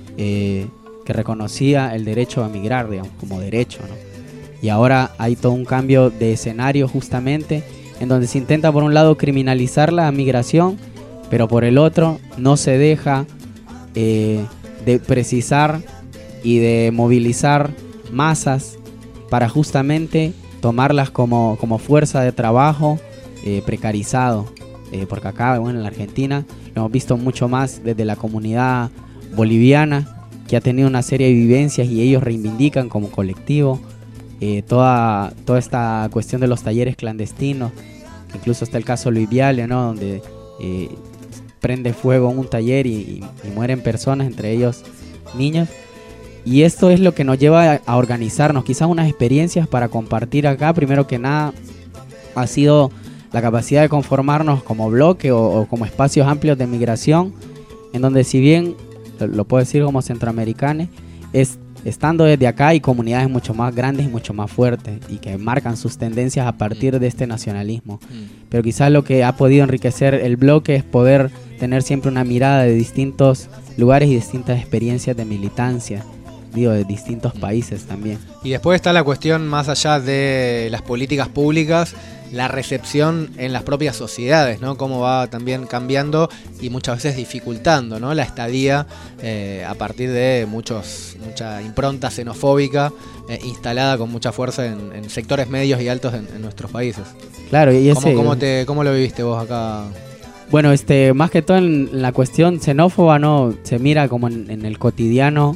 eh, que reconocía el derecho a migrar, digamos, como derecho, ¿no? Y ahora hay todo un cambio de escenario justamente, en donde se intenta por un lado criminalizar la migración, pero por el otro no se deja eh, de precisar y de movilizar masas para justamente tomarlas como, como fuerza de trabajo eh, precarizado, eh, porque acá, bueno, en la Argentina lo hemos visto mucho más desde la comunidad boliviana, que ha tenido una serie de vivencias y ellos reivindican como colectivo eh, toda, toda esta cuestión de los talleres clandestinos. Incluso está el caso Luis Viale, ¿no? Donde eh, prende fuego en un taller y, y, y mueren personas, entre ellos niños. Y esto es lo que nos lleva a, a organizarnos, quizás unas experiencias para compartir acá. Primero que nada ha sido la capacidad de conformarnos como bloque o, o como espacios amplios de migración, en donde si bien, lo, lo puedo decir como centroamericanos, es estando desde acá hay comunidades mucho más grandes y mucho más fuertes y que marcan sus tendencias a partir de este nacionalismo. Mm. Pero quizás lo que ha podido enriquecer el bloque es poder tener siempre una mirada de distintos lugares y distintas experiencias de militancia, digo, de distintos países también. Y después está la cuestión más allá de las políticas públicas, la recepción en las propias sociedades, ¿no? Cómo va también cambiando y muchas veces dificultando, ¿no? La estadía eh, a partir de muchos mucha impronta xenofóbica eh, instalada con mucha fuerza en, en sectores medios y altos en, en nuestros países. Claro, y ese... ¿Cómo, cómo, te, ¿Cómo lo viviste vos acá? Bueno, este, más que todo en la cuestión xenófoba, ¿no? Se mira como en, en el cotidiano,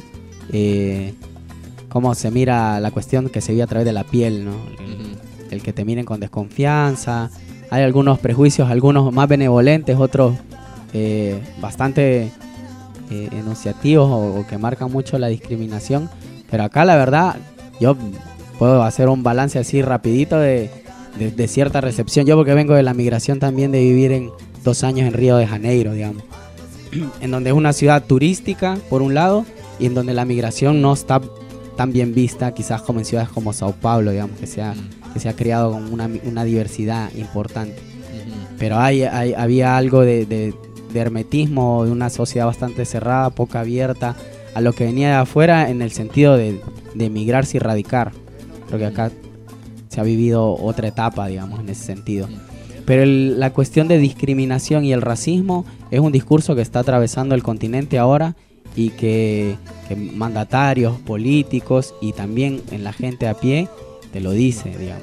eh, cómo se mira la cuestión que se vive a través de la piel, ¿no? El, uh-huh. el que te miren con desconfianza. Hay algunos prejuicios, algunos más benevolentes, otros eh, bastante eh, enunciativos o, o que marcan mucho la discriminación. Pero acá la verdad, yo puedo hacer un balance así rapidito de, de, de cierta recepción. Yo porque vengo de la migración también, de vivir en dos años en Río de Janeiro, digamos. En donde es una ciudad turística, por un lado, y en donde la migración no está tan bien vista, quizás como en ciudades como Sao Paulo, digamos, que se ha, que se ha creado con una, una diversidad importante. Uh-huh. Pero hay, hay, había algo de, de, de hermetismo, de una sociedad bastante cerrada, poco abierta a lo que venía de afuera, en el sentido de, de emigrarse y radicar. Creo que acá se ha vivido otra etapa, digamos, en ese sentido. Pero el, la cuestión de discriminación y el racismo es un discurso que está atravesando el continente ahora, y que, que mandatarios, políticos y también en la gente a pie te lo dice, digamos.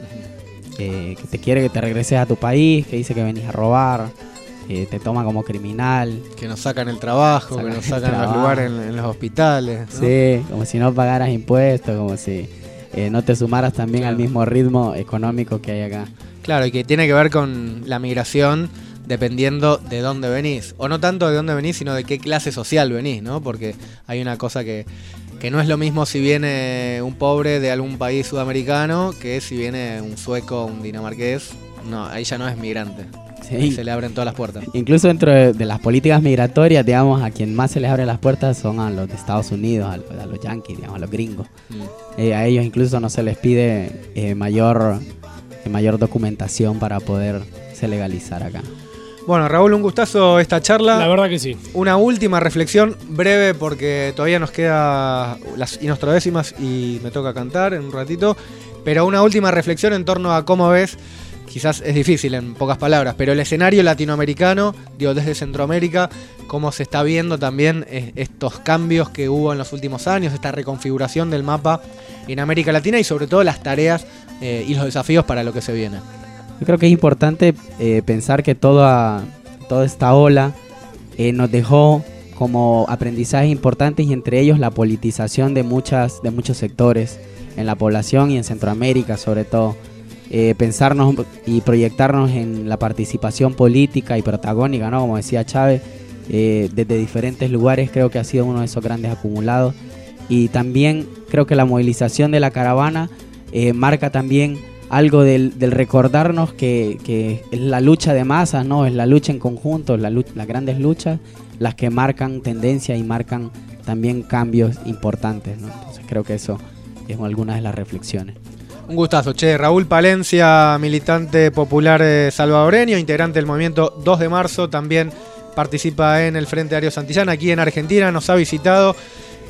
Eh, que te quiere que te regreses a tu país, que dice que venís a robar, eh, te toma como criminal. Que nos sacan el trabajo, sacan que nos sacan los lugares en, en los hospitales, ¿no? Sí, como si no pagaras impuestos, como si eh, no te sumaras también claro. al mismo ritmo económico que hay acá. Claro, y que tiene que ver con la migración dependiendo de dónde venís, o no tanto de dónde venís, sino de qué clase social venís, ¿no? Porque hay una cosa que, que no es lo mismo si viene un pobre de algún país sudamericano que si viene un sueco, un dinamarqués. No, ahí ya no es migrante. Sí. Se le abren todas las puertas. Incluso dentro de, de las políticas migratorias, digamos, a quien más se les abre las puertas son a los de Estados Unidos, a los, a los yanquis, digamos, a los gringos. Mm. Eh, a ellos incluso no se les pide eh, mayor, eh, mayor documentación para poderse legalizar acá. Bueno, Raúl, un gustazo esta charla. La verdad que sí. Una última reflexión breve porque todavía nos queda las inostradécimas y me toca cantar en un ratito. Pero una última reflexión en torno a cómo ves, quizás es difícil en pocas palabras, pero el escenario latinoamericano, digo, desde Centroamérica, cómo se está viendo también estos cambios que hubo en los últimos años, esta reconfiguración del mapa en América Latina y sobre todo las tareas eh, y los desafíos para lo que se viene. Yo creo que es importante eh, pensar que toda, toda esta ola eh, nos dejó como aprendizajes importantes y entre ellos la politización de, muchas, de muchos sectores en la población y en Centroamérica sobre todo. Eh, pensarnos y proyectarnos en la participación política y protagónica, ¿no? Como decía Chávez, eh, desde diferentes lugares creo que ha sido uno de esos grandes acumulados. Y también creo que la movilización de la caravana eh, marca también algo del, del recordarnos que, que es la lucha de masas, ¿no? Es la lucha en conjunto, la lucha, las grandes luchas, las que marcan tendencia y marcan también cambios importantes, ¿no? Entonces creo que eso es alguna de las reflexiones. Un gustazo, che. Raúl Palencia, militante popular eh, salvadoreño, integrante del movimiento dos de marzo, también participa en el Frente Ario Santillán aquí en Argentina, nos ha visitado.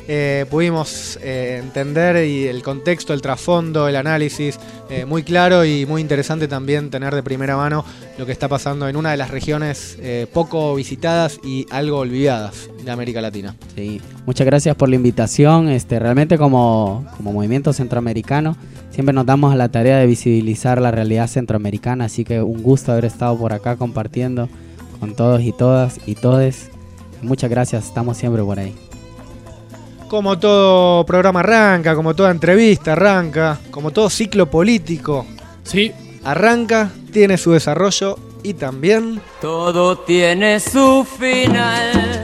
eh, pudimos eh, entender y el contexto, el trasfondo, el análisis eh, muy claro y muy interesante también tener de primera mano lo que está pasando en una de las regiones eh, poco visitadas y algo olvidadas de América Latina. Sí, muchas gracias por la invitación. Este, realmente como, como movimiento centroamericano siempre nos damos a la tarea de visibilizar la realidad centroamericana, así que un gusto haber estado por acá compartiendo con todos y todas y todes. Muchas gracias, estamos siempre por ahí. Como todo programa arranca, como toda entrevista arranca, como todo ciclo político, sí, arranca, tiene su desarrollo y también todo tiene su final.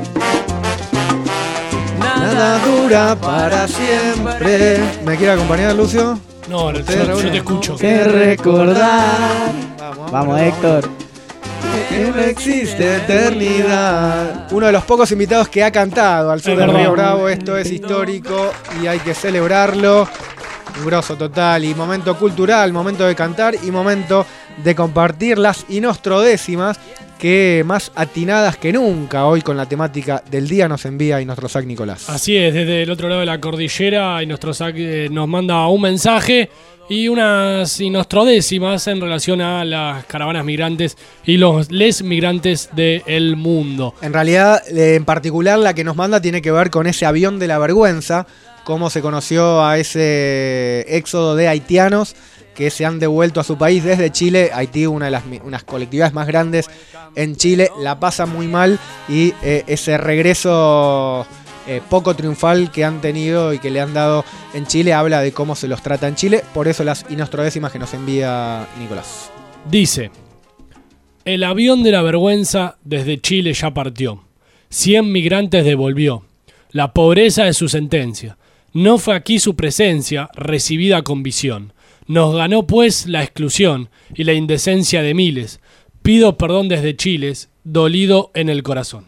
Nada dura para siempre. ¿Me quiere acompañar, Lucio? No, no, yo, yo te escucho. Que recordar. Vamos, vamos Héctor. Que no existe eternidad. Uno de los pocos invitados que ha cantado al sur del Río Bravo. Esto es histórico y hay que celebrarlo. Un grosso total y momento cultural, momento de cantar y momento de compartir las inostrodécimas que más atinadas que nunca hoy con la temática del día nos envía Inostrozac Nicolás. Así es, desde el otro lado de la cordillera Inostrozac eh, nos manda un mensaje y unas inostrodécimas en relación a las caravanas migrantes y los les migrantes del mundo. En realidad, en particular, la que nos manda tiene que ver con ese avión de la vergüenza, cómo se conoció a ese éxodo de haitianos que se han devuelto a su país desde Chile. Haití, una de las unas colectividades más grandes en Chile, la pasa muy mal y eh, ese regreso Eh, poco triunfal que han tenido y que le han dado en Chile habla de cómo se los trata en Chile. Por eso las inostrodécimas que nos envía Nicolás. Dice: el avión de la vergüenza desde Chile ya partió. cien migrantes devolvió. La pobreza es su sentencia. No fue aquí su presencia recibida con visión. Nos ganó pues la exclusión y la indecencia de miles. Pido perdón desde Chile, dolido en el corazón.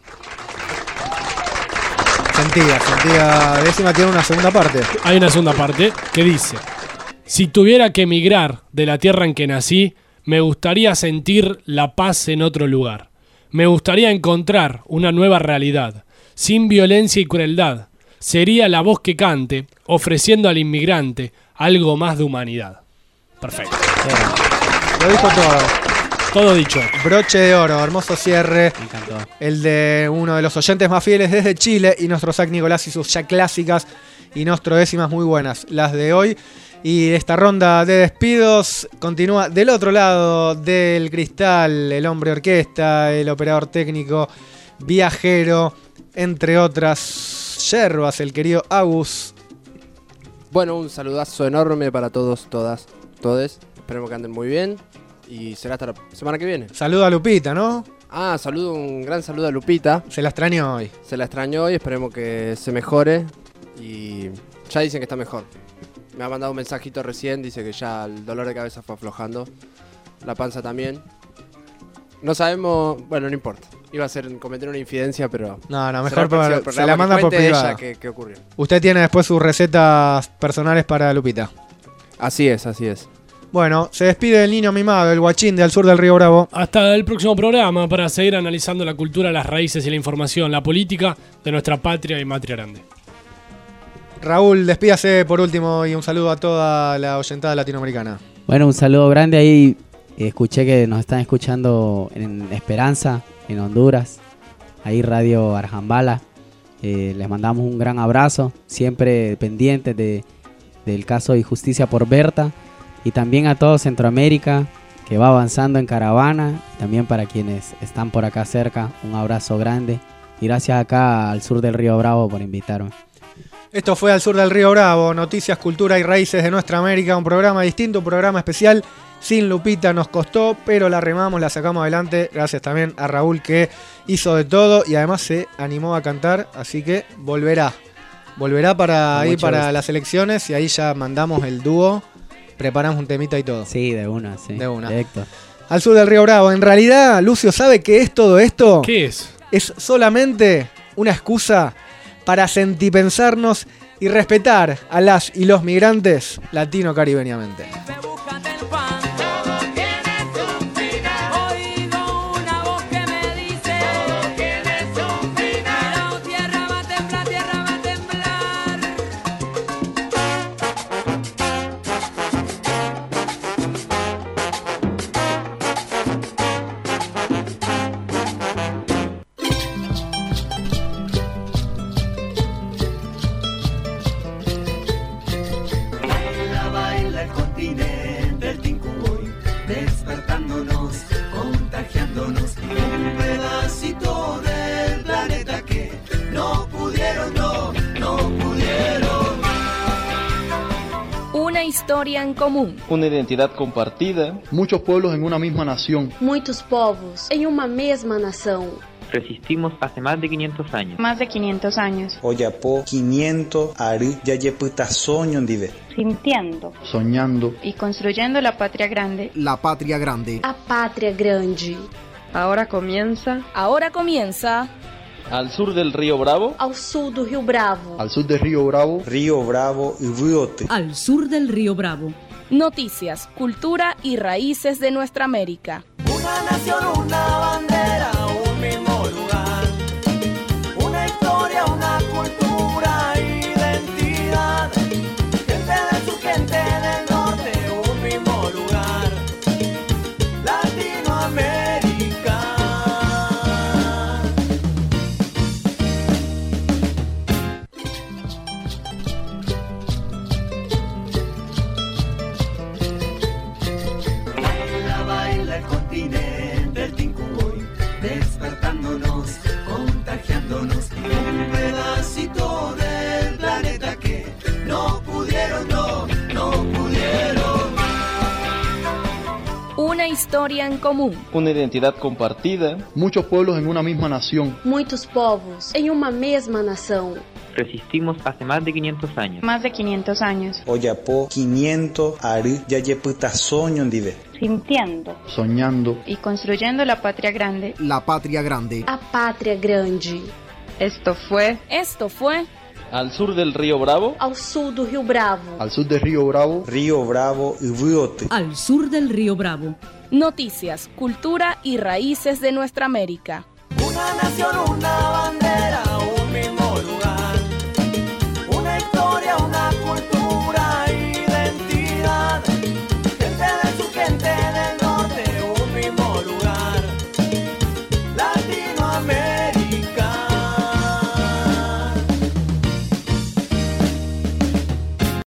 Sentía, sentía décima tiene una segunda parte. Hay una segunda parte que dice: si tuviera que emigrar de la tierra en que nací, me gustaría sentir la paz en otro lugar. Me gustaría encontrar una nueva realidad, sin violencia y crueldad. Sería la voz que cante, ofreciendo al inmigrante algo más de humanidad. Perfecto. Lo dijo todo. Todo dicho. Broche de oro, hermoso cierre. Me encantó. El de uno de los oyentes más fieles desde Chile, Inostrozac Nicolás y sus ya clásicas inostrodécimas muy buenas, las de hoy. Y esta ronda de despidos continúa del otro lado del cristal, el hombre orquesta, el operador técnico, viajero, entre otras yerbas, el querido Agus. Bueno, un saludazo enorme para todos, todas, todes. Esperemos que anden muy bien. Y será hasta la semana que viene. Saludo a Lupita, ¿no? Ah, saludo, un gran saludo a Lupita. Se la extrañó hoy. Se la extrañó hoy, esperemos que se mejore. Y ya dicen que está mejor. Me ha mandado un mensajito recién, dice que ya el dolor de cabeza fue aflojando. La panza también. No sabemos, bueno, no importa. Iba a ser cometer una infidencia, pero... No, no, mejor por, se la manda por privado. privado. ¿Qué, qué ocurrió? Usted tiene después sus recetas personales para Lupita. Así es, así es. Bueno, se despide el niño mimado, el guachín de Al Sur del Río Bravo. Hasta el próximo programa para seguir analizando la cultura, las raíces y la información, la política de nuestra patria y matria grande. Raúl, despídase por último y un saludo a toda la oyentada latinoamericana. Bueno, un saludo grande ahí. Escuché que nos están escuchando en Esperanza, en Honduras. Ahí Radio Arjambala. Eh, les mandamos un gran abrazo, siempre pendientes de, del caso de Justicia por Berta. Y también a todo Centroamérica que va avanzando en caravana. También para quienes están por acá cerca, un abrazo grande. Y gracias acá al Sur del Río Bravo por invitarme. Esto fue Al Sur del Río Bravo, noticias, cultura y raíces de nuestra América. Un programa distinto, un programa especial. Sin Lupita nos costó, pero la remamos, la sacamos adelante. Gracias también a Raúl que hizo de todo y además se animó a cantar. Así que volverá. Volverá para ir para gusto. Las elecciones y ahí ya mandamos el dúo. Preparamos un temita y todo. Sí, de una, sí. De una. De Héctor. Al Sur del Río Bravo. En realidad, Lucio, ¿sabe qué es todo esto? ¿Qué es? Es solamente una excusa para sentipensarnos y respetar a las y los migrantes latino-caribeñamente. continente, el Tincuboy, despertándonos, contagiándonos, un pedacito del planeta que no pudieron, no, no pudieron. Una historia en común. Una identidad compartida. Muchos pueblos en una misma nación. Muitos povos em uma mesma nação. Resistimos hace más de quinientos años. Más de quinientos años. Oyapo quinientos ari yayeputa soño dive. Sintiendo. Soñando. Y construyendo la patria grande. La patria grande. A pátria grande. Ahora comienza. Ahora comienza. Al sur del río Bravo. Ao sul do Rio Bravo. Al sur del río Bravo. Río Bravo y Riote. Al sur del río Bravo. Noticias, cultura y raíces de nuestra América. Una nación, una bandera, un mismo lugar. Una historia, una cultura, identidad. Gente del sur, gente del norte, un mismo lugar. Latinoamérica. Baila, baila el continente, el Tincuboy, despertándonos, contagiándonos, un pedacito del planeta que no pudieron, no, no pudieron. Una historia en común. Una identidad compartida. Muchos pueblos en una misma nación. Muitos povos em uma mesma nação. Resistimos hace más de quinientos años. Más de quinientos años. Oyapo quinientos ari yayeputa soño dive. Sintiendo. Soñando. Y construyendo la patria grande. La patria grande. A pátria grande. Esto fue. Esto fue. Al sur del río Bravo. Ao sul do Rio Bravo. Al sur del río Bravo. Río Bravo y Riote. Al sur del río Bravo. Noticias, cultura y raíces de nuestra América. Una nación, una